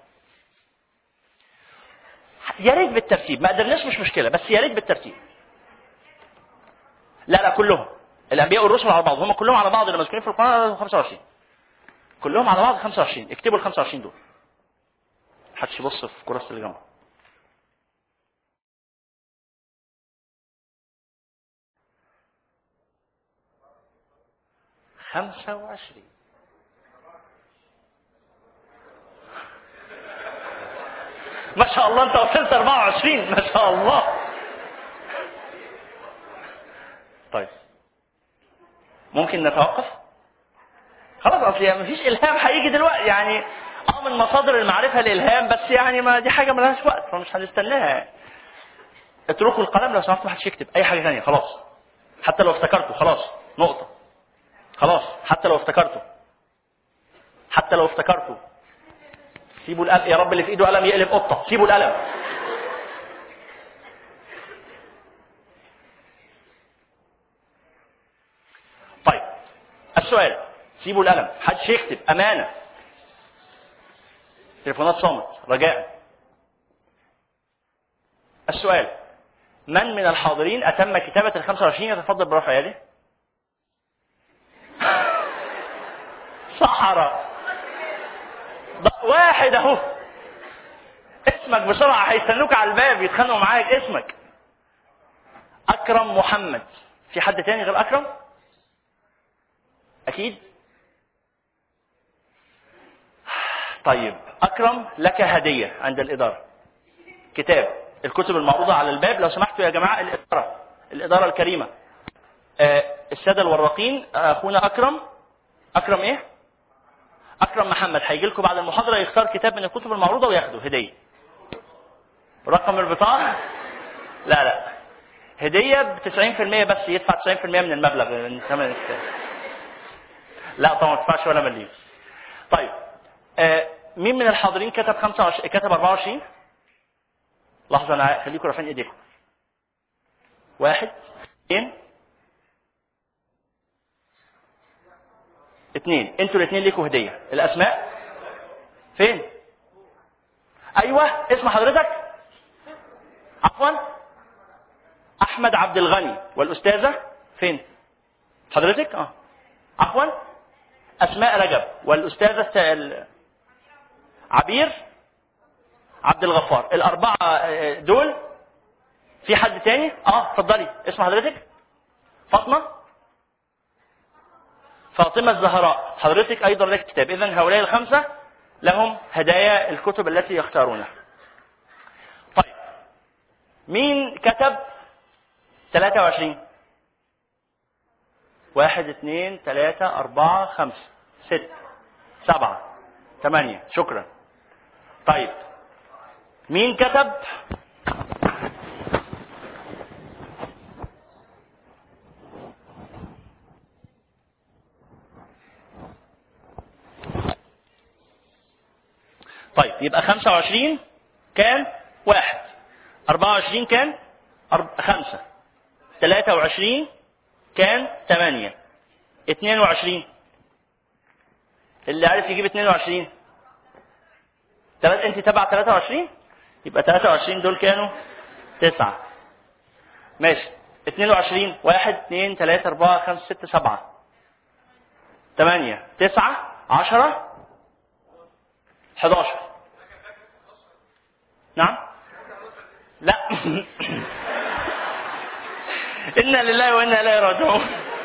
يا ريت بالترتيب، ما قدرناش مش مشكله، بس يا ريت بالترتيب. لا لا كلهم الانبياء والرسل على بعض، هم كلهم على بعض اللي مذكورين في القران خمسة وعشرين، كلهم على بعض خمسة وعشرين. اكتبوا ال خمسة وعشرين دول، محدش يبص في كراسه اللي جنبه. خمسة وعشرين. ما شاء الله انت وصلت أربعة وعشرين، ما شاء الله. طيب ممكن نتوقف؟ خلاص، اصل مفيش الهام هيجي دلوقتي يعني، اه من مصادر المعرفه الالهام، بس يعني ما دي حاجه ملهاش وقت فمش هنستناها. اتركوا القلم لو سمحتوا، محدش يكتب اي حاجه ثانيه خلاص، حتى لو افتكرتوا خلاص نقطه. خلاص حتى لو افتكرتوا، حتى لو افتكرتوا سيبوا القلم. يا رب اللي في ايده قلم يقلب قطه، سيبوا القلم. طيب السؤال، سيبوا القلم، محدش يكتب، امانه. تليفونات صامت رجاء. السؤال، من من الحاضرين اتم كتابه ال خمسة وعشرين؟ يتفضل برفع يده. صحراء واحد اهو. اسمك بسرعه، هيستنوك على الباب يتخانقوا معاك. اسمك اكرم محمد. في حد تاني غير اكرم؟ اكيد. طيب اكرم، لك هديه عند الاداره، كتاب الكتب المعروضه على الباب. لو سمحتوا يا جماعه، الاداره الاداره الكريمه، آه الساده الوراقين، اخونا اكرم، اكرم ايه؟ اكرم محمد، هيجي لكم بعد المحاضره يختار كتاب من الكتب المعروضه وياخده هديه. رقم البطاقه؟ لا لا، هديه ب تسعين بالمئة بس، يدفع تسعين بالمئة من المبلغ من ثمن الكتاب. لا طبعا ما تدفعش ولا مليم. طيب آه مين من الحاضرين كتب خمسة وعشرين كتب أربعة وعشرين؟ لحظه انا خليكم رافعين ايديكم. واحد، اثنين، اثنين. انتوا الاثنين ليكوا هديه. الاسماء فين؟ ايوه اسم حضرتك؟ عفوا، احمد عبد الغني. والاستاذه فين؟ حضرتك؟ اه عفوا، اسماء رجب. والاستاذه عبير عبد الغفار. الاربعه دول. في حد تاني؟ اه اتفضلي، اسم حضرتك؟ فاطمه فاطمه الزهراء. حضرتك ايضا لك كتاب. اذا هؤلاء الخمسه لهم هدايا الكتب التي يختارونها. طيب مين كتب ثلاثة وعشرين؟ واحد، اثنين، ثلاثة، أربعة، خمسة، ستة، سبعة، ثمانية. شكرا. طيب مين كتب طيب يبقى خمسة وعشرين كان واحد، أربعة وعشرين كان أرب... خمسة، ثلاثة وعشرين كان ثمانية، اثنين وعشرين اللي عارف يجيب اثنين وعشرين تلات... انت تبع ثلاثة وعشرين يبقى ثلاثة وعشرين دول كانوا تسعة. ماشي. اثنين وعشرين واحد اثنين ثلاثة أربعة خمسة ستة سبعة ثمانية تسعة عشرة حداشر. نعم؟ لا. إنا لله وإنا إليه راجعون.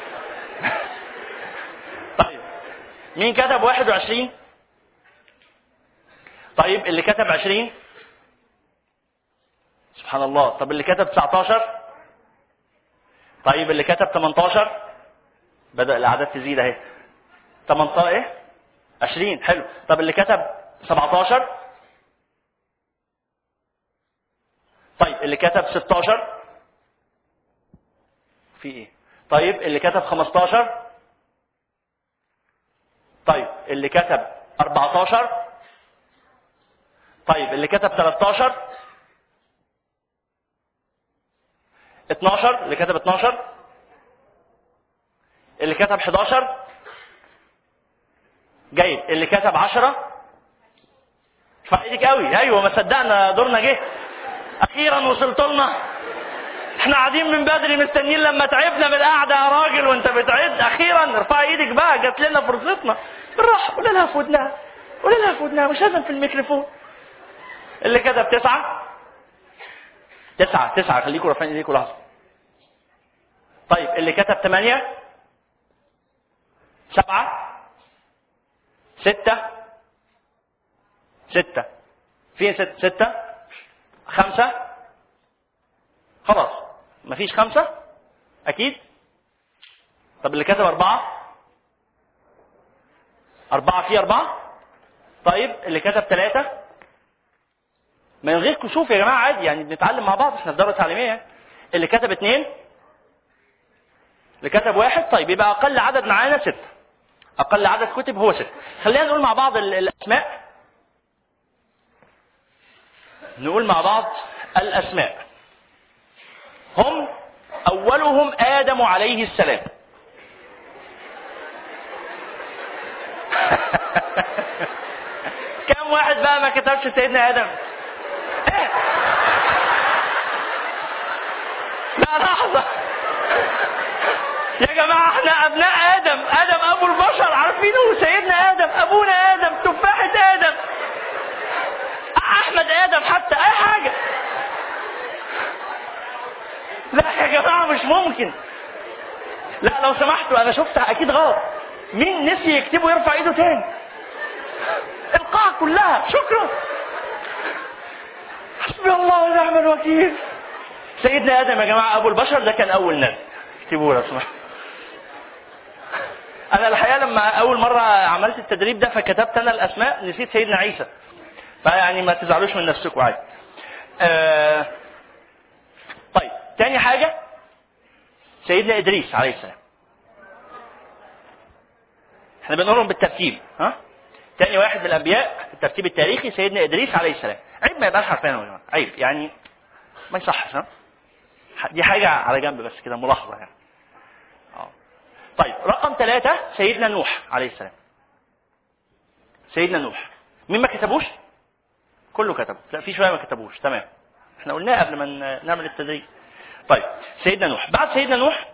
طيب مين كتب واحد وعشرين؟ طيب اللي كتب عشرين؟ سبحان الله. طب اللي كتب تسعتاشر؟ طيب اللي كتب تمنتاشر؟ بدأ الأعداد تزيد اهي. تمنتاشر ايه؟ عشرين. حلو. طب اللي كتب سبعتاشر؟ طيب اللي كتب ستاشر؟ في ايه؟ طيب اللي كتب خمستاشر؟ طيب اللي كتب أربعتاشر؟ طيب اللي كتب تلتاشر؟ اتناشر؟ اللي كتب اتناشر؟ اللي كتب حداشر؟ جيد. اللي كتب عشرة؟ فايدك قوي. ايوه ما صدقنا دورنا جه اخيرا وصلت لنا. احنا قاعدين من بدري مستنيين لما تعبنا بالقعده يا راجل وانت بتعد. اخيرا ارفع ايدك بقى، جات لنا فرصتنا. بالراحه قول لها في ودنها، قول لها في ودنها، مش لازم في الميكروفون. اللي كتب تسعة؟ تسعة تسعة خليكم رافعين ايديكم لحظه. طيب اللي كتب ثمانية؟ سبعة؟ ستة؟ ستة. فين ستة؟ ستة؟ خمسة؟ خلاص مفيش خمسة؟ أكيد؟ طب اللي كتب أربعة؟ أربعة في أربعة؟ طيب اللي كتب ثلاثة؟ من غير كسوف يا جماعة عادي يعني بنتعلم مع بعض احنا في دورة تعليمية. اللي كتب اثنين؟ اللي كتب واحد؟ طيب يبقى أقل عدد معانا ستة. أقل عدد كتب هو ستة. خلينا نقول مع بعض الأسماء. نقول مع بعض الأسماء. هم أولهم آدم عليه السلام. كم واحد بقى ما كتبش سيدنا آدم؟ إيه؟ لا لحظة يا جماعة، احنا أبناء آدم. آدم أبو البشر عارفينه. سيدنا آدم، أبونا آدم، تفاحة آدم، أحمد آدم، حتى أي حاجة. لا يا جماعة مش ممكن. لا لو سمحتوا أنا شفتها أكيد غلط. مين نسي يكتبه يرفع إيده تاني؟ القاعة كلها. شكرا. حسبي الله ونعم الوكيل. سيدنا آدم يا جماعة أبو البشر ده كان أول نبي. اكتبوه لو سمحتوا. أنا الحقيقة لما أول مرة عملت التدريب ده فكتبت أنا الأسماء نسيت سيدنا عيسى. فيعني ما تزعلوش من نفسكم عادي. آه طيب تاني حاجة سيدنا إدريس عليه السلام. احنا بنقولهم بالترتيب. ها؟ تاني واحد من الأنبياء الترتيب التاريخي سيدنا إدريس عليه السلام. عيب ما يبقاش عارفينه يا جماعة. عيب يعني ما يصحش. ها؟ دي حاجة على جنب بس كده ملاحظة يعني. اه طيب رقم ثلاثة سيدنا نوح عليه السلام. سيدنا نوح مين ما كتبوش؟ كله كتب. لا في شوية ما كتبوش. تمام. احنا قلناه قبل ما نعمل التدريب. طيب سيدنا نوح. بعد سيدنا نوح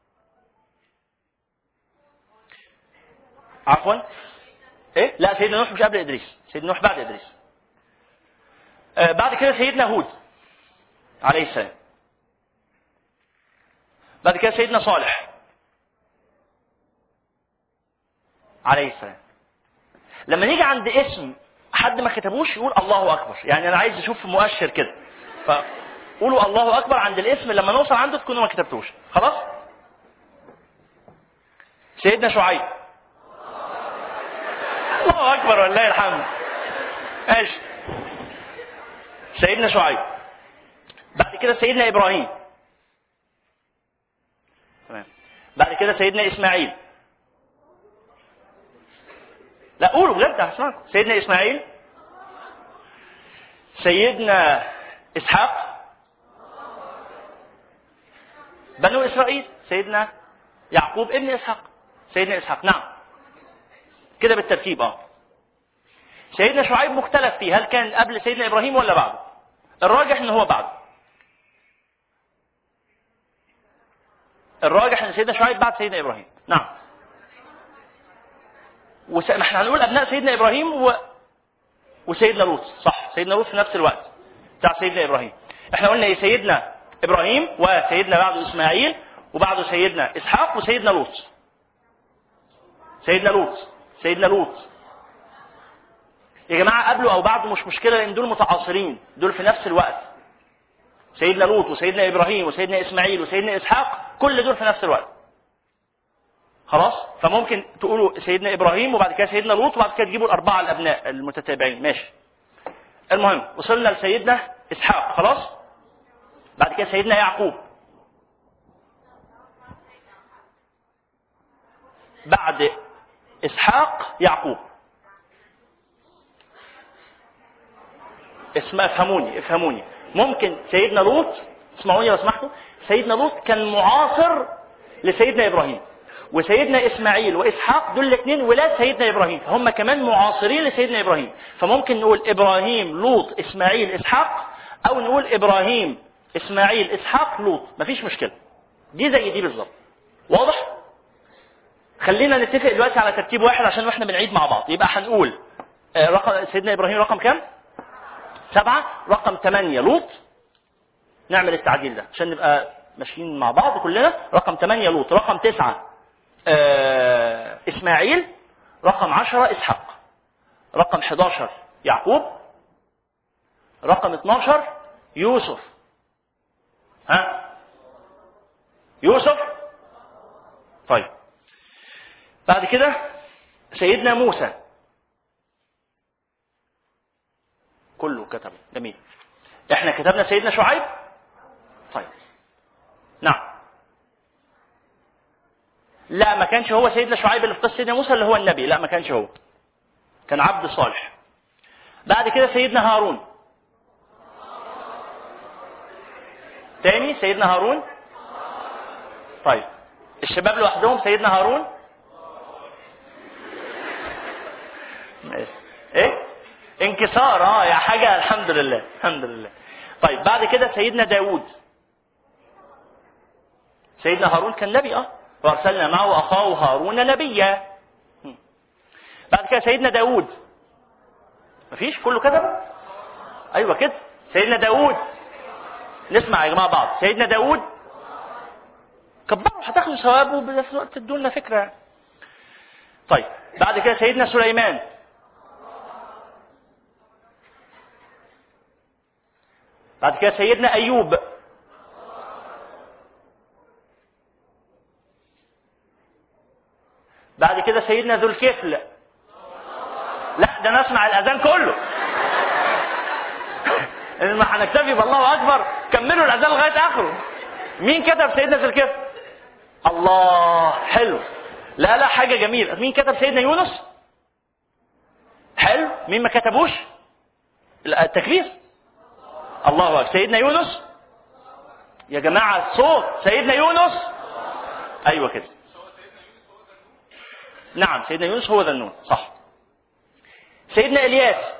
عفوا ايه؟ لا سيدنا نوح مش قبل ادريس. سيدنا نوح بعد ادريس. آه بعد كده سيدنا هود عليه السلام. بعد كده سيدنا صالح عليه السلام. لما نيجي عند اسم حد ما كتبوش يقول الله اكبر. يعني انا عايز اشوف مؤشر كده فقولوا الله اكبر عند الاسم. لما نوصل عنده تكونوا ما كتبتوش. خلاص. سيدنا شعيب. الله اكبر والله الحمد. ماشي. سيدنا شعيب. بعد كده سيدنا ابراهيم. تمام. بعد كده سيدنا اسماعيل. لا قولوا بجد هسمعكم. سيدنا اسماعيل. سيدنا إسحاق بنو إسرائيل، سيدنا يعقوب ابن إسحاق، سيدنا إسحاق. نعم كده بالترتيب. اه سيدنا شعيب مختلف فيه، هل كان قبل سيدنا إبراهيم ولا بعده؟ الراجح ان هو بعده. الراجح ان سيدنا شعيب بعد سيدنا إبراهيم. نعم. وس... ما احنا هنقول ابناء سيدنا إبراهيم و... وسيدنا لوط. صح، سيدنا لوط في نفس الوقت بتاع سيدنا إبراهيم. احنا قلنا ايه؟ سيدنا إبراهيم وسيدنا بعده إسماعيل وبعده سيدنا إسحاق وسيدنا لوط. سيدنا لوط سيدنا لوط يا جماعة قبله أو بعده مش مشكلة، لأن دول متعاصرين، دول في نفس الوقت. سيدنا لوط وسيدنا إبراهيم وسيدنا إسماعيل وسيدنا إسحاق كل دول في نفس الوقت. خلاص؟ فممكن تقولوا سيدنا إبراهيم وبعد كده سيدنا لوط وبعد كده تجيبوا الأربعة الأبناء المتتابعين. ماشي. المهم وصلنا لسيدنا إسحاق. خلاص؟ بعد كده سيدنا يعقوب. بعد إسحاق يعقوب. اسمع افهموني افهموني ممكن سيدنا لوط، اسمعوني لو سمحتوا، سيدنا لوط كان معاصر لسيدنا إبراهيم، وسيدنا إسماعيل وإسحاق دول الاثنين ولاد سيدنا إبراهيم، فهم كمان معاصرين لسيدنا إبراهيم. فممكن نقول إبراهيم لوط إسماعيل إسحاق، أو نقول إبراهيم إسماعيل إسحاق لوط، مفيش مشكلة. دي زي دي بالظبط. واضح؟ خلينا نتفق دلوقتي على ترتيب واحد عشان احنا بنعيد مع بعض. يبقى هنقول رقم سيدنا إبراهيم رقم كام؟ سبعة. رقم ثمانية لوط. نعمل التعديل ده عشان نبقى ماشيين مع بعض كلنا. رقم ثمانية لوط. رقم تسعة آه إسماعيل. رقم عشرة إسحاق. رقم أحد عشر يعقوب. رقم اثناشر يوسف. ها يوسف. طيب بعد كده سيدنا موسى. كله كتب. جميل. احنا كتبنا سيدنا شعيب. طيب نعم. لا ما كانش هو سيدنا شعيب اللي في قصة سيدنا موسى اللي هو النبي، لا ما كانش هو، كان عبد صالح. بعد كده سيدنا هارون. تاني سيدنا هارون. طيب الشباب لوحدهم سيدنا هارون. ايه انكسار. اه يا حاجة. الحمد لله الحمد لله. طيب بعد كده سيدنا داود. سيدنا هارون كان نبي. اه وارسلنا معه اخاه هارون نبيا. بعد كده سيدنا داود. مفيش؟ كله كتب. ايوه كده. سيدنا داود. نسمع يا جماعه بعض. سيدنا داود كبروا هتاخدوا ثوابه وبنفس الوقت تدوا لنا فكره. طيب بعد كده سيدنا سليمان. بعد كده سيدنا أيوب. بعد كده سيدنا ذو الكفل. لا ده نسمع الأذان كله. إنما هنكتفي بالله أكبر، كملوا الأذان لغاية آخره. مين كتب سيدنا ذو الكفل؟ الله حلو. لا لا حاجة جميلة. مين كتب سيدنا يونس؟ حلو. مين ما كتبوش؟ التكبير. الله أكبر. سيدنا يونس يا جماعة الصوت. سيدنا يونس. أيوة كده. نعم سيدنا يونس هو ذا النون. صح. سيدنا إلياس.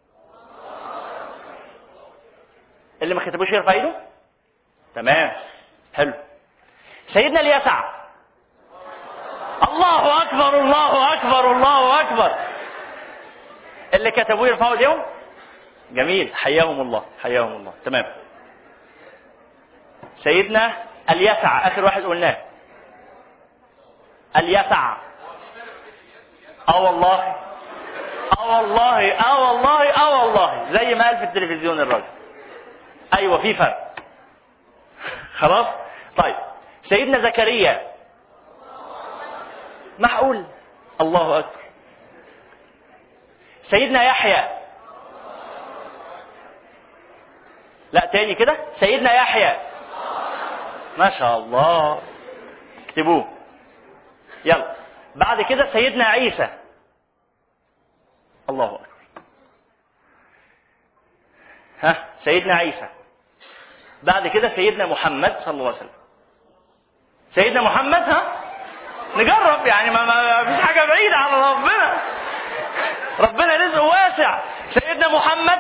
اللي ما كتبوش يرفع ايده. تمام حلو. سيدنا اليسع. الله أكبر الله أكبر الله أكبر. اللي كتبوه يرفعوا ايديهم. جميل. حياهم الله حياهم الله. تمام. سيدنا اليسع آخر واحد قلناه. اليسع. اه والله اه والله اه والله اه والله زي ما قال في التلفزيون الراجل. ايوه في فرق. خلاص. طيب سيدنا زكريا. معقول. الله اكبر. سيدنا يحيى. لا تاني كده. سيدنا يحيى. ما شاء الله. اكتبوه. يلا. بعد كده سيدنا عيسى. الله أكبر. ها سيدنا عيسى، بعد كده سيدنا محمد صلى الله عليه وسلم. سيدنا محمد ها نجرب يعني، ما, ما فيش حاجة بعيدة على ربنا، ربنا رزقه واسع. سيدنا محمد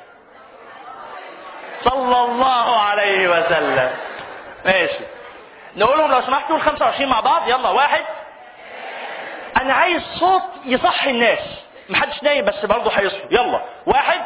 صلى الله عليه وسلم. ماشي، نقولهم لو سمحتوا الخمسة وعشرين مع بعض. يلا، واحد. أنا عايز صوت يصحي الناس، محدش نايم بس برضه هيصحوا. يلا، واحد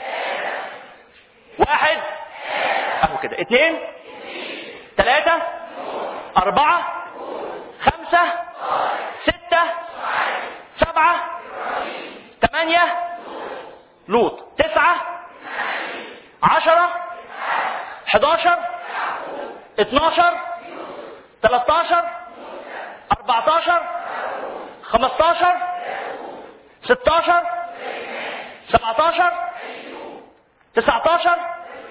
واحد اهو كده، اثنين ثلاثة أربعة خمسة ستة سبعة ثمانية لوط، تسعة عشرة حداشر اتناشر تلاتاشر أربعتاشر خمستاشر ستاشر سبعتاشر تسعتاشر.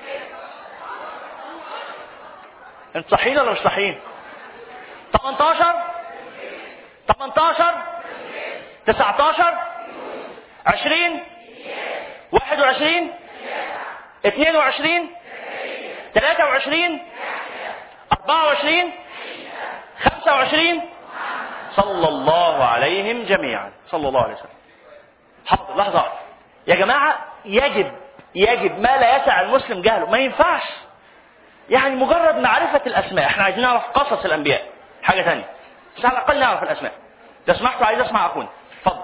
انت صحيين ولا مش صحيين؟ تمنتاشر تمنتاشر تسعتاشر عشرين واحد وعشرين اثنين وعشرين ثلاثة وعشرين أربعة وعشرين خمسة وعشرين. صلى الله عليهم جميعا، صلى الله عليه وسلم. حاضر، لحظة يا جماعة، يجب يجب ما لا يسع المسلم جهله، ما ينفعش يعني مجرد معرفة الأسماء. احنا عايزين نعرف قصص الأنبياء، حاجة ثانية، بس على الأقل نعرف الأسماء. لو سمحتوا عايز أسمع أخونا، اتفضل.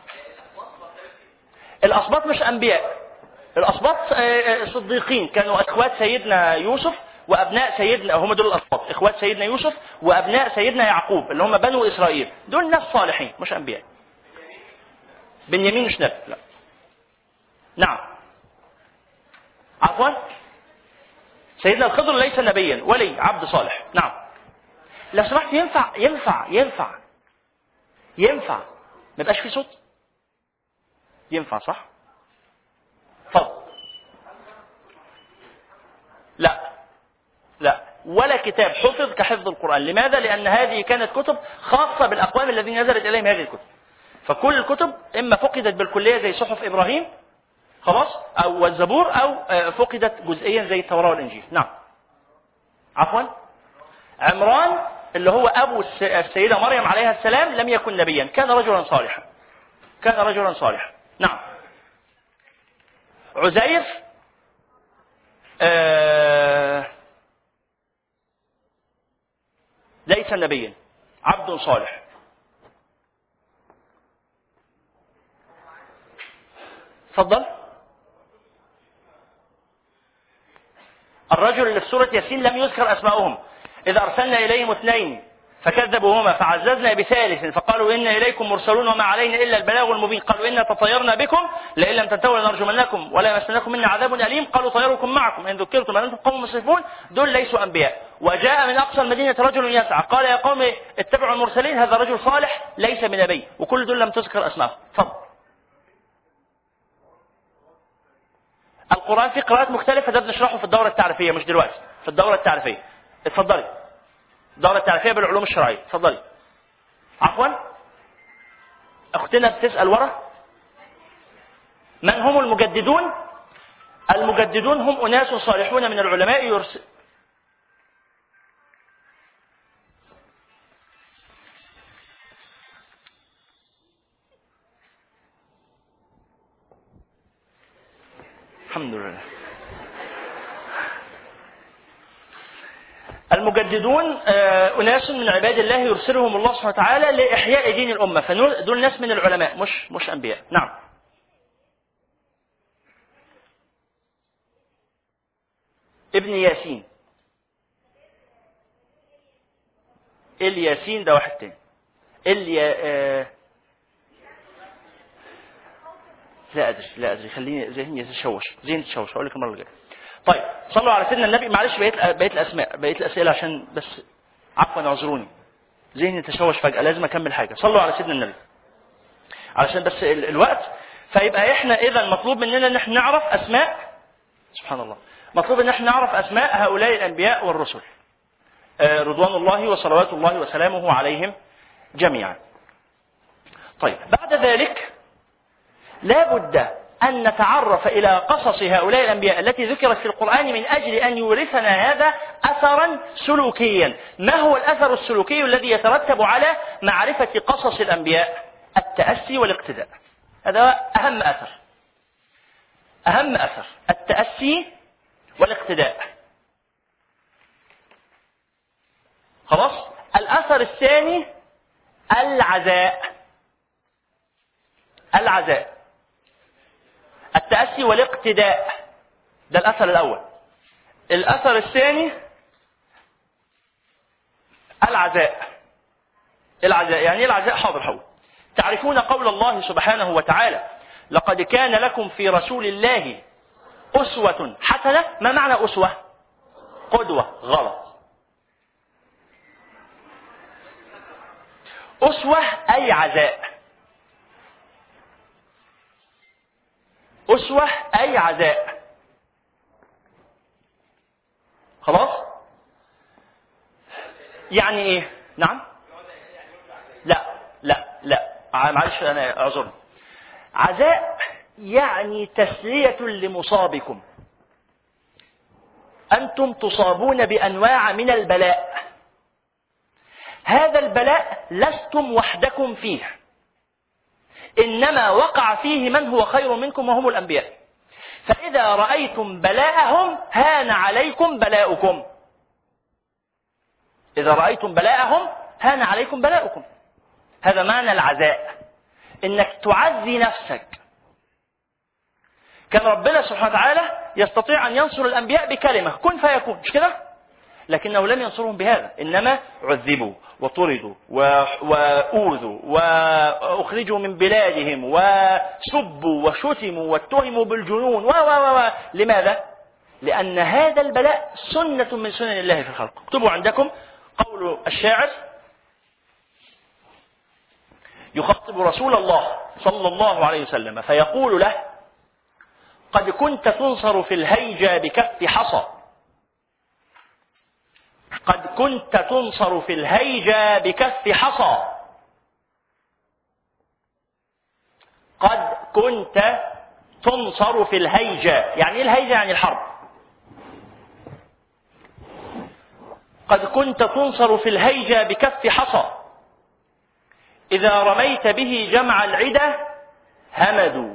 الأسباط مش أنبياء، الأسباط صديقين، كانوا إخوات سيدنا يوسف وأبناء سيدنا، هم دول الأسباط، إخوات سيدنا يوسف وأبناء سيدنا يعقوب اللي هم بنو إسرائيل. دول ناس صالحين مش أنبياء. بنيامين مش نبي، لا. نعم، عفوا، سيدنا الخضر ليس نبيا، ولي عبد صالح. نعم. لو سمحت، ينفع ينفع ينفع ينفع ما يبقاش في صوت؟ ينفع صح؟ اتفضل. لا لا، ولا كتاب حفظ كحفظ القرآن. لماذا؟ لأن هذه كانت كتب خاصة بالأقوام الذين نزلت إليهم هذه الكتب، فكل الكتب إما فقدت بالكلية زي صحف إبراهيم خلاص، أو الزبور، أو فقدت جزئيا زي التوراة والإنجيل. نعم. عفوا، عمران اللي هو أبو السيدة مريم عليها السلام لم يكن نبيا، كان رجلا صالحا، كان رجلا صالحا. نعم. عزير آه ليس نبيا، عبد صالح. تفضل. الرجل اللي في سورة ياسين لم يذكر أسماؤهم، إذا أرسلنا إليهم اثنين فكذبوهما فعززنا بثالث فقالوا إنا إليكم مرسلون وما علينا إلا البلاغ المبين، قالوا إنا تطيرنا بكم لئن لم تنتهوا لنرجمنكم ولا يمسنكم منا عذاب أليم، قالوا طيركم معكم إن ذكرتم أن أنتم قوم مسرفون. دول ليسوا أنبياء. وجاء من أقصى المدينة رجل يسعى قال يا قوم اتبعوا المرسلين، هذا رجل صالح ليس بنبي، وكل دول لم تذكر أسماءهم. تفضل. القرآن في قراءات مختلفة، ده بنشرحه في الدورة التعريفية مش دلوقتي، في الدورة التعريفية. اتفضلي. الدورة التعريفية بالعلوم الشرعية. اتفضلي. عفوا، اختنا بتسأل ورا. من هم المجددون؟ المجددون هم أناس صالحون من العلماء يرسل. الحمد لله. المجددون أناس من عباد الله يرسلهم الله سبحانه وتعالى لإحياء دين الأمة، فدول ناس من العلماء مش مش أنبياء. نعم. ابن ياسين، الياسين ده واحد تاني. اليا آه... لا أدري لا أدري خليني ذهني يتشوش، ذهني يتشوش، هقول لك المرة الجاية. طيب، صلوا على سيدنا النبي. معلش بقيت بقيت الأسماء بقيت الأسئلة عشان بس عفوا اعذروني، ذهني تشوش فجأة، لازم أكمل حاجة. صلوا على سيدنا النبي علشان بس الوقت. فيبقى إحنا إذا مطلوب مننا إن إحنا نعرف أسماء، سبحان الله، مطلوب إن إحنا نعرف أسماء هؤلاء الأنبياء والرسل رضوان الله وصلوات الله وسلامه عليهم جميعا. طيب، بعد ذلك لا بد أن نتعرف إلى قصص هؤلاء الأنبياء التي ذكرت في القرآن من أجل أن يورثنا هذا أثرا سلوكيا. ما هو الأثر السلوكي الذي يترتب على معرفة قصص الأنبياء؟ التأسي والاقتداء. هذا أهم أثر، أهم أثر التأسي والاقتداء. خلاص. الأثر الثاني العزاء. العزاء، التأسي والاقتداء، ده الأثر الأول. الأثر الثاني العزاء. العزاء يعني العزاء حاضر حول. تعرفون قول الله سبحانه وتعالى: لقد كان لكم في رسول الله أسوة حسنة. ما معنى أسوة؟ قدوة. غلط. أسوة أي عزاء. أسوة أي عزاء. خلاص. يعني إيه؟ نعم. لا لا لا معلش أنا أعذرني. عزاء يعني تسلية لمصابكم. أنتم تصابون بأنواع من البلاء، هذا البلاء لستم وحدكم فيه، إنما وقع فيه من هو خير منكم وهم الأنبياء. فإذا رأيتم بلاءهم هان عليكم بلاؤكم. إذا رأيتم بلاءهم هان عليكم بلاؤكم. هذا معنى العزاء، إنك تعزي نفسك. كان ربنا سبحانه وتعالى يستطيع أن ينصر الأنبياء بكلمة كن فيكون، مش كده؟ لكنه لم ينصرهم بهذا، إنما عذبوا وطردوا وأوذوا وأخرجوا من بلادهم وسبوا وشتموا واتهموا بالجنون و و و لماذا؟ لأن هذا البلاء سنة من سنن الله في الخلق. اكتبوا عندكم قول الشاعر يخاطب رسول الله صلى الله عليه وسلم فيقول له: قد كنت تنصر في الهيجا بكف حصى. قد كنت تنصر في الهيجا بكف حصى. قد كنت تنصر في الهيجا. يعني ايه الهيجا؟ يعني الحرب. قد كنت تنصر في الهيجا بكف حصى، إذا رميت به جمع العدة همدوا.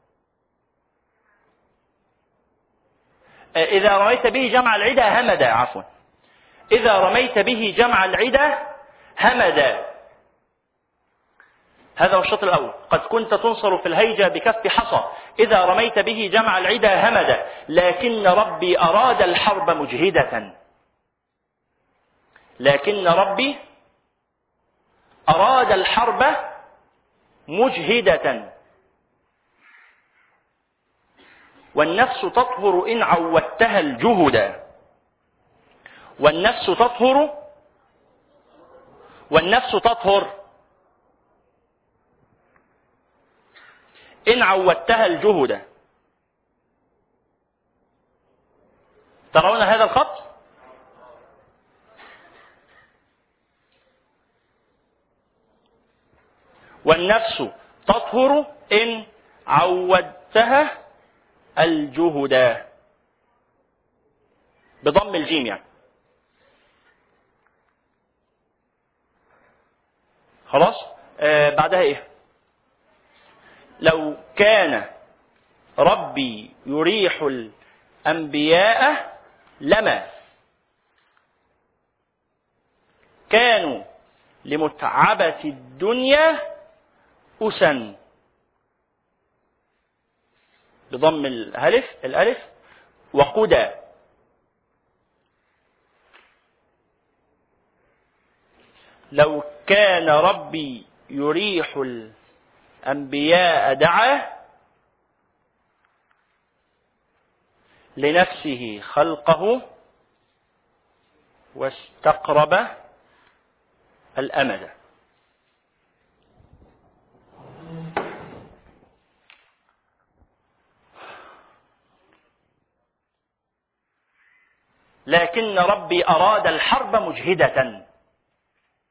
إذا رميت به جمع العدة همدا عفوا إذا رميت به جمع العدة همدا. هذا هو الشطر الأول. قد كنت تنصر في الهيجة بكف حصى، إذا رميت به جمع العدة همدا، لكن ربي أراد الحرب مجهدة. لكن ربي أراد الحرب مجهدة، والنفس تطهر إن عودتها الجهد. والنفس تطهر والنفس تطهر إن عودتها الجهد. ترون هذا الخط؟ والنفس تطهر إن عودتها الجهد، بضم الجيم يعني. خلاص. آه بعدها ايه؟ لو كان ربي يريح الأنبياء لما كانوا لمتعبة الدنيا أسا، بضم الألف الألف وقدى. لو كان ربي يريح الأنبياء دعا لنفسه خلقه واستقرب الأمد. لكن ربي أراد الحرب مجهدة،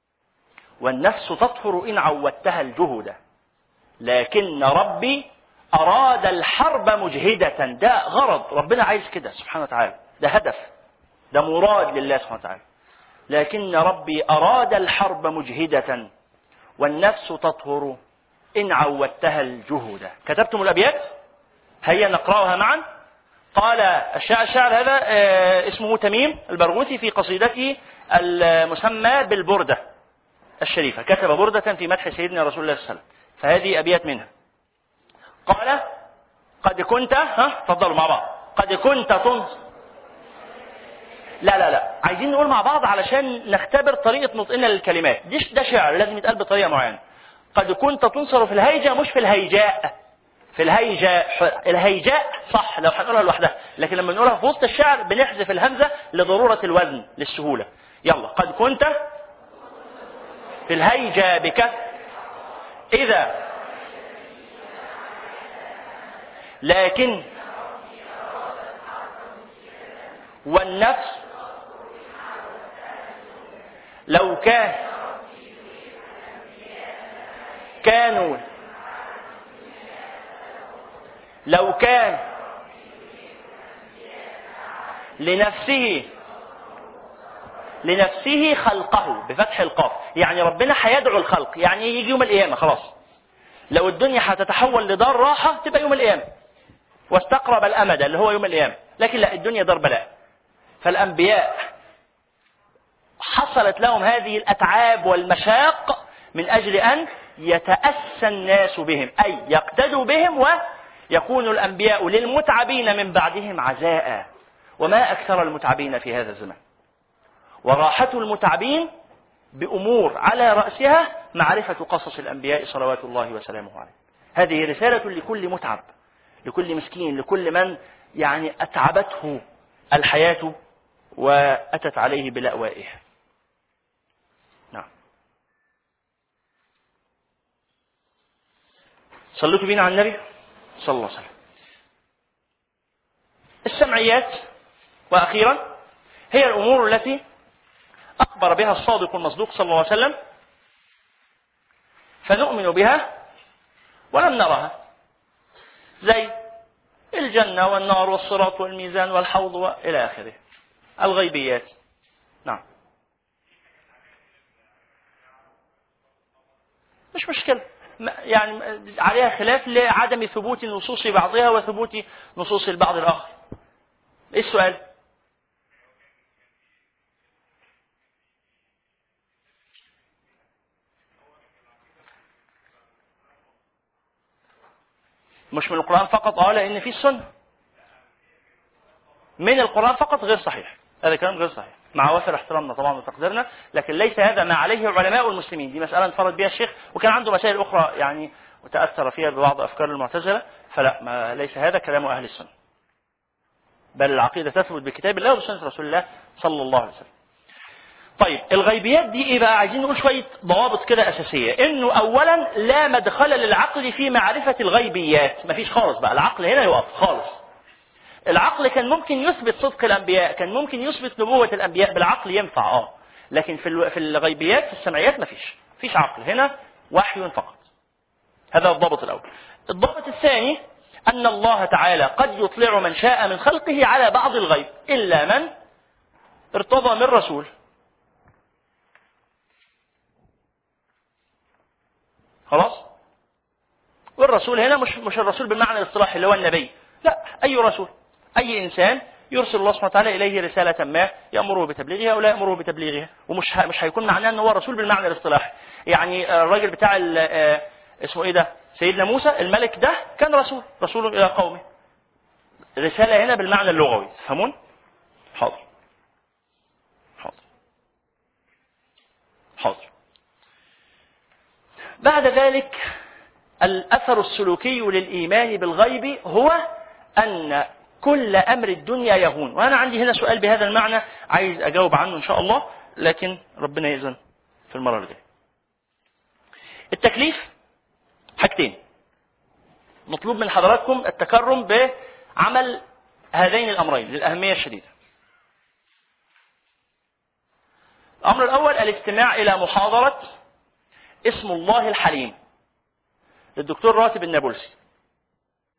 والنفس تطهر إن عودتها الجهد. لكن ربي أراد الحرب مجهدة، ده غرض ربنا عايز كده سبحانه وتعالى، ده هدف، ده مراد لله سبحانه وتعالى. لكن ربي أراد الحرب مجهدة والنفس تطهر إن عودتها الجهود. كتبتم الأبيات؟ هيا نقرأها معا. قال الشاعر هذا اسمه تميم البرغوثي في قصيدته المسمى بالبردة الشريفة، كتب بردة في مدح سيدنا رسول الله صلى الله عليه وسلم، فهذه أبيات منها. قال قد كنت، ها تفضلوا مع بعض، قد كنت تنصر. لا لا لا عايزين نقول مع بعض علشان نختبر طريقة نطقنا للكلمات دي. ده شعر لازم يتقال بطريقة معينة. قد كنت تنصر في الهيجاء، مش في الهيجاء، في الهيجاء. الهيجاء صح لو هنقولها لوحدها، لكن لما نقولها في وسط الشعر بنحذف الهمزة لضرورة الوزن للسهولة. يلا قد كنت في الهيجاء بك إذا لكن والنفس لو كان كانوا لو كان لنفسه لنفسه خلقه بفتح القاف، يعني ربنا هيدعو الخلق، يعني يجي يوم القيامة خلاص. لو الدنيا هتتحول لدار راحة تبقى يوم القيامة واستقرب الأمد اللي هو يوم القيامة، لكن لا، الدنيا دار بلاء. فالأنبياء حصلت لهم هذه الأتعاب والمشاق من أجل أن يتأسى الناس بهم، أي يقتدوا بهم ويكون الأنبياء للمتعبين من بعدهم عزاء. وما أكثر المتعبين في هذا الزمان، وراحة المتعبين بأمور على رأسها معرفة قصص الأنبياء صلوات الله وسلامه عليه. هذه رسالة لكل متعب، لكل مسكين، لكل من يعني أتعبته الحياة وأتت عليه بلأوائها. نعم. صلوا بينا على النبي صلى الله عليه وسلم. السمعيات وأخيرا هي الأمور التي أخبر بها الصادق المصدوق صلى الله عليه وسلم فنؤمن بها ولم نرها، زي الجنة والنار والصراط والميزان والحوض وإلى آخره، الغيبيات. نعم مش مشكلة، يعني عليها خلاف لعدم ثبوت نصوص بعضها وثبوت نصوص البعض الآخر. إيه السؤال؟ مش من القرآن فقط، اه لأن في السنة. من القرآن فقط غير صحيح، هذا كلام غير صحيح مع وافر احترامنا طبعا وتقديرنا، لكن ليس هذا ما عليه علماء المسلمين. دي مسألة انفرد بها الشيخ، وكان عنده مسائل أخرى يعني وتأثر فيها ببعض أفكار المعتزلة، فلا، ما ليس هذا كلام أهل السنة، بل العقيدة تثبت بكتاب الله وسنة رسول الله صلى الله عليه وسلم. طيب الغيبيات دي ايه بقى؟ عايزين نقول شوية ضوابط كده أساسية. إنه أولا لا مدخل للعقل في معرفة الغيبيات، مفيش خالص بقى، العقل هنا يوقف خالص. العقل كان ممكن يثبت صدق الأنبياء، كان ممكن يثبت نبوة الأنبياء، بالعقل ينفع اه، لكن في في الغيبيات في السمعيات مفيش، مفيش عقل هنا، وحي فقط. هذا الضابط الأول. الضابط الثاني أن الله تعالى قد يطلع من شاء من خلقه على بعض الغيب إلا من ارتضى من رسول. خلاص؟ والرسول هنا مش مش الرسول بالمعنى الاصطلاحي اللي هو النبي، لا، أي رسول، أي إنسان يرسل الله سبحانه وتعالى إليه رسالة ما يأمره بتبليغها أو لا يأمره بتبليغها، ومش مش هيكون معناه أنه هو رسول بالمعنى الاصطلاحي. يعني الراجل بتاع اسمه إيه ده، سيدنا موسى الملك ده كان رسول، رسول إلى قومه. رسالة هنا بالمعنى اللغوي، تفهمون؟ حاضر حاضر حاضر. بعد ذلك الأثر السلوكي للإيمان بالغيب هو أن كل أمر الدنيا يهون. وأنا عندي هنا سؤال بهذا المعنى عايز أجاوب عنه إن شاء الله، لكن ربنا يأذن في المرة الجاية. التكليف حاجتين، مطلوب من حضراتكم التكرم بعمل هذين الأمرين للأهمية الشديدة. الأمر الأول الاستماع إلى محاضرة اسم الله الحليم للدكتور راتب النابلسي.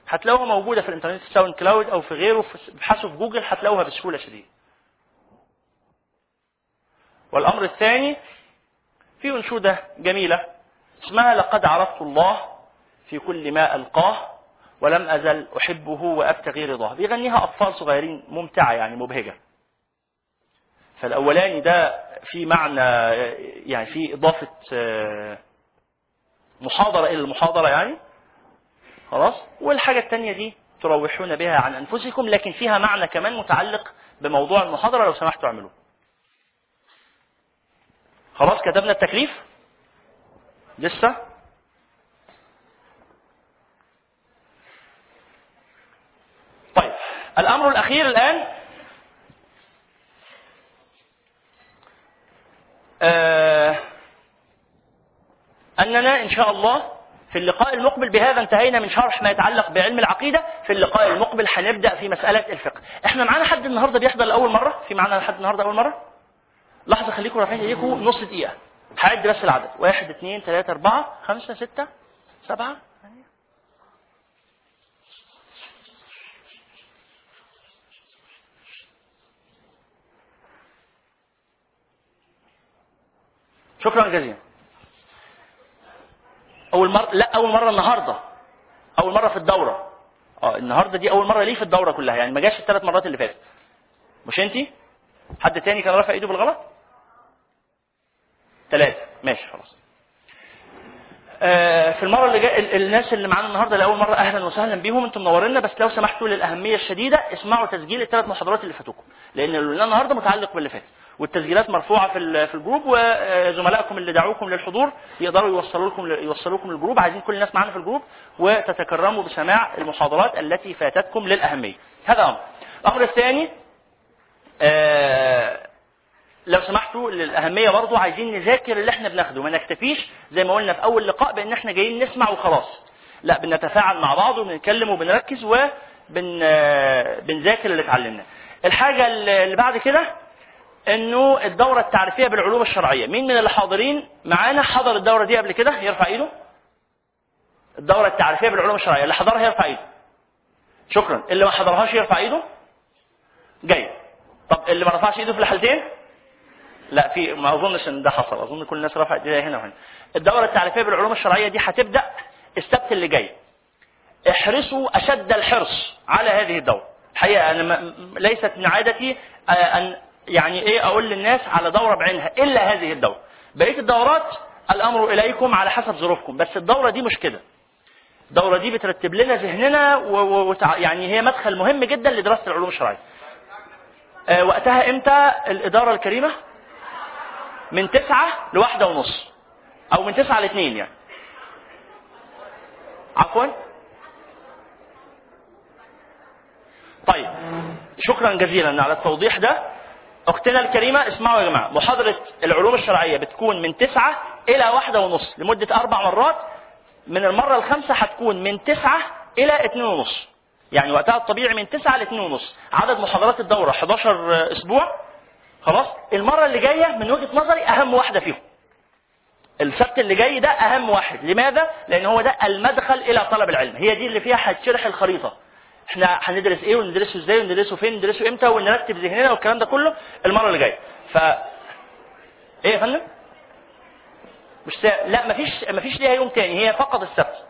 هتلاقوها موجودة في الانترنت في ساوند كلاود أو في غيره، ابحثوا في جوجل هتلاقوها بسهولة شديدة. والأمر الثاني في أنشودة جميلة اسمها لقد عرفت الله في كل ما ألقاه ولم أزل أحبه وأبتغي رضاه. بيغنيها أطفال صغيرين، ممتعة يعني مبهجة. فالأولاني ده في معنى يعني في إضافة محاضرة إلى المحاضرة يعني خلاص. والحاجة الثانية دي تروحون بها عن أنفسكم، لكن فيها معنى كمان متعلق بموضوع المحاضرة، لو سمحتوا اعملوه. خلاص كتبنا التكليف لسه. طيب الأمر الأخير الآن آه أننا إن شاء الله في اللقاء المقبل، بهذا انتهينا من شرح ما يتعلق بعلم العقيدة. في اللقاء المقبل هنبدأ في مسألة الفقه. احنا معانا حد النهاردة بيحضر لأول مرة؟ في معانا حد النهاردة أول مرة؟ لحظة خليكم رافعين ايديكم نص دقيقة، هعد بس العدد. واحد اثنين ثلاثة أربعة خمسة ستة سبعة. شكرا جزيلا. أول مرة؟ لا أول مرة النهاردة، أول مرة في الدورة. اه النهاردة دي أول مرة ليه في الدورة كلها، يعني ما جاش الثلاث مرات اللي فاتت. مش أنتي؟ حد تاني كان رافع إيده بالغلط؟ ثلاثة ماشي خلاص. آه في المرة اللي جاء الناس اللي معانا النهاردة لأول مرة أهلا وسهلا بيهم، أنتم منورينا. بس لو سمحتوا للأهمية الشديدة اسمعوا تسجيل الثلاث محاضرات اللي فاتوكم، لأن اللي النهاردة متعلق باللي فات، والتسجيلات مرفوعة في في الجروب، وزملائكم اللي دعوكم للحضور يقدروا يوصلوا لكم يوصلوكم للجروب. عايزين كل الناس معانا في الجروب وتتكرموا بسماع المحاضرات التي فاتتكم للأهمية. هذا أمر. الأمر الثاني آه لو سمحتوا للأهمية برضو عايزين نذاكر اللي احنا بناخده، ما نكتفيش زي ما قلنا في أول لقاء بأن احنا جايين نسمع وخلاص. لا، بنتفاعل مع بعض وبنتكلم وبنركز وبنذاكر اللي اتعلمناه. الحاجة اللي بعد كده انه الدورة التعريفية بالعلوم الشرعية. مين من اللي حاضرين معانا حضر الدورة دي قبل كده؟ يرفع ايده. الدورة التعريفية بالعلوم الشرعية اللي حضرها يرفع ايده. شكرا. اللي ما حضرهاش يرفع ايده. جاي. طب اللي ما رفعش ايده في الحالتين؟ لا، في ما اظنش ان ده حصل، اظن كل الناس رفعت ايديها هنا وهنا. الدورة التعريفية بالعلوم الشرعية دي هتبدأ السبت اللي جاي. احرصوا اشد الحرص على هذه الدورة. الحقيقة انا ما ليست من عادتي ان يعني ايه اقول للناس على دورة بعينها الا هذه الدورة. بقية الدورات الامر اليكم على حسب ظروفكم، بس الدورة دي مش كده. الدورة دي بترتب لنا ذهننا و... و... يعني هي مدخل مهم جدا لدراسة العلوم الشرعية. أه وقتها امتى الادارة الكريمة؟ من تسعة لواحدة ونص او من تسعة لاثنين يعني. عفوا. طيب شكرا جزيلا على التوضيح ده. اختنا الكريمة اسمعوا يا جماعة، محاضرة العلوم الشرعية بتكون من تسعة الى واحدة ونص لمدة اربع مرات. من المرة الخامسة هتكون من تسعة الى اتنين ونص، يعني وقتها الطبيعي من تسعة لاتنين ونص. عدد محاضرات الدورة حداشر اسبوع. خلاص. المرة اللي جاية من وجهة نظري اهم واحدة فيهم السبت اللي جاي، ده اهم واحد. لماذا؟ لان هو ده المدخل الى طلب العلم. هي دي اللي فيها هتشرح الخريطة، احنا هندرس ايه وندرسه ازاي وندرسه فين وندرسه امتى ونرتب ذهننا والكلام ده كله المرة اللي جاية. ف ايه يا فندم؟ مش سا... لا مفيش مفيش ليها يوم تاني، هي فقط السبت.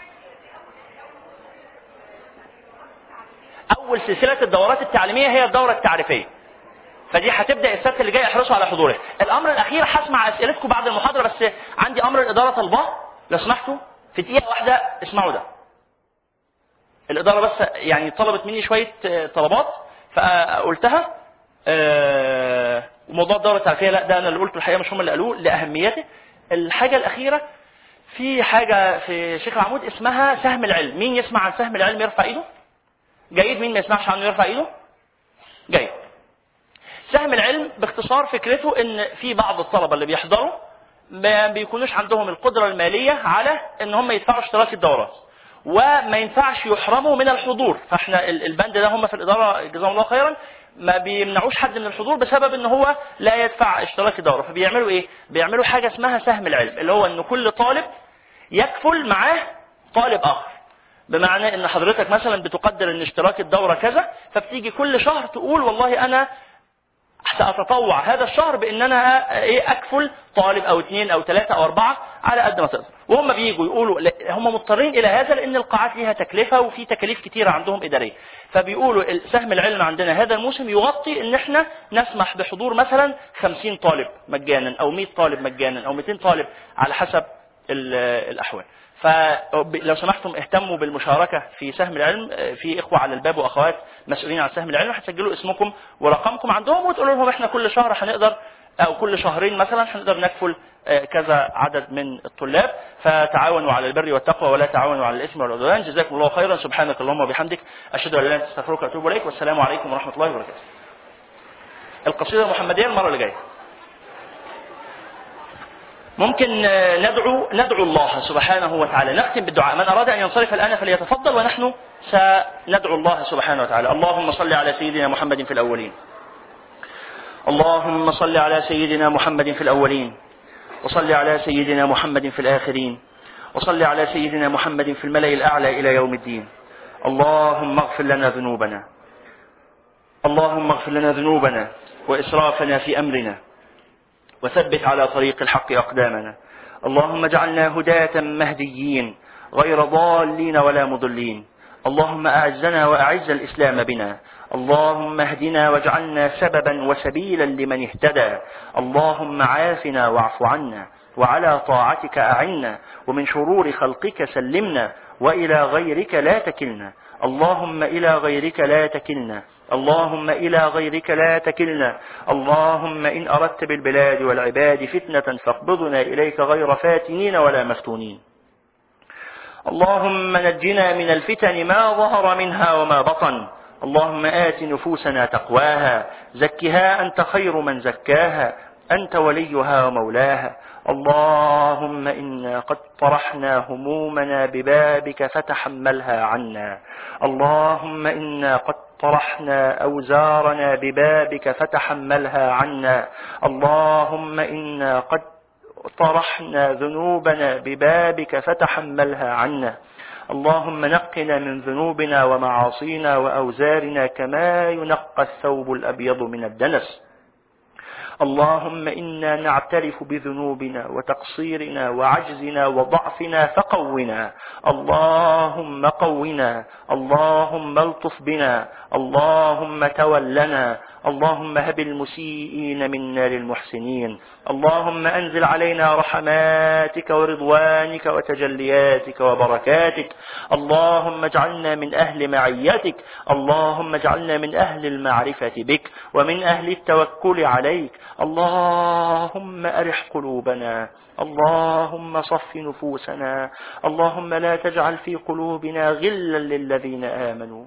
اول سلسلة الدورات التعليمية هي الدورة التعريفية، فدي هتبدا السبت اللي جاي. احرصوا على حضورها. الامر الاخير هسمع اسئلتكم بعد المحاضره، بس عندي امر الاداره طلباه لو سمحتوا في دقيقه واحده اسمعوا ده. الاداره بس يعني طلبت مني شويه طلبات فقلتها. وموضوع الدوره التعريفيه لا ده انا اللي قلته الحقيقه، مش هم اللي قالوه لاهميته. الحاجه الاخيره في حاجه في شيخ العمود اسمها سهم العلم. مين يسمع عن سهم العلم يرفع ايده؟ جيد. مين ما يسمعش عنه يرفع ايده؟ جيد. سهم العلم باختصار فكرته ان في بعض الطلبة اللي بيحضروا ما بيكونوش عندهم القدرة المالية على ان هم يدفعوا اشتراك الدورات، وما ينفعش يحرموا من الحضور. فاحنا البند ده هم في الادارة جزاهم الله خيرا ما بيمنعوش حد من الحضور بسبب ان هو لا يدفع اشتراك الدورة. فبيعملوا ايه؟ بيعملوا حاجة اسمها سهم العلم، اللي هو ان كل طالب يكفل معاه طالب اخر. بمعنى ان حضرتك مثلا بتقدر ان اشتراك الدورة كذا، فبتيجي كل شهر تقول والله انا سأتطوع هذا الشهر بان انا ايه اكفل طالب او اثنين او ثلاثة او اربعة على قد ما تقدر. وهم بييجوا يقولوا هم مضطرين الى هذا لان القاعات ليها تكلفة وفي تكاليف كتيرة عندهم ادارية، فبيقولوا سهم العلم عندنا هذا الموسم يغطي ان احنا نسمح بحضور مثلا خمسين طالب مجانا او مئة طالب مجانا او مئتين طالب على حسب الاحوال. فلو سمحتم اهتموا بالمشاركة في سهم العلم، في اخوة على الباب واخوات مسؤولين عن سهم العلم، هتسجلوا اسمكم ورقمكم عندهم وتقولوا لهم احنا كل شهر هنقدر او كل شهرين مثلا هنقدر نكفل كذا عدد من الطلاب، فتعاونوا على البر والتقوى ولا تعاونوا على الاثم والعدوان. جزاكم الله خيرا. سبحانك اللهم وبحمدك اشهد ان لا اله الا انت استغفرك واتوب اليك، والسلام عليكم ورحمة الله وبركاته. القصيدة المحمدية المرة اللي جاية. ممكن ندعو ندعو الله سبحانه وتعالى. نختم بالدعاء. من أراد أن ينصرف الآن فليتفضل ونحن سندعو الله سبحانه وتعالى. اللهم صل على سيدنا محمد في الأولين. اللهم صل على سيدنا محمد في الأولين، وصل على سيدنا محمد في الآخرين، وصل على سيدنا محمد في الملأ الأعلى إلى يوم الدين. اللهم اغفر لنا ذنوبنا، اللهم اغفر لنا ذنوبنا وإسرافنا في أمرنا، وثبت على طريق الحق أقدامنا. اللهم اجعلنا هداة مهديين غير ضالين ولا مضلين. اللهم أعزنا وأعز الإسلام بنا. اللهم اهدنا واجعلنا سببا وسبيلا لمن اهتدى. اللهم عافنا واعف عنا، وعلى طاعتك أعنا، ومن شرور خلقك سلمنا، وإلى غيرك لا تكلنا. اللهم إلى غيرك لا تكلنا، اللهم إلى غيرك لا تكلنا. اللهم إن أردت بالبلاد والعباد فتنة فاقبضنا إليك غير فاتنين ولا مفتونين. اللهم نجنا من الفتن ما ظهر منها وما بطن. اللهم آت نفوسنا تقواها، زكها أنت خير من زكاها، أنت وليها ومولاها. اللهم إنا قد طرحنا همومنا ببابك فتحملها عنا. اللهم إنا قد طرحنا أوزارنا ببابك فتحملها عنا. اللهم إنا قد طرحنا ذنوبنا ببابك فتحملها عنا. اللهم نقنا من ذنوبنا ومعاصينا وأوزارنا كما ينقى الثوب الأبيض من الدنس. اللهم إنا نعترف بذنوبنا وتقصيرنا وعجزنا وضعفنا فقونا. اللهم قونا، اللهم الطف بنا، اللهم تولنا، اللهم هب المسيئين منا للمحسنين. اللهم أنزل علينا رحماتك ورضوانك وتجلياتك وبركاتك. اللهم اجعلنا من أهل معيتك. اللهم اجعلنا من أهل المعرفة بك ومن أهل التوكل عليك. اللهم أرح قلوبنا، اللهم صف نفوسنا، اللهم لا تجعل في قلوبنا غلا للذين آمنوا.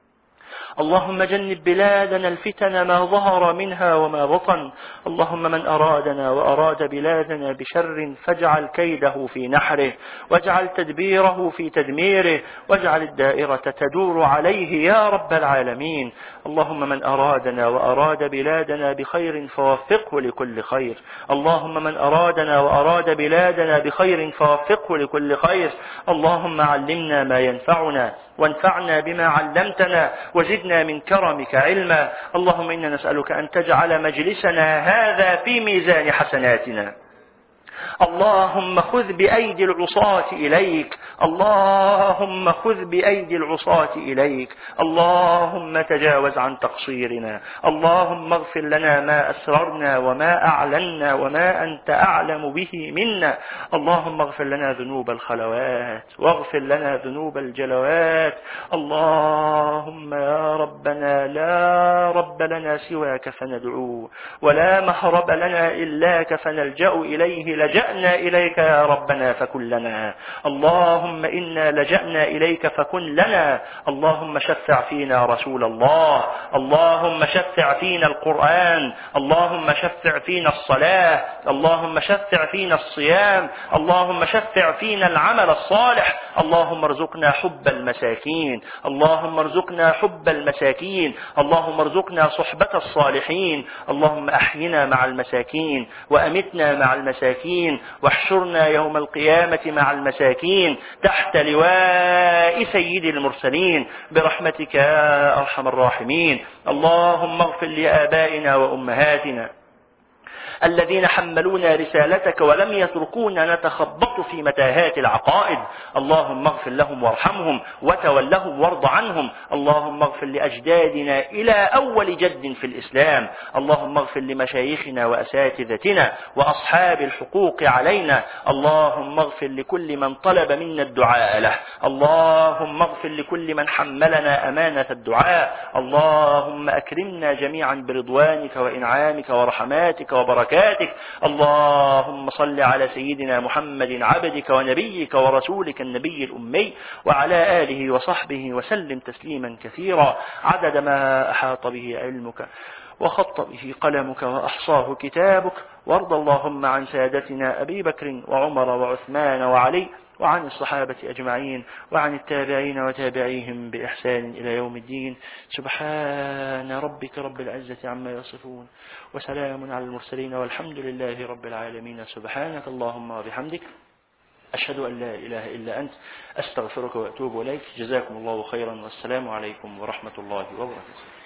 اللهم جنب بلادنا الفتن ما ظهر منها وما بطن. اللهم من أرادنا وأراد بلادنا بشر فاجعل كيده في نحره، واجعل تدبيره في تدميره، واجعل الدائرة تدور عليه يا رب العالمين. اللهم من أرادنا وأراد بلادنا بخير فوفقه لكل خير. اللهم من أرادنا وأراد بلادنا بخير فوفقه لكل خير. اللهم علمنا ما ينفعنا وانفعنا بما علمتنا، وزدنا من كرمك علما. اللهم إنا نسألك أن تجعل مجلسنا هذا في ميزان حسناتنا. اللهم خذ بأيدي العصاة إليك، اللهم خذ بأيدي العصاة إليك. اللهم تجاوز عن تقصيرنا. اللهم اغفر لنا ما أسررنا وما أعلنا وما أنت أعلم به منا. اللهم اغفر لنا ذنوب الخلوات واغفر لنا ذنوب الجلوات. اللهم يا ربنا لا رب لنا سواك فندعوه، ولا مهرب لنا إلاك فنلجأ إليه. لجأنا إليك يا ربنا فكن لنا. اللهم إنا لجأنا إليك فكن لنا. اللهم شفع فينا رسول الله، اللهم شفع فينا القرآن، اللهم شفع فينا الصلاة، اللهم شفع فينا الصيام، اللهم شفع فينا العمل الصالح. اللهم ارزقنا حب المساكين، اللهم ارزقنا حب المساكين، اللهم ارزقنا صحبة الصالحين. اللهم أحينا مع المساكين وأمتنا مع المساكين. واحشرنا يوم القيامة مع المساكين تحت لواء سيد المرسلين برحمتك يا أرحم الراحمين. اللهم اغفر لآبائنا وأمهاتنا الذين حملونا رسالتك ولم يتركونا نتخبط في متاهات العقائد. اللهم اغفر لهم وارحمهم وتولهم وارض عنهم. اللهم اغفر لأجدادنا إلى أول جد في الإسلام. اللهم اغفر لمشايخنا وأساتذتنا وأصحاب الحقوق علينا. اللهم اغفر لكل من طلب منا الدعاء له. اللهم اغفر لكل من حملنا أمانة الدعاء. اللهم أكرمنا جميعا برضوانك وإنعامك ورحماتك وبركاتك. اللهم صل على سيدنا محمد عبدك ونبيك ورسولك النبي الأمي وعلى آله وصحبه وسلم تسليما كثيرا عدد ما أحاط به علمك وخط به قلمك وأحصاه كتابك. وارض اللهم عن سادتنا أبي بكر وعمر وعثمان وعلي وعن الصحابة أجمعين وعن التابعين وتابعيهم بإحسان إلى يوم الدين. سبحان ربك رب العزة عما يصفون وسلام على المرسلين والحمد لله رب العالمين. سبحانك اللهم وبحمدك أشهد أن لا إله إلا أنت أستغفرك وأتوب إليك. جزاكم الله خيرا والسلام عليكم ورحمة الله وبركاته.